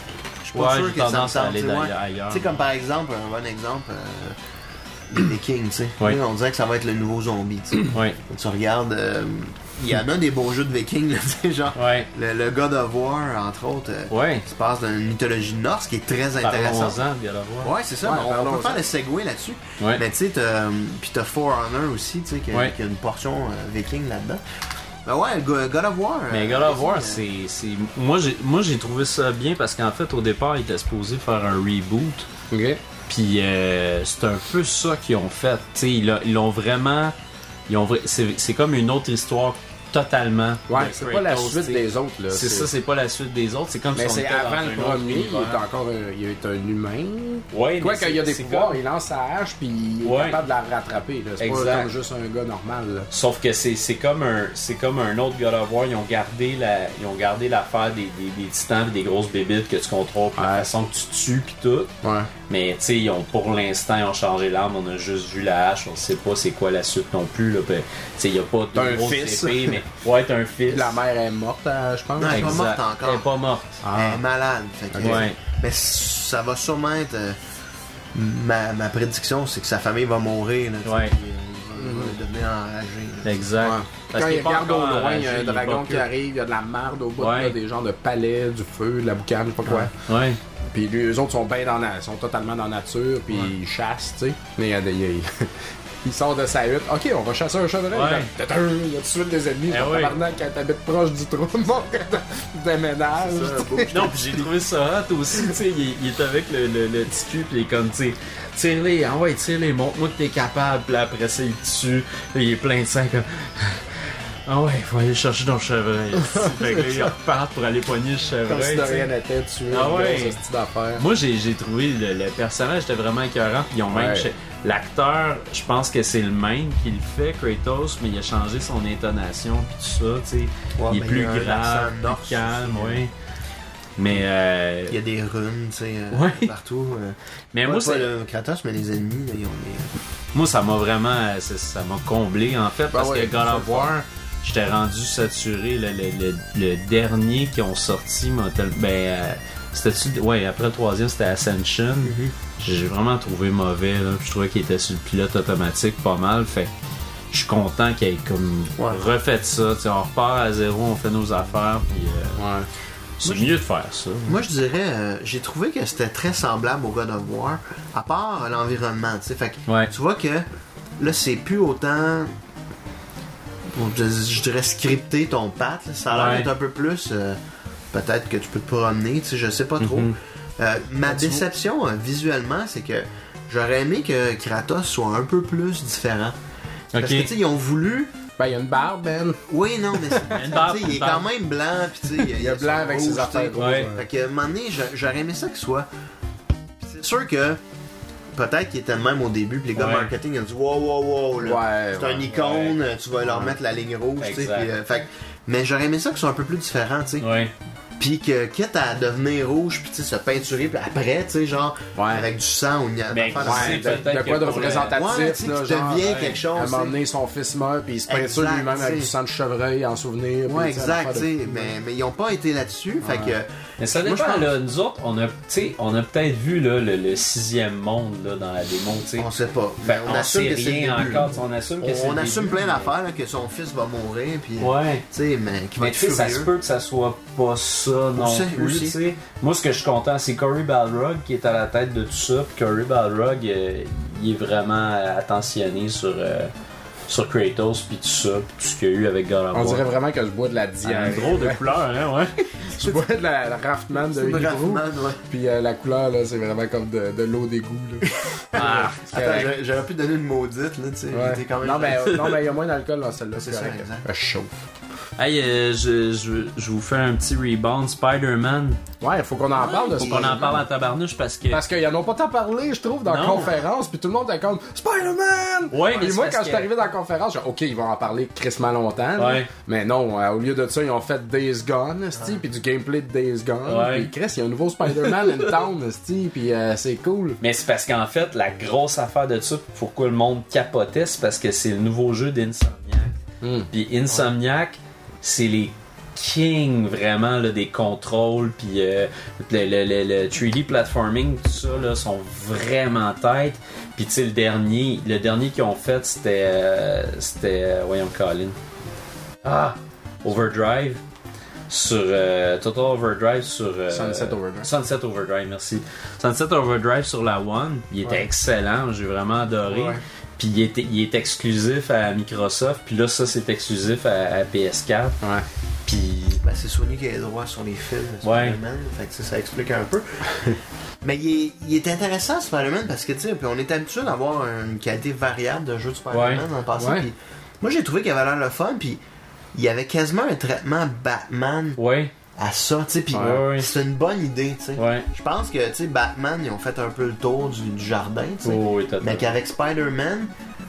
Je suis pas Ouais, sûr j'ai que ça me tendance à tente. aller tu sais, ouais. ailleurs. Tu sais, comme par exemple, un bon exemple, euh, les Vikings, tu sais. Ouais. On dirait que ça va être le nouveau zombie, tu sais. Ouais. Tu regardes, euh, il y en a des beaux jeux de Vikings, là, tu sais, genre Ouais. le, le God of War, entre autres, euh, Ouais. qui se passe dans une mythologie norse qui est très intéressante. Parlons-en, bien la voir. Ouais, c'est ça, Ouais, mais on, on parlons-en. peut faire le segway là-dessus. Ouais. Mais tu sais, t'as, puis t'as For Honor aussi, tu sais, qui, a- Ouais. qui a une portion euh, viking là-dedans. Ben ouais, Go- God of War. Mais euh, God of War, euh, c'est, c'est... Moi, j'ai, moi, j'ai trouvé ça bien parce qu'en fait, au départ, ils étaient supposés faire un reboot. Ok. Puis euh, c'est un peu ça qu'ils ont fait. Tu sais, ils, l'a- ils l'ont vraiment... Ils ont, vra- c'est, c'est comme une autre histoire totalement. Ouais, de c'est pas la Kratos, suite tu sais. des autres, là. C'est ça, c'est pas la suite des autres. C'est comme Mais si on c'est était dans avant un le autre premier, il univers. est encore un, il est un humain. Ouais, Quoi mais qu'il y a c'est- des c'est pouvoirs, comme- il lance sa hache puis il est Ouais. capable de la rattraper. là. C'est Exact. pas comme juste un gars normal. Là. Sauf que c'est, c'est comme un c'est comme un autre God of War. Ils ont gardé la ils ont gardé l'affaire des, des, des titans et des grosses bébites que tu contrôles, puis la Ouais. façon que tu tues puis tout. Ouais. Mais tu sais, ils ont pour l'instant ils ont changé l'arme. On a juste vu la hache. On sait pas c'est quoi la suite non plus. Là. Puis, tu sais, il y a pas T'as de un grosse fils. épée, mais ouais, t'as un fils. Puis la mère est morte, euh, je pense. Non, elle est pas Exact. morte encore. Elle est pas morte. Ah. Elle est malade. Fait que, Ouais. Mais ça va sûrement être. euh, ma, ma prédiction, c'est que sa famille va mourir. Là, tu sais, Ouais. puis, euh, il va, il va devenir enragé. là. Exact. Ouais. Parce Quand qu'il il est pas regarde au encore loin, il y a enragé, un il est dragon pas qui que- arrive, il y a de la marde au bout, Ouais. là, des genres de palais, du feu, de la boucane, je sais pas quoi. Ouais. Puis lui, eux autres sont bien dans la, sont totalement dans la nature, puis ils chassent, tu sais. Mais il y a des, il, y a- il sort de sa hutte. Ok, on va chasser un chevreuil. Ouais. Comme, tadam, il y a tout de suite des ennemis. Eh Genre, oui. tabarnak, quand t'habites proche du trou, mon déménage. Non, puis j'ai trouvé ça hot aussi, tu sais, il, il est avec le, le, le petit cul, puis il est comme, tu sais, tire-les, ah ouais, tire-les, montre-moi que t'es capable, puis là, après ça, il tue, puis il est plein de sang, comme, ah ouais, il faut aller chercher ton chevreuil. Fait que là, il repart pour aller poigner le Comme si chevreuil, de tu sais. rien n'était tué. Ah ouais. Ce style d'affaire. Moi, j'ai, j'ai trouvé le, le personnage était vraiment écœurant, puis ils ont même... Ouais. cha- L'acteur, je pense que c'est le même qui le fait, Kratos, mais il a changé son intonation, puis tout ça, tu sais. Ouais, il est mais plus il y a un grave, accent plus norse calme, aussi, oui. Mais... Euh... Il y a des runes, tu sais, euh, Ouais. partout. euh. Mais Ouais, moi, pas c'est... le Kratos, mais les ennemis, là, ils ont des. Moi, ça m'a vraiment... Ça, ça m'a comblé, en fait, parce ouais, que God c'est of le War, j'étais rendu saturé. Le, le, le, le dernier qui ont sorti m'a tel- Ben, euh, c'était-tu... Ouais, après le troisième, c'était Ascension. J'ai vraiment trouvé mauvais, là. Je trouvais qu'il était sur le pilote automatique pas mal. Fait que je suis content qu'il ait comme Ouais. refait ça. T'sais, on repart à zéro, on fait nos affaires, puis euh, Ouais. c'est mieux de faire ça. Moi, je dirais, euh, j'ai trouvé que c'était très semblable au God of War, à part euh, l'environnement, tu sais. Fait que Ouais. tu vois que là, c'est plus autant. bon, je, je dirais scripter ton patte, là. Ça a l'air Ouais. d'être un peu plus. euh, peut-être que tu peux te promener, tu sais, je sais pas trop. Mhm. Euh, ma déception euh, visuellement, c'est que j'aurais aimé que Kratos soit un peu plus différent. Parce Ok. que tu sais, ils ont voulu. Ben, il y a une barbe, Ben. Oui, non, mais c'est- Une barbe, tu sais, il est une barbe. quand même blanc, puis tu sais, Il y a son blanc avec rouge, ses tu sais. affaires grosses. Ouais. Fait que, à un moment donné, j'a- j'aurais aimé ça qu'il soit. Puis c'est sûr que peut-être qu'il était le même au début, puis les gars Ouais. marketing ils ont dit wow, wow, wow, là. Ouais, c'est ouais, un icône, tu vas leur mettre la ligne rouge, tu sais. Exact. puis, euh, fait que- mais j'aurais aimé ça qu'il soit un peu plus différent, tu sais. Ouais. Puis que, quitte à devenir rouge, puis tu sais, se peinturer, puis après, tu sais, genre, Ouais. avec du sang ou une Ben, affaire de- ouais, Ouais, peut-être de, de quoi que de pour le- représentatif, Ouais, tu sais, là, qui genre, devient ouais, quelque chose, à un moment tu donné, son fils meurt, puis il se peinture Exact, lui-même avec tu sais. du sang de chevreuil en souvenir. puis, Ouais, tu sais, exact, l'affaire tu de- sais, mais, mais ils ont pas été là-dessus, fait que. Mais ça Moi, je dépend, pense- là. Nous autres, on a, tu sais, on a peut-être vu là, le, le sixième monde là, dans la démo, tu sais. On sait pas. Ben, on, on assume sait que c'est rien le début. encore, on assume que c'est On, on le assume début, plein mais- d'affaires, là, que son fils va mourir, puis. Ouais. Tu sais, mais qui va Mais être tu sais, ça se furieux. peut que ça soit pas ça non Aussi, plus, aussi. tu sais. Moi, ce que je suis content, c'est Cory Balrog qui est à la tête de tout ça. Puis Cory Balrog, euh, il est vraiment attentionné sur, euh, sur Kratos, puis tout ça, puis tout ce qu'il y a eu avec God of On War. dirait vraiment que je bois de la Ah, diarrhée. un drôle de couleur, hein, ouais. Je bois de la, la Raftman de C'est Hebrew, Raffman, ouais. puis euh, la couleur, là, c'est vraiment comme de, de l'eau d'égout. là. Ah, C'est Attends, correct. j'aurais- j'aurais pu donner une maudite, là, tu sais. Ouais. J'étais quand même. Non, mais euh, non, mais il y a moins d'alcool dans celle-là, c'est C'est ça, correct. exact. Euh, chaud. hey, euh, je, je, je vous fais un petit rebound. Spider-Man. Ouais, il faut qu'on en parle de Faut ce qu'on en parle en tabarnouche parce que. Parce qu'ils en ont pas tant parlé, je trouve, dans la Non. conférence, puis tout le monde est comme Spider-Man! Ouais, mais Puis c'est moi, parce quand que- je suis arrivé dans la conférence, j'ai dit, OK, ils vont en parler crissement longtemps. là. Ouais. Mais non, euh, au lieu de ça, ils ont fait Days Gone, esti, puis du gameplay de Days Gone. Ouais. Puis Chris, il y a un nouveau Spider-Man in town, esti, puis euh, c'est cool. Mais c'est parce qu'en fait, la grosse affaire de ça, pourquoi le monde capotait, c'est parce que c'est le nouveau jeu d'Insomniac. Hmm. Puis Insomniac, c'est les king vraiment là, des contrôles, puis euh, le, le, le, le trois D platforming, tout ça là, sont vraiment têtes. Puis tu sais le dernier, le dernier qu'ils ont fait c'était, euh, c'était, euh, voyons Colin, ah, Overdrive. Sur euh, Total Overdrive sur euh, Sunset Overdrive. Sunset Overdrive, merci. Sunset Overdrive sur la One, il était ouais. excellent, j'ai vraiment adoré. Ouais. Puis il est, il est exclusif à Microsoft, puis là ça c'est exclusif à, à P S quatre. Ouais. Puis ben, c'est Sony qui a les droits sur les films de Spider-Man, ouais. fait que ça, ça explique un peu. Mais il est, il est intéressant Spider-Man parce que tu sais, on est habitué d'avoir une qualité variable de jeux de Spider-Man ouais. dans le passé. Ouais. Puis moi j'ai trouvé qu'il avait l'air le fun, puis il y avait quasiment un traitement Batman ouais. à ça, tu sais, pis ouais. c'est une bonne idée, tu sais. Ouais. Je pense que, tu sais, Batman, ils ont fait un peu le tour du, du jardin, tu sais. Oh, oui, mais qu'avec Spider-Man,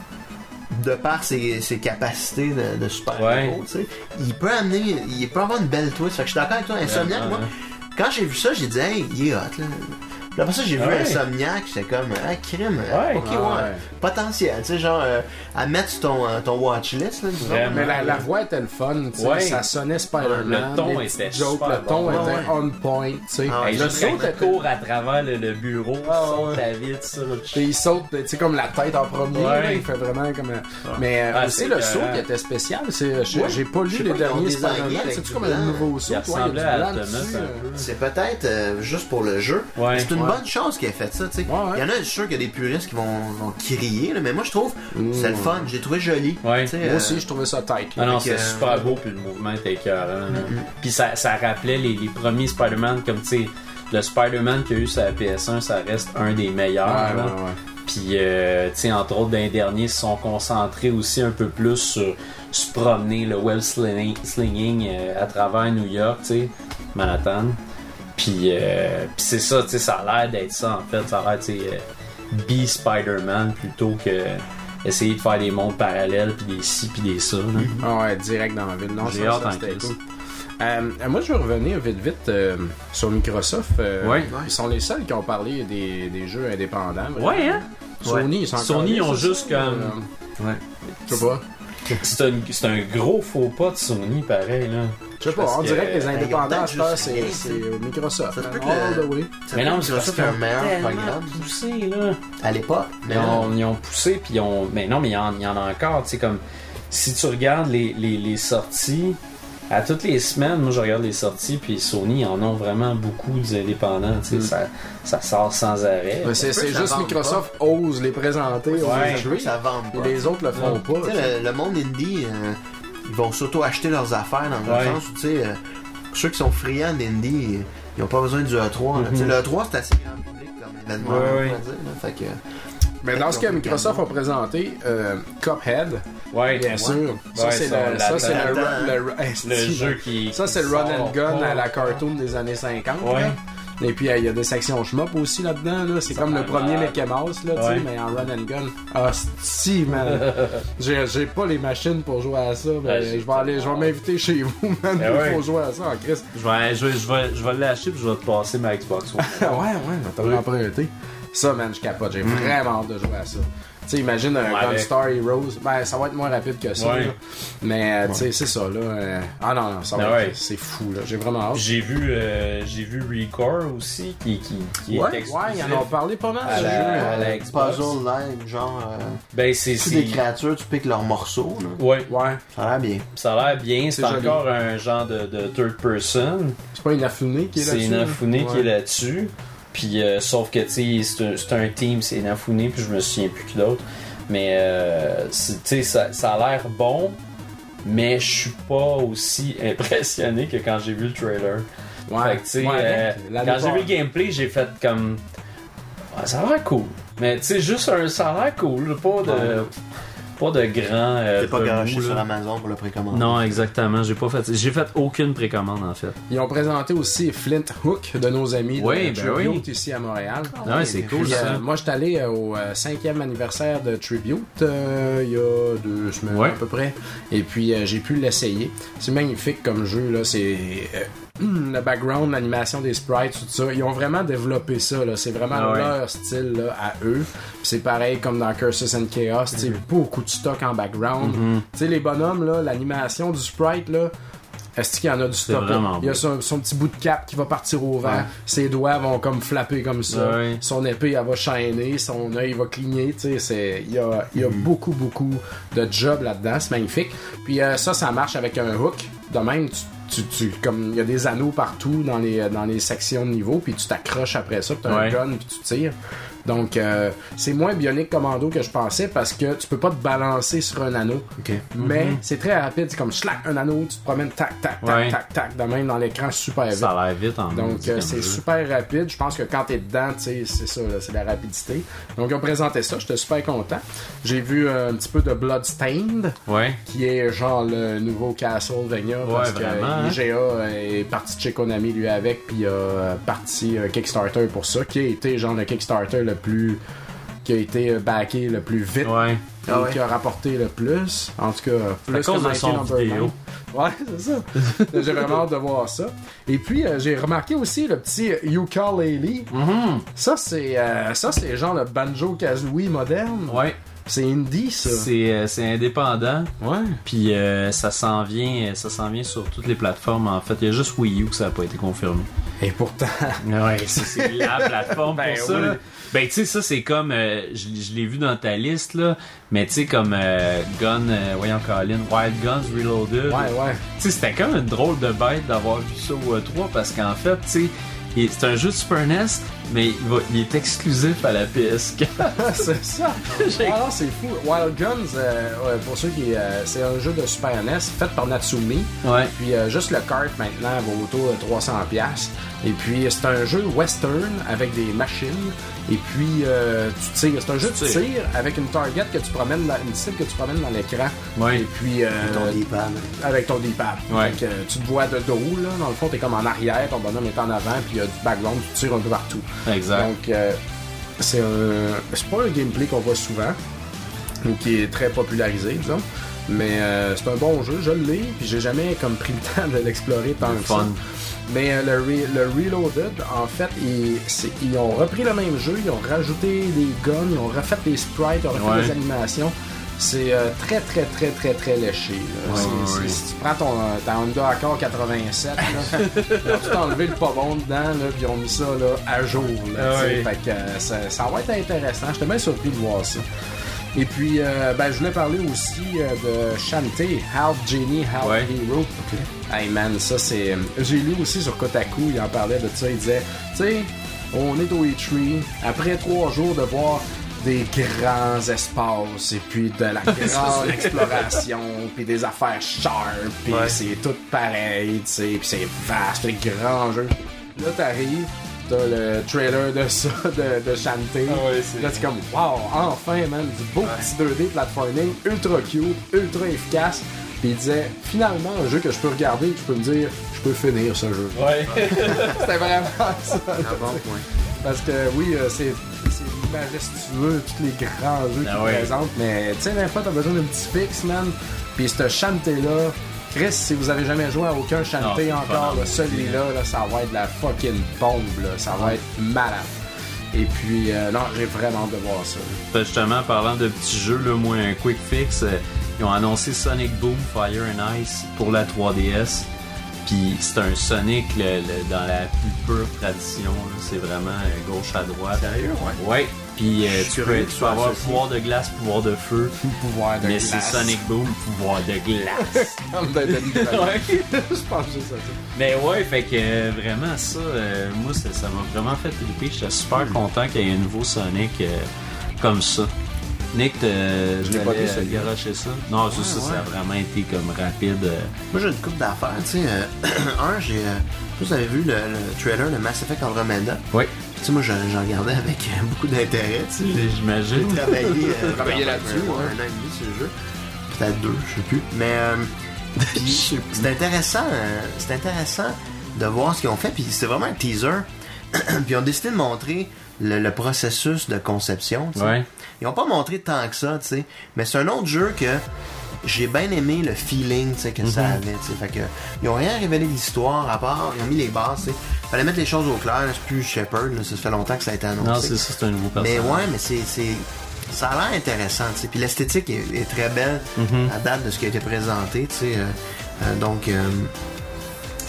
de par ses, ses capacités de, de super-héros, ouais. tu sais, il peut amener, il peut avoir une belle twist. Fait que je suis d'accord avec toi, Insomniac, ouais, moi, ouais. quand j'ai vu ça, j'ai dit, hey, il est hot, là. Puis après ça, j'ai vu ouais. Insomniac, j'étais comme, ah, crime, ouais, ok, ouais, ouais. potentiel, tu sais, genre, euh, à mettre sur ton, euh, ton watchlist, là, disons. Mais la, la voix était le fun, tu sais, ouais. ça sonnait Spider-Man, le ton était jokes, super le ton bon. était ouais. on point, tu sais. Ah, ouais, le saut était court à travers le, le bureau, ah, il saute à vite, ça. Puis il saute, tu sais, comme la tête en premier, ouais. là, il fait vraiment comme... Ah. Mais euh, ah, aussi, le saut qui était spécial, c'est, j'ai, ouais. j'ai pas lu les derniers Spider-Man, c'est-tu comme un nouveau saut, il ressemblait à c'est peut-être juste pour le jeu, c'est une bonne chose qu'il ait fait ça, tu sais. Il y en a, je suis sûr qu'il y a des puristes qui vont, vont crier, là, mais moi je trouve mmh. c'est le fun, j'ai trouvé joli. Ouais. Moi euh... aussi, je trouvais ça tight. Ah non, c'est euh... super beau, puis le mouvement était écœurant. Mmh. Puis ça, ça rappelait les, les premiers Spider-Man, comme tu sais, le Spider-Man qu'il y a eu sur la P S un, ça reste un des meilleurs. Ouais, ouais, ouais. Puis, euh, tu sais, entre autres, dans les derniers, ils se sont concentrés aussi un peu plus sur se promener, le web slinging, slinging euh, à travers New York, tu sais, Manhattan. Puis, euh, pis c'est ça, tu sais, ça a l'air d'être ça, en fait. Ça a l'air, tu sais, euh, be Spider-Man plutôt que essayer de faire des mondes parallèles, puis des ci, puis des ça. Là. Ah ouais, direct dans la ville. Non, j'ai ça, hâte ça, en c'était cool. Euh, moi, je vais revenir vite, vite euh, sur Microsoft. Euh, ouais. Ils sont les seuls qui ont parlé des, des jeux indépendants. Vraiment. Ouais, hein? Sony, ils sont Sony, ils ont juste ça, comme... Euh, ouais. Je sais pas. C'est un, c'est un gros faux pas de Sony, pareil, là. Je sais pas, on dirait que les indépendants, c'est, c'est, c'est Microsoft. Ça se peut que le... oui. Mais non, c'est Microsoft a un meilleur programme. Poussé, là. À l'époque. Mais ils, ont, ils ont poussé, puis ils ont... Mais non, mais il y en, il y en a encore, tu sais, comme... Si tu regardes les, les, les sorties... À toutes les semaines, moi je regarde les sorties, puis Sony en ont vraiment beaucoup des indépendants, tu sais, mm. ça, ça sort sans arrêt. Mais c'est, c'est juste Microsoft pas. ose les présenter, ouais, jouer, ça vend pas. Et les autres le font ouais. pas. Tu sais, le, le monde indie, euh, ils vont s'auto-acheter leurs affaires dans ouais. le sens où, tu sais, euh, ceux qui sont friands d'indie, ils n'ont pas besoin du E trois. Mm-hmm. Tu sais, le E trois c'est assez grand public comme événement, ouais, on ouais. dire, là, fait que... Mais dans ce que Microsoft a présenté, euh, Cuphead, ouais, bien ouais. sûr, ça ouais, c'est, ça, le, la, ça, c'est la, le, la, le, le, le jeu qui... Ça c'est qui le run and gun pas. à la cartoon des années cinquante. Ouais. Là. Et puis il euh, y a des sections shmup aussi là-dedans. Là. C'est ça comme le premier Mickey Mouse, là, ouais. mais en run and gun. Ah si, man! j'ai, j'ai pas les machines pour jouer à ça. Mais ouais, je vais aller, je vais m'inviter chez vous, man, il ouais. faut jouer à ça en Christ. Je vais, je vais, je vais, je vais l'acheter puis je vais te passer ma Xbox One. ouais, ouais, t'as oui. emprunté. Ça, man, je capote. J'ai mm. vraiment hâte de jouer à ça. Tu sais, imagine un ouais, Gunstar Heroes. Ben, ça va être moins rapide que ça. Ouais. Là. Mais, euh, tu sais, ouais. c'est ça, là. Euh... Ah non, non, ça va ouais. être... C'est fou, là. J'ai vraiment hâte. J'ai vu, euh, j'ai vu Recore aussi, qui, qui, qui ouais, est exclusif. Ouais, ils en ont parlé pas mal. À la, à la Xbox. Puzzle Live, genre... Euh, ben, c'est... c'est des créatures, tu piques leurs morceaux, là. Ouais. Ouais. Ça a l'air bien. Ça a l'air bien. C'est, c'est encore un genre de, de third person. C'est pas Inafune qui est là-dessus. C'est Inafune qui ouais. est là-dessus. Puis, euh, sauf que, tu sais, c'est un, c'est un team, c'est Inafune, puis je me souviens plus qui d'autre. Mais, euh, tu sais, ça, ça a l'air bon, mais je suis pas aussi impressionné que quand j'ai vu le trailer. Ouais. Fait que, tu sais, ouais, euh, quand j'ai vu le gameplay, j'ai fait comme... Ah, ça a l'air cool. Mais, tu sais, juste un... Ça a l'air cool, pas de... Ouais. Pas de grand. Euh, T'es pas garoché sur Amazon pour le précommande. Non, exactement. J'ai pas fait. J'ai fait aucune précommande en fait. Ils ont présenté aussi Flint Hook de nos amis oui, de ben Tribute oui. ici à Montréal. Ah, ouais, c'est cool. Puis, ça. Euh, moi, j'étais allé au euh, cinquième anniversaire de Tribute euh, il y a deux semaines ouais. à peu près. Et puis euh, j'ai pu l'essayer. C'est magnifique comme jeu là. C'est euh, le background, l'animation des sprites, tout ça, ils ont vraiment développé ça, là. C'est vraiment ah ouais. leur style là, à eux. Puis c'est pareil comme dans Curses and Chaos, mm-hmm. beaucoup de stock en background. Mm-hmm. Tu sais, les bonhommes, là, l'animation du sprite, là, Est-ce qu'il y en a du stock? Il y a son, son petit bout de cap qui va partir au vent. Ouais. Ses doigts vont comme flapper comme ça. Ouais. Son épée, elle va shiner. Son œil va cligner. Tu sais, c'est... Il y a, il y a mm. beaucoup, beaucoup de job là-dedans. C'est magnifique. Puis euh, ça, ça marche avec un hook. De même, tu Tu, tu, comme il y a des anneaux partout dans les, dans les sections de niveau, puis tu t'accroches après ça, puis t'as ouais. un gun, puis tu tires. Donc, euh, c'est moins Bionic Commando que je pensais parce que tu peux pas te balancer sur un anneau. Okay. Mais mm-hmm. c'est très rapide. C'est comme schlac, un anneau, tu te promènes tac, tac, tac, ouais. tac, tac, de même dans l'écran super vite. Ça a l'air vite en Donc, euh, c'est jeu. super rapide. Je pense que quand t'es dedans, tu sais, c'est ça, là, c'est la rapidité. Donc, ils ont présenté ça. J'étais super content. J'ai vu euh, un petit peu de Bloodstained, ouais. qui est genre le nouveau Castlevania. Ouais, parce vraiment, que I G A hein? est parti de chez Konami lui avec, puis il a parti un Kickstarter pour ça, qui a été genre le Kickstarter le plus... qui a été backé le plus vite ouais. et ah ouais. qui a rapporté le plus. En tout cas, plus à cause de son vidéo. Ouais, c'est ça. J'ai vraiment hâte de voir ça. Et puis, euh, j'ai remarqué aussi le petit ukulele. Mm-hmm. Ça, c'est euh, ça, c'est genre le Banjo-Kazooie moderne. Ouais. C'est indie, ça. C'est, euh, c'est indépendant. Ouais. Puis euh, ça s'en vient, ça s'en vient sur toutes les plateformes. En fait, il y a juste Wii U que ça n'a pas été confirmé. Et pourtant. Ouais, c'est, c'est la plateforme ben, pour ça. Oui. Ben, tu sais, ça, c'est comme... Euh, je, je l'ai vu dans ta liste, là. Mais, tu sais, comme euh, Gun... Euh, voyons, Colin. Wild Guns Reloaded. Ouais, ouais. Tu sais, c'était comme une drôle de bête d'avoir vu ça au E trois parce qu'en fait, tu sais, c'est un jeu de Super N E S, mais il, va, il est exclusif à la P S quatre. C'est ça. Ah non, c'est fou. Wild Guns, euh, pour ceux qui... Euh, c'est un jeu de Super N E S fait par Natsumi. Ouais. Puis euh, juste le kart, maintenant, vaut autour de trois cents dollars. Et puis, c'est un jeu western avec des machines. Et puis, euh, tu tires. C'est un jeu de tir avec une target que tu promènes, dans, une cible que tu promènes dans l'écran. Ouais. Et puis... Euh, avec ton D-pad. Avec ton D-pad. Ouais. Donc, euh, tu te vois de dos, là. Dans le fond, t'es comme en arrière, ton bonhomme est en avant, puis il y a du background, tu tires un peu partout. Exact. Donc, euh, c'est un... C'est pas un gameplay qu'on voit souvent, ou qui est très popularisé, disons. Mais euh, c'est un bon jeu, je l'ai, puis j'ai jamais comme pris le temps de l'explorer tant que ça. Mais euh, le, re- le Reloaded, en fait, ils, c'est, ils ont repris le même jeu, ils ont rajouté des guns, ils ont refait des sprites, ils ont refait ouais. des animations. C'est euh, très, très, très, très, très léché. Là. Ouais, c'est, ouais. c'est, si tu prends ton, ta Honda Accord quatre-vingt-sept, là, ils ont tout enlevé le pas bon dedans, là, puis ils ont mis ça là, à jour. Là, ouais. Fait que euh, ça, ça va être intéressant. J'étais bien surpris de voir ça. Et puis, euh, ben, je voulais parler aussi euh, de Shantae, Half Genie, Half ouais. Hero. Okay. Hey man, ça c'est... J'ai lu aussi sur Kotaku, il en parlait de ça, il disait, tu sais, on est au E trois, après trois jours de voir des grands espaces, et puis de la grande exploration, puis des affaires sharp, puis ouais. c'est tout pareil, tu sais, puis c'est vaste, des grands jeux. Là, t'arrives, t'as le trailer de ça, de, de Shantae. Ah ouais, c'est... Là, c'est comme, wow, enfin, man, du beau ouais. petit deux D platforming, ultra cute, ultra efficace. Puis il disait, finalement, un jeu que je peux regarder, que je peux me dire, je peux finir ce jeu. Ouais. C'était vraiment ça. Ah bon, ouais. Parce que oui, c'est, c'est majestueux, tous les grands jeux ah qu'ils ouais. présentent. Mais tu sais, des fois, t'as besoin d'un petit fixe, man. Puis ce Shantae-là, Chris, si vous avez jamais joué à aucun Shantae non, encore, là, celui-là, là, ça va être de la fucking bombe, là. Ça va être malade. Et puis, euh, non, j'ai vraiment hâte de voir ça. Là. Justement, parlant de petits jeux, là, moi, un quick fix, euh, ils ont annoncé Sonic Boom Fire and Ice pour la trois D S. Puis c'est un Sonic le, le, dans la plus pure tradition. Là. C'est vraiment euh, gauche à droite. Sérieux, ouais. Ouais. Puis euh, tu peux, tu peux avoir pouvoir de glace, pouvoir de feu. Pouvoir de mais glace. Mais c'est Sonic Boom, pouvoir de glace. Comme de ouais. Je pense que c'est ça. Mais ouais, fait que euh, vraiment ça, euh, moi ça, ça m'a vraiment fait triper. J'étais super mm. content qu'il y ait un nouveau Sonic euh, comme ça. Nick, je l'ai pas vu ça. garocher ça. Non, ouais, ça, ça, ouais. ça a vraiment été comme rapide. Euh... Moi, j'ai une couple d'affaires. Tu sais, euh, un, j'ai. Euh, vous avez vu le, le trailer de Mass Effect Andromeda? Oui. Tu sais, moi, j'en, j'en regardais avec euh, beaucoup d'intérêt. Tu sais, j'imagine. J'ai travaillé, euh, travaillé là-dessus. Un, ouais. un an et demi sur le jeu. Peut-être deux, je sais plus. Mais euh, pis, c'est intéressant. Euh, c'est intéressant de voir ce qu'ils ont fait. Puis c'est vraiment un teaser. Puis ils ont décidé de montrer le, le processus de conception. Tu sais. Ouais. Ils n'ont pas montré tant que ça, tu sais. Mais c'est un autre jeu que j'ai bien aimé le feeling, tu sais, que mm-hmm. ça avait, tu sais. Fait que ils ont rien révélé de l'histoire à part, ils ont mis les bases, tu sais. Fallait mettre les choses au clair, c'est plus Shepard, là, ça fait longtemps que ça a été annoncé. Non, c'est ça, c'est un nouveau personnage. Mais ouais, mais c'est, c'est ça a l'air intéressant, tu sais. Puis l'esthétique est, est très belle mm-hmm. à date de ce qui a été présenté, tu sais. Euh, euh, donc, euh,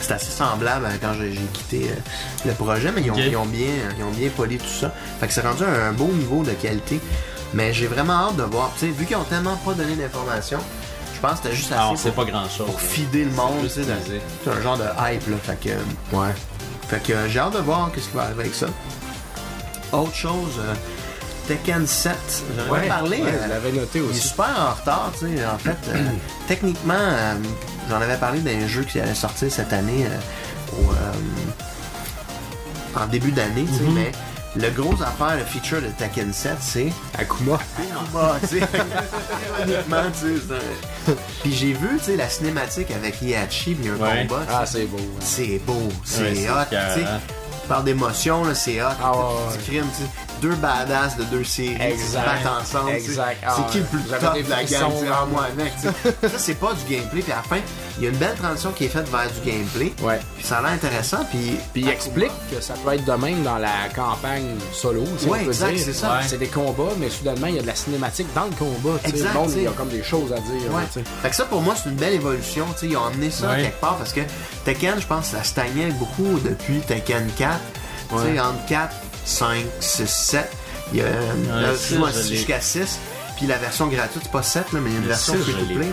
c'est assez semblable à quand j'ai, j'ai quitté euh, le projet, mais ils ont, okay. ils, ont bien, ils ont bien poli tout ça. Fait que c'est rendu un, un beau niveau de qualité. Mais j'ai vraiment hâte de voir. Tu sais, vu qu'ils ont tellement pas donné d'informations, je pense que c'était juste assez Alors, pour, c'est pas grand chose. pour fider le monde. C'est, c'est un genre de hype, là. Fait que, ouais. Fait que euh, j'ai hâte de voir qu'est-ce qui va arriver avec ça. Autre chose, euh, Tekken sept, j'en avais ouais, parlé. Ouais, euh, je l'avais noté aussi. Il est super en retard, tu sais. En fait, euh, techniquement, euh, j'en avais parlé d'un jeu qui allait sortir cette année, euh, au, euh, en début d'année, tu sais, mm-hmm. mais le gros affaire, le feature de Tekken sept, c'est Akuma. Akuma, tu sais. Honnêtement, tu sais. Puis j'ai vu, tu sais, la cinématique avec Ieyachi, puis un ouais. combat. Ah, c'est beau. Hein. C'est beau, c'est ouais, hot, tu sais. Par d'émotion, là, c'est hot. Ah, ouais, ouais. Du crime, tu sais. Deux badass de deux séries qui se battent ensemble. Exact. Ah, c'est qui le plus top de la gang? Ah, moi avec. Ça, c'est pas du gameplay. Puis à la fin, il y a une belle transition qui est faite vers du gameplay. Ouais. Puis ça a l'air intéressant. Puis, puis il explique que ça peut être de même dans la campagne solo. Si ouais, on peut exact, dire. c'est ça. Ouais. C'est des combats, mais soudainement, il y a de la cinématique dans le combat. Exact. Le monde, il y a comme des choses à dire. Ouais. Là, fait que ça, pour moi, c'est une belle évolution. T'sais, ils ont amené ça ouais. quelque part parce que Tekken, je pense, ça stagnait beaucoup depuis Tekken quatre. Ouais. Entre quatre, cinq, six, sept. Il y a ouais, là, six, jusqu'à six. Puis la version gratuite, c'est pas sept, là, mais il y a une le version free-to-play.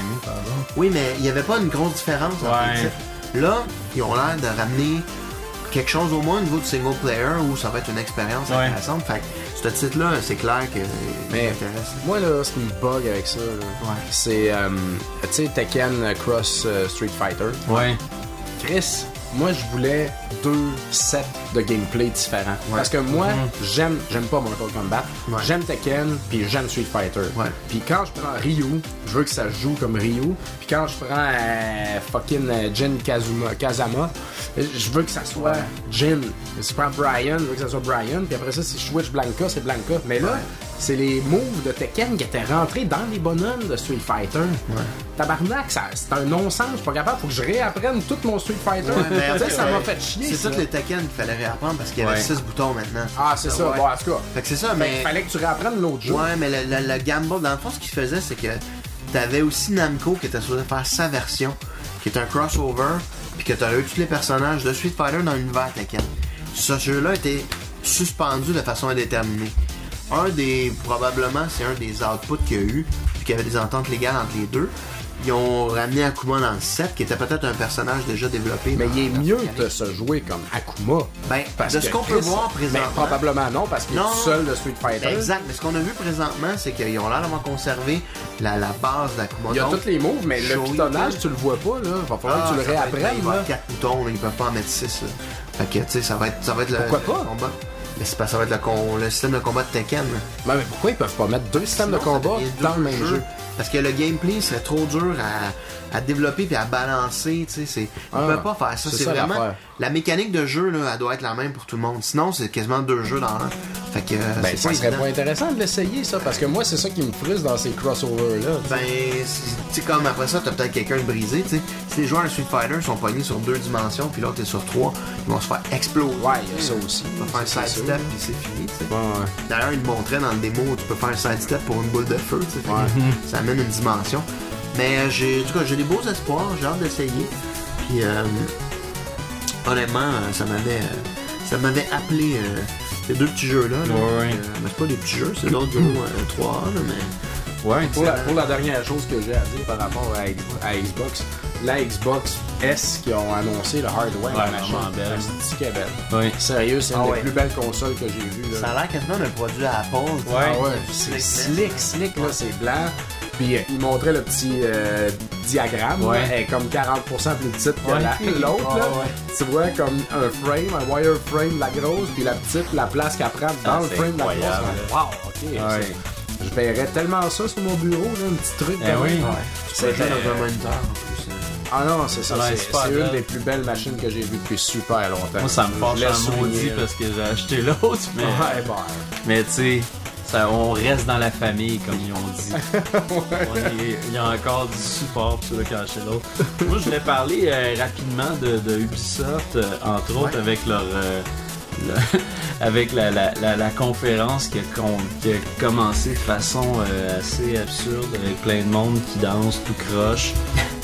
Oui, mais il n'y avait pas une grosse différence ouais. entre les titres. Là, ils ont l'air de ramener quelque chose au moins au niveau du single player où ça va être une expérience ouais. intéressante. Fait que ce titre-là, c'est clair que mais m'intéresse. Moi, là, ce qui me bug avec ça, là, ouais. c'est, euh, tu sais, Tekken Cross euh, Street Fighter. Ouais. Chris, moi, je voulais deux sets de gameplay différents. Ouais. Parce que moi, mm-hmm. j'aime j'aime pas Mortal Kombat, ouais. j'aime Tekken, puis j'aime Street Fighter. Ouais. Puis quand je prends Ryu, je veux que ça joue comme Ryu. Puis quand je prends euh, fucking euh, Jin Kazuma, Kazama, je veux que ça soit Jin. Si je prends Brian, je veux que ça soit Brian. Puis après ça, si je switch Blanka, c'est Blanka. Mais là, ouais. c'est les moves de Tekken qui étaient rentrés dans les bonhommes de Street Fighter. Ouais. Tabarnak, ça, c'est un non-sens. Je suis pas capable. Faut que je réapprenne tout mon Street Fighter. Ouais, ben, tu sais, ça m'a fait chier. C'est tous les Tekken qu'il fallait réapprendre parce qu'il y avait six ouais. boutons maintenant. Ah, c'est ça. ça. Ouais. Bon, en tout cas. Fait que c'est ça, mais. Il fallait que tu réapprennes l'autre jeu. Ouais, mais le, le, le gamble, dans le fond, ce qu'il faisait, c'est que t'avais aussi Namco qui était supposé faire sa version, qui est un crossover, puis que t'aurais eu tous les personnages de Street Fighter dans l'univers Tekken. Ce jeu-là était suspendu de façon indéterminée. Un des, probablement, c'est un des outputs qu'il y a eu, puis qu'il y avait des ententes légales entre les deux. Ils ont ramené Akuma dans le sept, qui était peut-être un personnage déjà développé. Mais il est mieux de se jouer comme Akuma. Ben, parce de ce qu'on Chris, peut voir présentement. Ben, probablement non, parce qu'il non, est tout seul de Street Fighter. Ben, exact, mais ce qu'on a vu présentement, c'est qu'ils ont l'air d'avoir conservé la, la base d'Akuma. Il y a tous les moves, mais le pitonnage, tu le vois pas, là. Il va falloir ah, que tu le réapprennes. Il va y avoir quatre boutons, là, ils peuvent pas en mettre six. Là. Fait que, tu sais, ça va être, ça va être le, pourquoi le pas? combat. Mais c'est pas, ça va être le, con, le système de combat de Tekken. Ben, mais pourquoi ils peuvent pas mettre deux systèmes Sinon, de combat dans le même jeu? jeu? Parce que le gameplay serait trop dur à, à développer puis à balancer, tu sais, c'est on ah, peut pas faire ça, c'est, c'est ça vraiment l'affaire. La mécanique de jeu là, elle doit être la même pour tout le monde. Sinon, c'est quasiment deux jeux dans un. Fait que ben, c'est ça pas serait évident. Pas intéressant de l'essayer ça parce que moi, c'est ça qui me frustre dans ces crossovers là. Ben, tu sais comme après ça, t'as peut-être quelqu'un de brisé, tu sais. Si les joueurs de Street Fighter sont pognés sur deux dimensions puis l'autre est sur trois, ils vont se faire exploser. Ouais, il y a ça aussi. Tu peux faire un side step puis c'est fini, tu sais. Ouais, ouais. D'ailleurs, ils me montraient dans le démo, tu peux faire un side step pour une boule de feu, tu sais. Ouais. Ça amène une dimension. Mais euh, j'ai, en tout cas, j'ai des beaux espoirs, j'ai hâte d'essayer. Puis euh, honnêtement, euh, ça m'avait, euh, ça m'avait appelé euh, ces deux petits jeux là. là. Ouais. Euh, mais c'est pas des petits jeux, c'est d'autres jeux euh, trois là, mais. Ouais. Pour la, pour la dernière chose que j'ai à dire par rapport à, à Xbox, la Xbox S qui ont annoncé le hardware, ouais, la machine, c'est qu'elle est belle. Oui. Sérieux, c'est ah une ouais. des plus belles consoles que j'ai vues. Ça a l'air quasiment d'un produit à Apple. Ouais, ah ouais. C'est slick, slick là, c'est blanc. Puis euh, il montrait le petit euh, diagramme, ouais. Elle est comme quarante pour cent plus petite que ouais. la, l'autre. Oh, là. Ouais. Tu vois comme un frame, un wireframe, la grosse, puis la petite, la place qu'elle prend dans ah, le frame, la grosse. Wow, ok. Ouais. Je verrais tellement ça sur mon bureau, là, un petit truc. Eh oui. Ouais. C'est déjà dans un moniteur en plus. Ah non, c'est ça. C'est, c'est, c'est une des plus belles machines que j'ai vues depuis super longtemps. Moi, ça me fâche en maudit parce que j'ai acheté l'autre. Mais, ouais, bon. mais tu sais. Ça, on reste dans la famille, comme ils ont dit. Ouais. On est, il y a encore du support pour ceux qui ont acheté l'autre. Moi, je voulais parler euh, rapidement de, de Ubisoft, euh, entre autres, ouais. avec leur... Euh, le, avec la, la, la, la conférence qui a, qui a commencé de façon euh, assez absurde, avec plein de monde qui danse tout croche.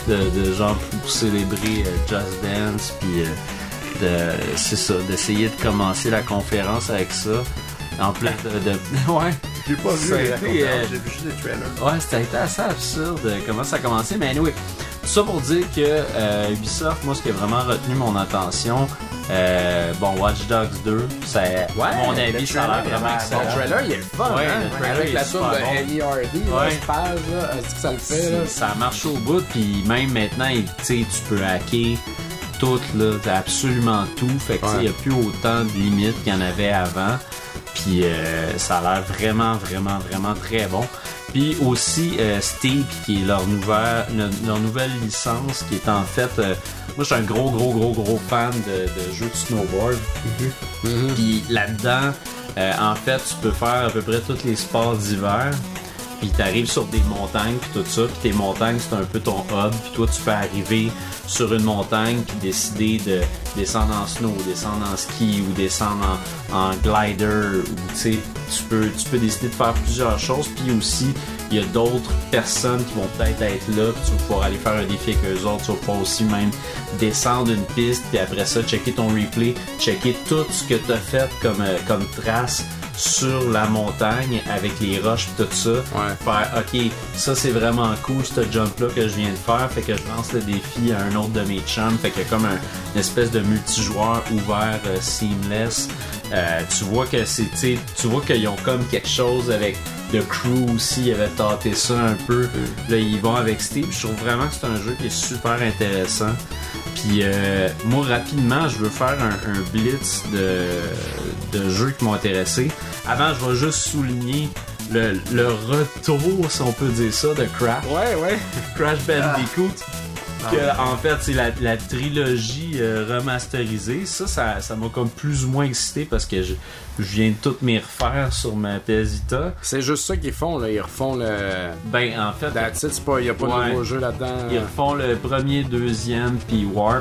de, de genre pour célébrer euh, Just Dance, puis euh, de, c'est ça, d'essayer de commencer la conférence avec ça. En plein de, de ouais. J'ai pas vu Ça a la été, conférence, euh, j'ai vu juste des trailers. Ouais, c'était assez absurde euh, comment ça a commencé, mais anyway, tout ça pour dire que euh, Ubisoft, moi, ce qui a vraiment retenu mon attention, euh, bon, Watch Dogs deux, ça, à mon avis, ça a l'air vraiment excellent. Le trailer, il est fun, Ouais, hein? le trailer, Avec il la est tour super de bon. Ellie Hardy, Ouais. là, Spaz, là, est-ce que ça le fait, là? Ça marche au bout, puis même maintenant, il- tu sais, tu peux hacker tout, là, t'as absolument tout, fait que tu sais, il n'y a plus autant de limites qu'il y en avait avant, puis euh, ça a l'air vraiment, vraiment, vraiment très bon. Puis aussi euh, Steep, qui est leur nouvelle, leur nouvelle licence, qui est en fait, euh, moi je suis un gros, gros, gros, gros fan de, de jeux de snowboard. Mm-hmm. Puis là-dedans, euh, en fait, tu peux faire à peu près tous les sports d'hiver. Puis t'arrives sur des montagnes puis tout ça, puis tes montagnes c'est un peu ton hub, puis toi tu peux arriver sur une montagne puis décider de descendre en snow, descendre en ski ou descendre en, en glider, ou tu sais, tu peux tu peux décider de faire plusieurs choses, puis aussi il y a d'autres personnes qui vont peut-être être là, puis tu vas pouvoir aller faire un défi avec eux autres, tu vas pouvoir aussi même descendre une piste, puis après ça checker ton replay, checker tout ce que t'as fait comme euh, comme trace sur la montagne avec les roches pis tout ça, Ouais. faire ok, ça c'est vraiment cool ce jump là que je viens de faire, fait que je lance le défi à un autre de mes chums, fait qu'il y a comme un, une espèce de multijoueur ouvert euh, seamless. Euh, tu vois que c'est, tu sais, tu vois qu'ils ont comme quelque chose avec The Crew aussi, ils avaient tâté ça un peu. Là ils vont avec Steve, je trouve vraiment que c'est un jeu qui est super intéressant. Puis euh, moi rapidement je veux faire un, un blitz de, de jeux qui m'ont intéressé. Avant je vais juste souligner le, le retour, si on peut dire ça, de Crash. Ouais, ouais. Crash Bandicoot. Que, en fait c'est la, la trilogie euh, remasterisée. Ça, ça, ça m'a comme plus ou moins excité parce que je, je viens de toutes mes refaire sur ma P S Vita. C'est juste ça qu'ils font, là. Ils refont le... Ben en fait That's it, c'est pas... Y a pas Ouais. de nouveau jeu là-dedans. ils refont le premier, deuxième, puis Warp.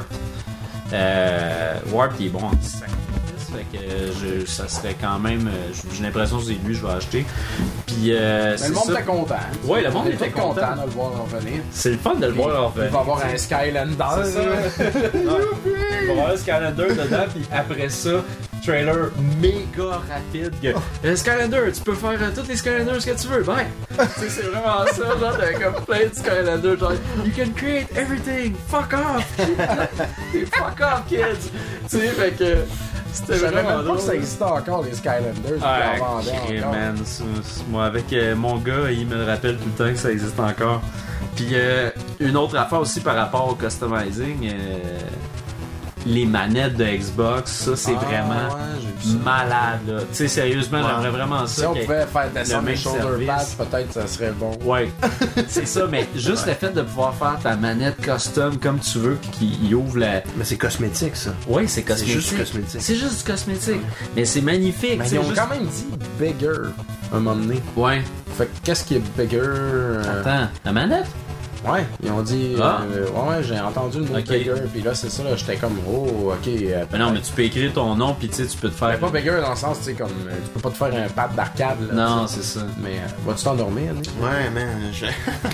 Euh, Warp il est bon en sacrifice, fait que je, ça serait quand même. euh, J'ai l'impression que c'est lui, je vais acheter. Puis euh, Mais c'est le monde ça. était content. Ouais, le monde On était tout content. content de le voir revenir. C'est le fun de le Puis, voir Il va avoir un Skylander. C'est ça. Il va avoir un Skylander dedans, puis après ça, trailer méga rapide. Que, euh, Skylander, tu peux faire euh, tous les Skylanders que tu veux, bye! Tu sais, c'est vraiment ça, genre, t'as comme plein de Skylanders, genre, you can create everything, fuck off! Fuck off, kids! Tu sais, fait que c'était Je savais vraiment même pas drôle. que ça existait encore, les Skylanders. Ah, Ils en vendaient crème, encore. man. Ça, ça, moi, avec euh, mon gars, il me le rappelle tout le temps que ça existe encore. Puis, euh, une autre affaire aussi par rapport au customizing, euh, les manettes de Xbox, ça, c'est Ah, vraiment ouais, j'ai vu ça. malade, là. Tu sais, sérieusement, Ouais. j'aimerais vraiment ça. Si on que- pouvait faire descendre même les shoulder service. pads, peut-être ça serait bon. Ouais, c'est ça, mais juste le fait de pouvoir faire ta manette custom comme tu veux, puis qu'il ouvre la. Mais c'est cosmétique, ça. Ouais, c'est cosmétique. juste cosmétique. C'est juste du cosmétique. Mais c'est magnifique. Mais c'est ils ont juste- quand même dit bigger un moment donné. Ouais. Fait que qu'est-ce qui est bigger? euh, Attends, la manette? Ouais, ils ont dit. Ah. euh, ouais, ouais, j'ai entendu le mot Ok. bigger, puis là, c'est ça, là, j'étais comme, oh, ok. euh, Mais non, mais peut-être. tu peux écrire ton nom, puis tu sais, tu peux te faire. Mais pas bigger dans le sens, tu sais, comme, euh, tu peux pas te faire un pad d'arcade, là. Non, tu sais. c'est ça. Mais euh, vas-tu t'endormir, Annie? Ouais, man. Je...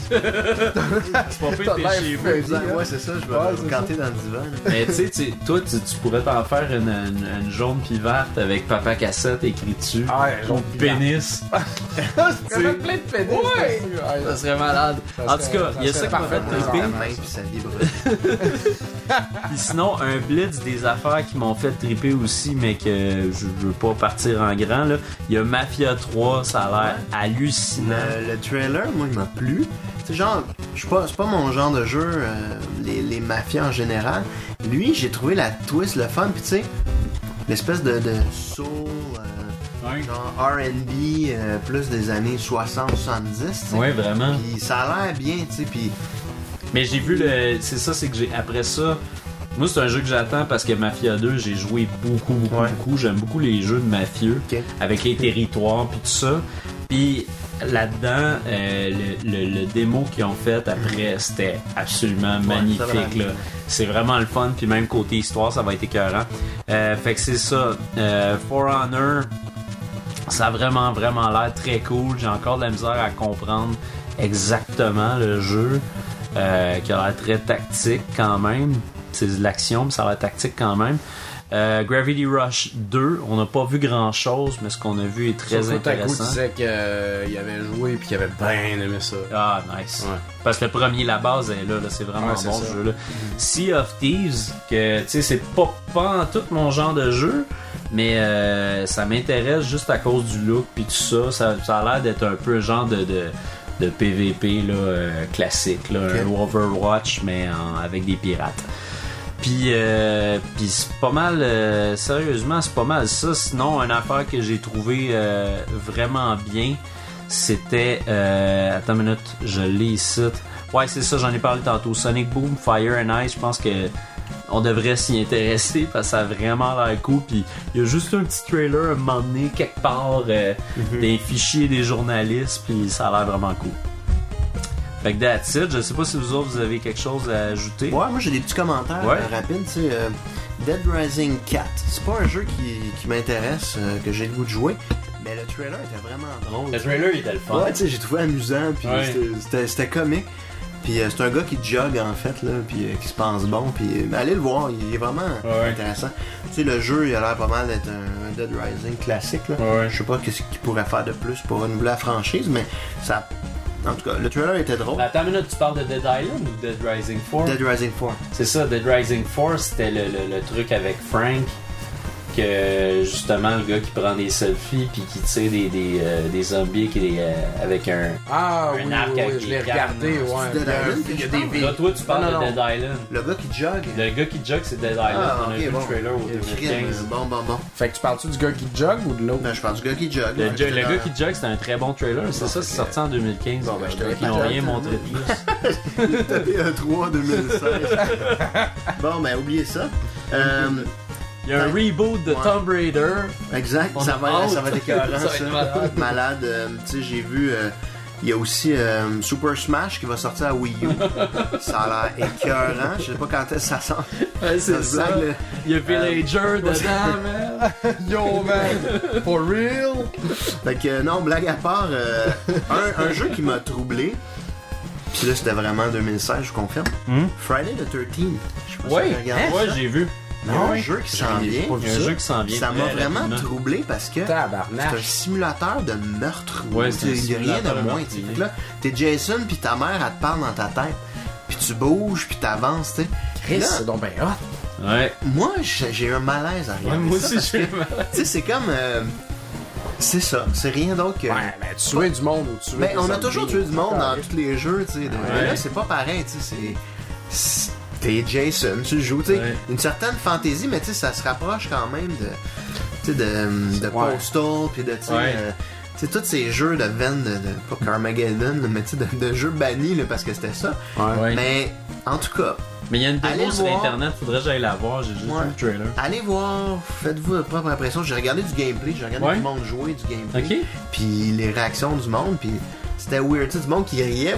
C'est pas pire, T'as t'es l'air chez vous. freddy, hein? Ouais, c'est ça, je vais Ouais, me c'est canter dans le divan. là. Mais tu sais, tu- toi, tu, tu pourrais t'en faire une, une, une jaune puis verte avec Papa Cassette écrit dessus. Ah, Ou jaune puis verte. pénis. Ça fait plein de pénis. Ouais. là-dessus. Ça serait malade. Ça En tout serait- cas, il y a ça ça qui serait m'a fait parfait. triper. La main, puis ça vibre. Puis sinon, un blitz des affaires qui m'ont fait triper aussi, mais que je veux pas partir en grand, là. Il y a Mafia trois, ça a l'air hallucinant. Le, le trailer, moi, il m'a plu. C'est genre, je suis pas, c'est pas mon genre de jeu, euh, les, les mafias en général. Lui, j'ai trouvé la twist, le fun, puis tu sais, l'espèce de, de soul, euh, Ouais. genre R and B, euh, plus des années soixante soixante-dix, tu sais. Ouais, vraiment. Puis ça a l'air bien, tu sais, puis Mais j'ai vu le. C'est ça, c'est que j'ai. Après ça. Moi, c'est un jeu que j'attends parce que Mafia deux, j'ai joué beaucoup, beaucoup, Ouais. beaucoup. J'aime beaucoup les jeux de mafieux Ok. avec les territoires puis tout ça. Puis là-dedans, euh, le, le, le démo qu'ils ont fait après, c'était absolument ça va magnifique. bien. Là. C'est vraiment le fun. Puis même côté histoire, ça va être écœurant. Euh, fait que c'est ça. Euh, For Honor, ça a vraiment, vraiment l'air très cool. J'ai encore de la misère à comprendre exactement le jeu. euh, qui a l'air très tactique quand même. C'est de l'action, mais ça a l'air tactique quand même. Euh, Gravity Rush deux, on n'a pas vu grand chose, mais ce qu'on a vu est très Surtout intéressant. Taku disait qu'il euh, avait joué et qu'il avait bien aimé ça. Ah, nice. Ouais. Parce que le premier, la base est là, là c'est vraiment Ouais, c'est bon ça. ce jeu-là. Sea of Thieves, que tu sais, c'est pas, pas en tout mon genre de jeu, mais euh, ça m'intéresse juste à cause du look puis tout ça. Ça, ça a l'air d'être un peu un genre de, de, de P V P là, euh, classique, là, Okay. un Overwatch, mais en- avec des pirates. Puis, euh, puis c'est pas mal, euh, sérieusement, c'est pas mal ça. Sinon, une affaire que j'ai trouvé euh, vraiment bien, c'était. Euh, attends une minute, je l'ai ici. Ouais, c'est ça, j'en ai parlé tantôt. Sonic Boom, Fire and Ice, je pense que on devrait s'y intéresser parce que ça a vraiment l'air cool. Puis il y a juste un petit trailer à un moment donné, quelque part, euh, Mhm. des fichiers des journalistes, puis ça a l'air vraiment cool. Fait que that's it. Je sais pas si vous autres vous avez quelque chose à ajouter. Ouais, moi j'ai des petits commentaires Ouais. euh, rapides. Tu sais, euh, Dead Rising quatre, c'est pas un jeu qui, qui m'intéresse, euh, que j'ai le goût de jouer, mais le trailer était vraiment drôle. Le trailer il était le fun. Ouais, tu sais, j'ai trouvé amusant, puis Ouais. c'était- c'était- c'était comique. Puis euh, c'est un gars qui jog en fait, là, puis euh, qui se pense bon, puis euh, allez le voir, il est vraiment Ouais. intéressant. Tu sais, le jeu, il a l'air pas mal d'être un, un Dead Rising classique, là. Ouais. Je sais pas qu'est-ce qu'il pourrait faire de plus pour renouveler la franchise, mais ça. En tout cas, le trailer était drôle. Attends une minute, tu parles de Dead Island ou Dead Rising four? Dead Rising quatre. C'est ça, Dead Rising four, c'était le, le, le truc avec Frank, que justement le gars qui prend des selfies puis qui tire des, des, euh, des zombies qui les, euh, avec un... Ah Un oui, arc oui, avec oui, je l'ai les regardé, cartes. ouais. C'est Dead Il y a- Island Il y a que des je parle. vies. Là, toi, tu parles Non, non, de non. Dead Island. Le gars qui jog. Le gars qui jog, c'est Dead Island. Ah, On a ok, vu bon. le trailer au Le deux mille crime, quinze. bon, bon, bon. Fait que tu parles-tu du gars qui jog ou de l'autre? Ben, je parle du gars qui jog. Le, Ouais, jo- j'étais le dans- gars qui jog, c'était un très bon trailer. C'est Bon, ça, fait c'est que- sorti en deux mille quinze. Bon, ben, je te Ils n'ont l'ai rien pas montré de plus. Le T E trois deux mille seize. Bon, ben, oubliez ça. Euh, Il y a un reboot de Ouais. Tomb Raider. exact, On ça a va, hâte. ça va être écœurant, Ça va ça. être malade. Malade. euh, tu sais, j'ai vu. euh, Il y a aussi euh, Super Smash qui va sortir à Wii U. Ça a l'air écœurant. Je sais pas quand est-ce que ça sort. Ouais, c'est Ça se ça. blague, là. Il y a Villager dedans, man. Yo, man! For real? Fait que non, blague à part, euh, un, un jeu qui m'a troublé, puis là c'était vraiment en deux mille seize, je confirme. Hmm? Friday the thirteenth. Je sais pas si Ouais, vous regardez ouais, ça. j'ai vu. Il y a un Ouais. jeu qui s'en J'ai vient. pas vu Il y a un ça. jeu qui s'en vient. Ça m'a très vraiment rapidement. troublé parce que c'est Tabarnak. un simulateur de meurtre. Ouais, c'est un Il y a rien simulateur de de moins. meurtre, tu sais. oui. Fait que là, t'es Jason, puis ta mère, elle te parle dans ta tête. Puis tu bouges, puis t'avances, tu sais. Chris, Là, c'est donc ben hot. Ouais. moi, j'ai j'ai eu un malaise à regarder Moi ça aussi, parce j'ai que, Tu sais, c'est comme... euh, c'est ça, c'est rien d'autre que... Ouais, mais tuer du monde ou tuer Ben, des on a zombies, toujours tué du monde dans ouais. tous les jeux, tu sais. de- Mais là, c'est pas pareil, tu sais. c'est- c'est. T'es Jason, tu le joues, tu sais. Ouais. Une certaine fantaisie, mais tu sais, ça se rapproche quand même de. Tu sais, de, de Ouais. Postal, puis de, tu sais. Ouais. euh, tu sais, tous ces jeux de veine, de, de- pas Carmageddon, là, mais tu sais, de, de jeux bannis, là, parce que c'était ça. Ouais. Ouais. Mais, en tout cas, Mais il y a une Allez démo sur voir. internet, faudrait que j'aille la voir, j'ai juste Ouais. vu le trailer. allez voir, faites-vous votre propre impression. J'ai regardé du gameplay, j'ai regardé Ouais. du monde jouer du gameplay. Ok? Puis les réactions du monde, puis c'était weird, tu sais, du monde qui riait.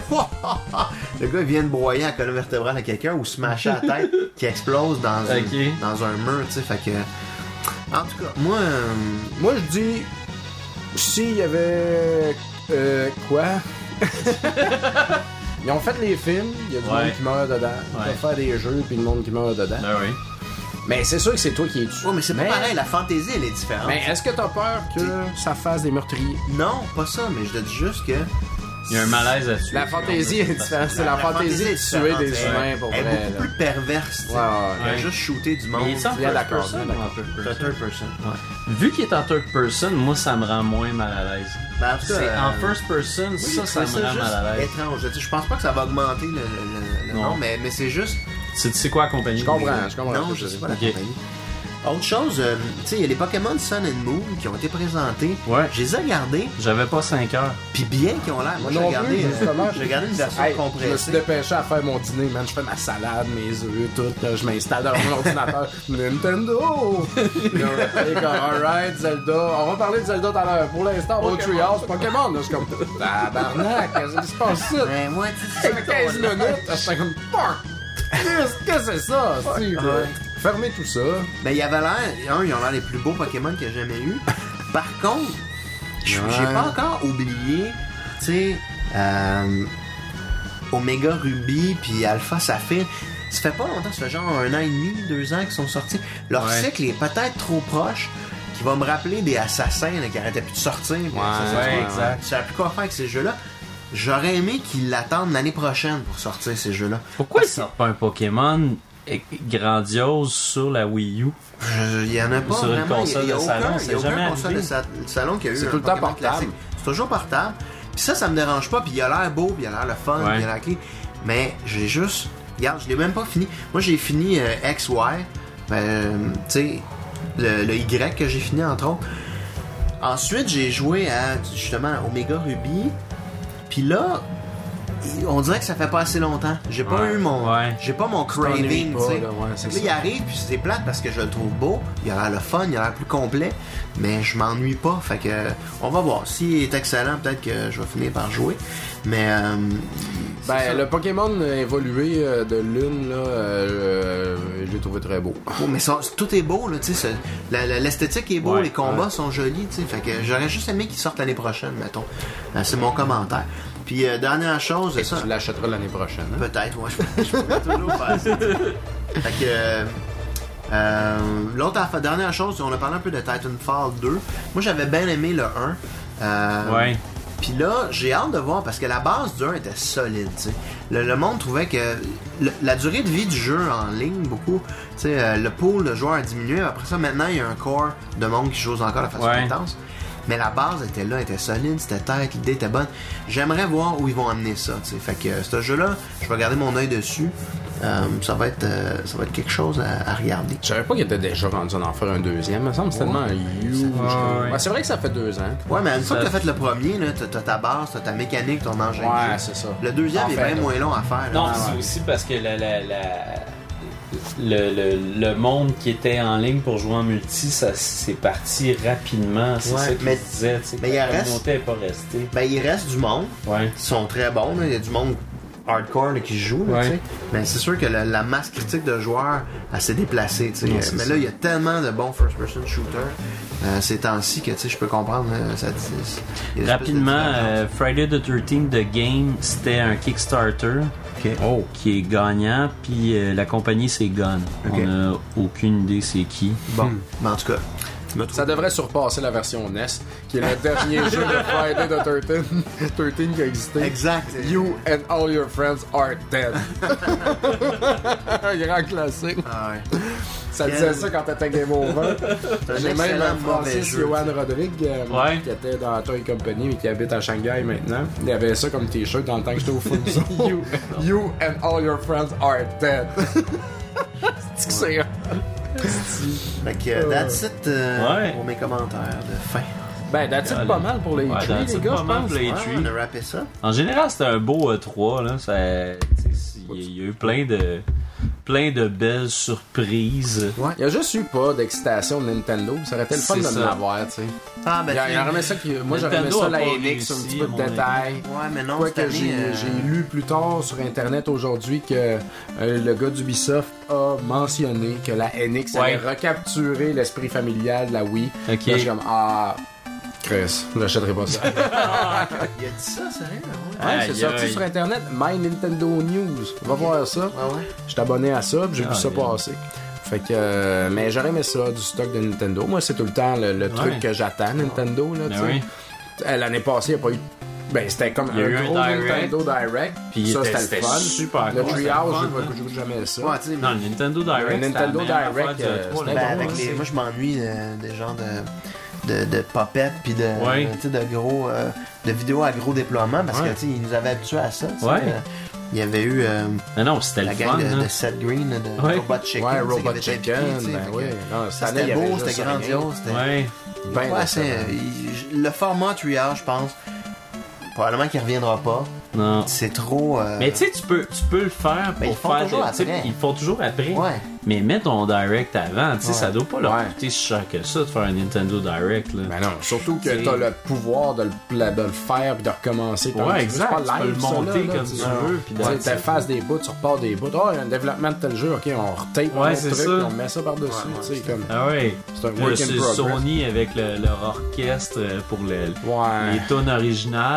Le gars il vient de broyer la colonne vertébrale à quelqu'un ou se mâcher la tête qui explose dans, une- Ok. dans un mur, tu sais, fait que... En tout cas, moi... euh, Moi, je dis, s'il y avait. Euh, quoi? Ils ont fait les films, il y a du Ouais. monde qui meurt dedans. Ils Ouais. peuvent faire des jeux, puis le monde qui meurt dedans. Ben oui. Mais c'est sûr que c'est toi qui es dessus. Ouais, mais c'est pas pareil, la fantaisie, elle est différente. Mais est-ce que t'as peur que ça fasse des meurtriers? Non, pas ça, mais je te dis juste que... Il y a un malaise là-dessus. La fantaisie est différente. C'est la, fantaisie de tuer différente, des elle- humains pour Elle vrai. est beaucoup là. plus perverse, tu sais. Ouais, ouais, Il a ouais. juste shooté du monde. Mais il est en Bien third d'accord, person bien ou en third C'est un person? third person. Vu qu'il est en third person, moi ça me rend moins mal à l'aise. Ben, en tout cas, C'est euh, en first person, oui, ça, je ça trouvais me rend juste mal à l'aise. étrange. Je, je pense pas que ça va augmenter le, le, le Non. nom, mais, mais c'est juste... Tu sais quoi la compagnie? Je comprends, je comprends. Non, ce je que sais tu pas veux la Ok. compagnie. Autre chose, euh, tu sais, il y a les Pokémon Sun and Moon qui ont été présentés. Ouais. Je les ai regardés, J'avais pas cinq heures. puis bien qu'ils ont l'air. Moi, j'ai non regardé, plus, euh, justement. j'ai regardé une version Hey, je me suis compressée. dépêché à faire mon dîner, man. Je fais ma salade, mes œufs, tout. là, je m'installe dans mon ordinateur. Nintendo! Et comme, alright, Zelda. On va parler de Zelda tout à l'heure. Pour l'instant, on va au Treehouse Pokémon. Là, je suis comme, tabarnak, qu'est-ce qui se passe ici? Ben, moi, tu sais, Ça fait quinze minutes, j'étais comme, fuck! Qu'est-ce que c'est ça? si, là? Fermez tout ça. ben, il y avait l'air, un, ils ont l'air les plus beaux Pokémon que j'ai jamais eu. Par contre, j- Ouais. j'ai pas encore oublié, tu sais, euh, Omega Ruby puis Alpha Saphir, ça fait pas longtemps, ça fait genre un an et demi, deux ans qu'ils sont sortis. Leur Ouais. cycle est peut-être trop proche, qui va me rappeler des assassins là, qui arrêtaient plus de sortir. puis Ouais, ça, ça, ouais, ça, exact. Je savais plus quoi faire avec ces jeux-là. J'aurais aimé qu'ils l'attendent l'année prochaine pour sortir ces jeux-là. Pourquoi ils sortent pas un Pokémon eh, grandiose sur la Wii U? Je- Il y en a pas Sur une vraiment. console Il y a de aucun, salon, il y a c'est aucun jamais console arrivé. de sa- de salon qui a eu C'est un tout le temps Pokémon portable. classique. C'est toujours portable. Puis ça, ça me dérange pas. Puis il a l'air beau, puis il a l'air le fun, Ouais. puis il a l'air clean. Mais j'ai juste... Regarde, je l'ai même pas fini. Moi, j'ai fini euh, X Y. Ben, tu sais, le, le Y que j'ai fini, entre autres. Ensuite, j'ai joué à, justement, Omega Ruby. Puis là... On dirait que ça fait pas assez longtemps. J'ai pas Ouais. eu mon... Ouais. J'ai pas mon t'ennuies craving, pas, tu sais. là, ouais, c'est Fait que là, ça. il arrive, puis c'est plate parce que je le trouve beau. Il a l'air le fun, il a l'air plus complet. Mais je m'ennuie pas. Fait que, on va voir. S'il est excellent, peut-être que je vais finir par jouer. Mais, euh, c'est ça. Ben, le Pokémon évolué euh, de Lune, là, euh, euh, je l'ai trouvé très beau. Oh, mais ça- tout est beau, là, tu sais. ce- la- la- L'esthétique est beau, Ouais, les combats ouais. sont jolis, tu sais. Fait que j'aurais juste aimé qu'ils sortent l'année prochaine, mettons. Euh, c'est mon commentaire. Puis, euh, dernière chose, ça. Tu l'achèteras l'année prochaine. Hein? Peut-être, ouais, je, je pourrais toujours faire ça. Fait que. euh, euh, L'autre affaire- dernière chose, on a parlé un peu de Titanfall deux. Moi, j'avais bien aimé le un. Euh, Ouais. Puis là, j'ai hâte de voir parce que la base du un était solide. Tu sais. Le, le monde trouvait que le- la durée de vie du jeu en ligne, beaucoup, tu sais, euh, le pool de joueurs a diminué. Après ça, maintenant, il y a un core de monde qui joue encore de façon Ouais. intense. Mais la base était là, était solide, c'était tête, l'idée était bonne. J'aimerais voir où ils vont amener ça. Tu sais. Fait que euh, ce jeu-là, je vais garder mon œil dessus. Euh, ça va être, euh, ça va être quelque chose à, à regarder. Je savais pas qu'il était déjà rendu à en faire un deuxième. Il me semble que c'est tellement huge. Ouais. Ouais, c'est vrai que ça fait deux ans. Ouais, mais une fois Ça- que t'as fait le premier, là, t'as, t'as ta base, t'as ta mécanique, ton engin. de Ouais, jeu. c'est ça. Le deuxième En est fait, bien là. moins long à faire. là. Non, ouais. c'est aussi parce que la, la, la- le, le, le monde qui était en ligne pour jouer en multi, ça c'est parti rapidement. C'est Ouais, ça qu'il mais- disait. tu sais, mais que il la reste- communauté n'est pas restée. Ben, il reste du monde Ouais. qui sont très bons. là. Il y a du monde hardcore là, qui joue. Là, Ouais. tu sais. Mais c'est sûr que la, la masse critique de joueurs, elle s'est déplacée. tu sais. Non, c'est mais ça. là, il y a tellement de bons first-person shooters euh, ces temps-ci que tu sais, je peux comprendre. Là, ça, il y a une espèce de Rapidement, différence. euh, Friday the thirteenth The Game, c'était un Kickstarter Oh. qui est gagnant, puis euh, la compagnie c'est Gun. Ok. On n'a aucune idée c'est qui. Bon, mais en tout cas, tu m'as trouvé- Ça devrait surpasser la version N E S, qui est le dernier jeu de Friday the thirteenth treize qui a existé. Exact. You and all your friends are dead. Un grand classique. Ah ouais. Ça Quel- disait ça quand t'étais Game Over. C'est un J'ai même excellent mauvais Francis jeu. Johan Rodrigue, euh, Ouais. qui était dans Toy Company mais qui habite à Shanghai maintenant. Il avait ça comme t-shirt dans le temps que j'étais au full zone. you, you and all your friends are dead. C'est que c'est Fait que euh, that's it euh, Ouais. pour mes commentaires de fin. Ben, that's it pas mal pour les Ouais, trees, that's les it gars, pas je mal pense. pour les Ouais, trees. on a rappé ça. En général, c'était un beau E trois. Là. Ça, tu sais, il y a- il y a eu plein de, plein de belles surprises. Il y a juste eu pas d'excitation de Nintendo. Ça aurait été le fun C'est de ça. l'avoir, tu sais. Ah, ben, Il y a- il y aurait aimé ça qui- Moi, j'aurais aimé Nintendo ça a la pas N X, un réussi, petit peu à de mon détails. Ouais, mais non, Quoi cette que année, j'ai euh, j'ai lu plus tard sur internet aujourd'hui que euh, le gars d'Ubisoft a mentionné que la N X allait Ouais. recapturer l'esprit familial de la Wii. Ok. Là, je suis comme, ah, Chris, j'achèterai pas ça. Il a dit ça, sérieux? Ouais, Ouais, Aïe, c'est sorti aïe. sur internet. My Nintendo News. Va voir ça. ouais. ouais. Je suis abonné à ça, puis j'ai vu Ah, ça bien. passer. Fait que, euh, mais j'aurais aimé ça, du stock de Nintendo. Moi, c'est tout le temps le, le truc Ouais. que j'attends, Nintendo. Là, Ben tu sais. oui. Euh, L'année passée, il n'y a pas eu. Ben, c'était comme Il y a un eu un gros direct. Nintendo Direct. Puis ça, c'était- c'était le c'était fun. super Le cool, c'était Treehouse, le fun, je hein. ne joue jamais ça. Ouais, tu sais, Non, le Nintendo Direct. Le Nintendo c'était la meilleure Direct, affaire du euh, E trois, c'était là. ben, bon, avec les, c'est- moi, je m'ennuie euh, des genres de, de, de pop-up puis de, Ouais. tu sais, de gros euh, de vidéos à gros déploiement parce Ouais. que tu sais, ils nous avaient habitués à ça. tu sais. Ouais. Euh, il y avait eu euh, Non, non, c'était le la fun. gang de, hein. de Seth Green, de Ouais. Robot Chicken. Ouais, tu sais, qui Robot avait été Chicken, impliqué, tu sais, ben fait que oui. Non, cette ça, année, il c'était y avait beau, juste c'était rien. grandiose. C'était Ouais. Ben ouais, de c'est, ça. il- le format Treehouse, je pense, probablement qu'il reviendra pas. Non. C'est trop. euh, Mais tu sais, tu peux, tu peux le faire pour Mais ils le font faire. toujours des- tu sais, après. Ils le font toujours après. Ouais. Mais mets ton direct avant, tu sais, Ouais. ça doit pas leur Ouais. coûter si cher que ça de faire un Nintendo Direct. Là. Ben non, surtout que C'est- t'as le pouvoir de le, de le faire puis de recommencer. quand Ouais, tu veux. exact. C'est pas Tu peux live, le ça, monter là, là, comme tu tu sais. veux, puis Tu sais, that's it. t'effaces des bouts, tu repars des bouts. Oh, il y a un développement de tel jeu, ok, on retape Ouais, un c'est autre truc, ça. puis on met ça par-dessus. Ouais, tu sais, comme, Ah ouais. c'est un Là, work in c'est progress. Sony avec le- leur orchestre euh, pour le- Ouais. les tunes originales.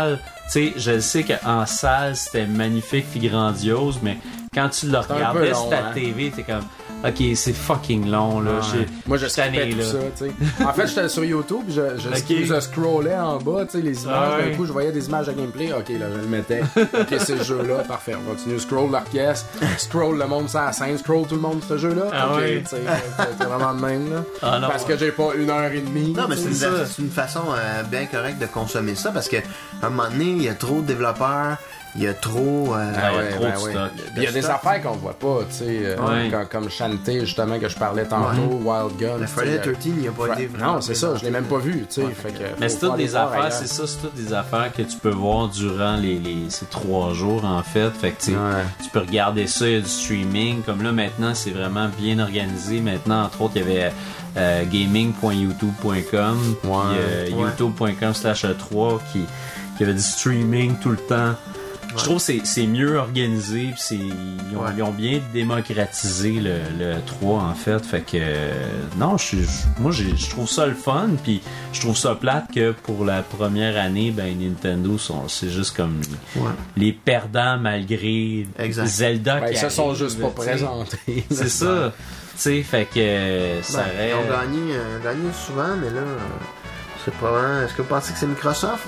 sais, je sais qu'en salle, c'était magnifique puis grandiose, mais quand tu le un regardais peu long, sur ta hein. T V, t'es comme, ok, c'est fucking long, là. Ouais. Moi, je skippais tout ça, tu sais. En fait, j'étais sur YouTube, je, je, Okay. je scrollais en bas, tu sais, les images. Ah ouais. D'un coup, je voyais des images de gameplay. Ok, là, je le mettais. Ok, c'est le jeu-là, parfait. On continue. Scroll l'orchestre, scroll le monde sur la scène, scroll tout le monde ce jeu-là. Ah ok, ouais. tu sais, c'est vraiment de même, là. Ah non, Parce que j'ai pas une heure et demie. Non, mais c'est une, ça. c'est une façon euh, bien correcte de consommer ça parce qu'à un moment donné, il y a trop de développeurs, il y a trop. euh, Ah ouais, trop de ouais. stock. Puis il y a des stock. affaires qu'on voit pas, tu sais, euh, Ouais. comme, comme Shantae, justement, que je parlais tantôt, Wild Gun. Le tu Friday sais, treize, il n'y a pas Fra- été vraiment Non, c'est ça, je l'ai même pas vu, tu sais. Ouais. fait que Mais faut- c'est faut toutes aller des voir affaires, ailleurs. c'est ça, c'est toutes des affaires que tu peux voir durant les, les ces trois jours en fait. Fait que tu sais, Ouais. tu peux regarder ça, il y a du streaming. Comme là maintenant, c'est vraiment bien organisé. Maintenant, entre autres, il y avait euh, gaming point youtube point com, puis euh, Ouais. youtube point com slash e trois qui qui avait du streaming tout le temps. Je trouve que c'est, c'est mieux organisé, puis c'est, ils, ont, Ouais. ils ont bien démocratisé le, le trois en fait. Fait que euh, non, je suis- je- moi j'ai- je trouve ça le fun, puis je trouve ça plate que pour la première année, ben Nintendo sont, c'est juste comme Ouais. les perdants malgré Exact. Zelda Ben, qui ils se sont arrive, juste pas tu sais. présentés. C'est ça, tu sais, fait que euh, ça Ben, aurait- ils ont gagné, euh, gagné souvent, mais là, euh, c'est pas vraiment. Est-ce que vous pensez que c'est Microsoft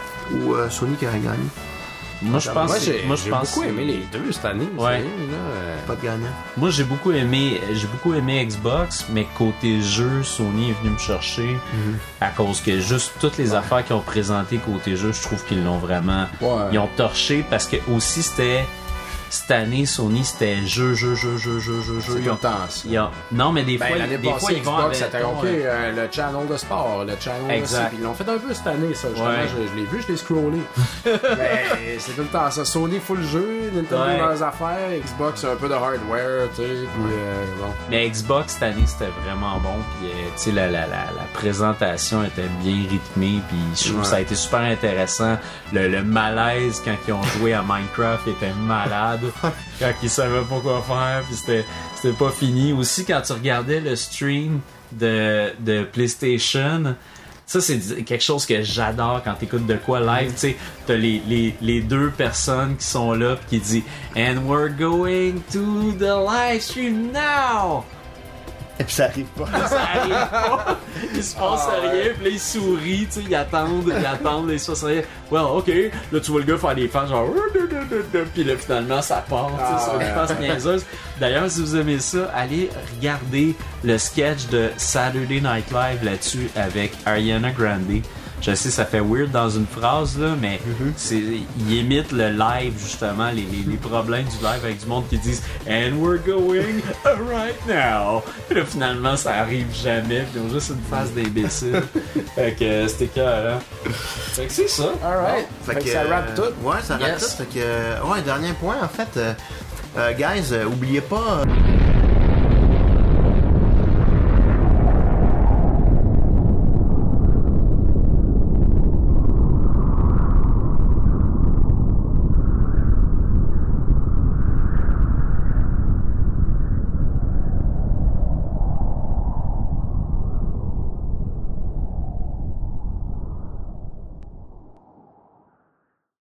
ou euh, Sony qui aurait gagné? Moi je pense, Moi, que- j'ai moi je j'ai pense, beaucoup aimé les deux cette année. Ouais. sérieux, là, euh. Pas de gagnant. moi j'ai beaucoup aimé, j'ai beaucoup aimé Xbox, mais côté jeu, Sony est venu me chercher à cause que juste toutes les affaires qu'ils ont présentées côté jeu, je trouve qu'ils l'ont vraiment, Ouais. ils ont torché parce que aussi c'était cette année Sony c'était jeu jeu jeu jeu jeu jeu jeu. C'est Ils tout ont- le temps ça. ils ont- non mais des Ben, fois, l'année des fois passée, ils vont Xbox, avec- c'était OK, euh, le channel de sport, le channel Exact. aussi. Puis ils l'ont fait un peu cette année, ça. Justement, Ouais. je, je l'ai vu, je l'ai scrollé. Mais c'est tout le temps ça. Sony full jeu, Nintendo Ouais. leurs affaires, Xbox un peu de hardware, tu sais. Puis euh, bon. Mais Xbox cette année c'était vraiment bon, puis euh, tu sais la, la, la, la présentation était bien rythmée, puis je trouve Ouais. que ça a été super intéressant. Le, le malaise quand ils ont joué à Minecraft était malade, quand ils savaient pas quoi faire, puis c'était c'était pas fini. Aussi quand tu regardais le stream de de PlayStation. Ça, c'est d- quelque chose que j'adore quand t'écoutes de quoi live. Tu sais, t'as les, les, les deux personnes qui sont là pis qui disent « And we're going to the live stream now! » Et puis ça arrive pas. Ça arrive pas. Il se passe Ah, rien, puis là, ils sourient, tu sais, ils attendent, ils attendent, là, ils se passent rien. Well, ok. Là, tu vois le gars faire des fans, genre, puis là, finalement, ça part, tu sais, Ah, sur une ouais. face niaiseuse. D'ailleurs, si vous aimez ça, allez regarder le sketch de Saturday Night Live là-dessus avec Ariana Grande. Je sais, ça fait weird dans une phrase, là, mais c'est, il imite le live, justement, les, les, les problèmes du live avec du monde qui disent « And we're going right now! » Puis là, finalement, ça arrive jamais, puis ils ont juste une face d'imbécile. Fait que euh, c'était écœurant. Fait que c'est ça. Alright. Fait, que ça euh, rappe tout. Ouais, ça rappe Yes. tout. Fait que, euh, ouais, dernier point, en fait. Euh, euh, guys, euh, oubliez pas. euh,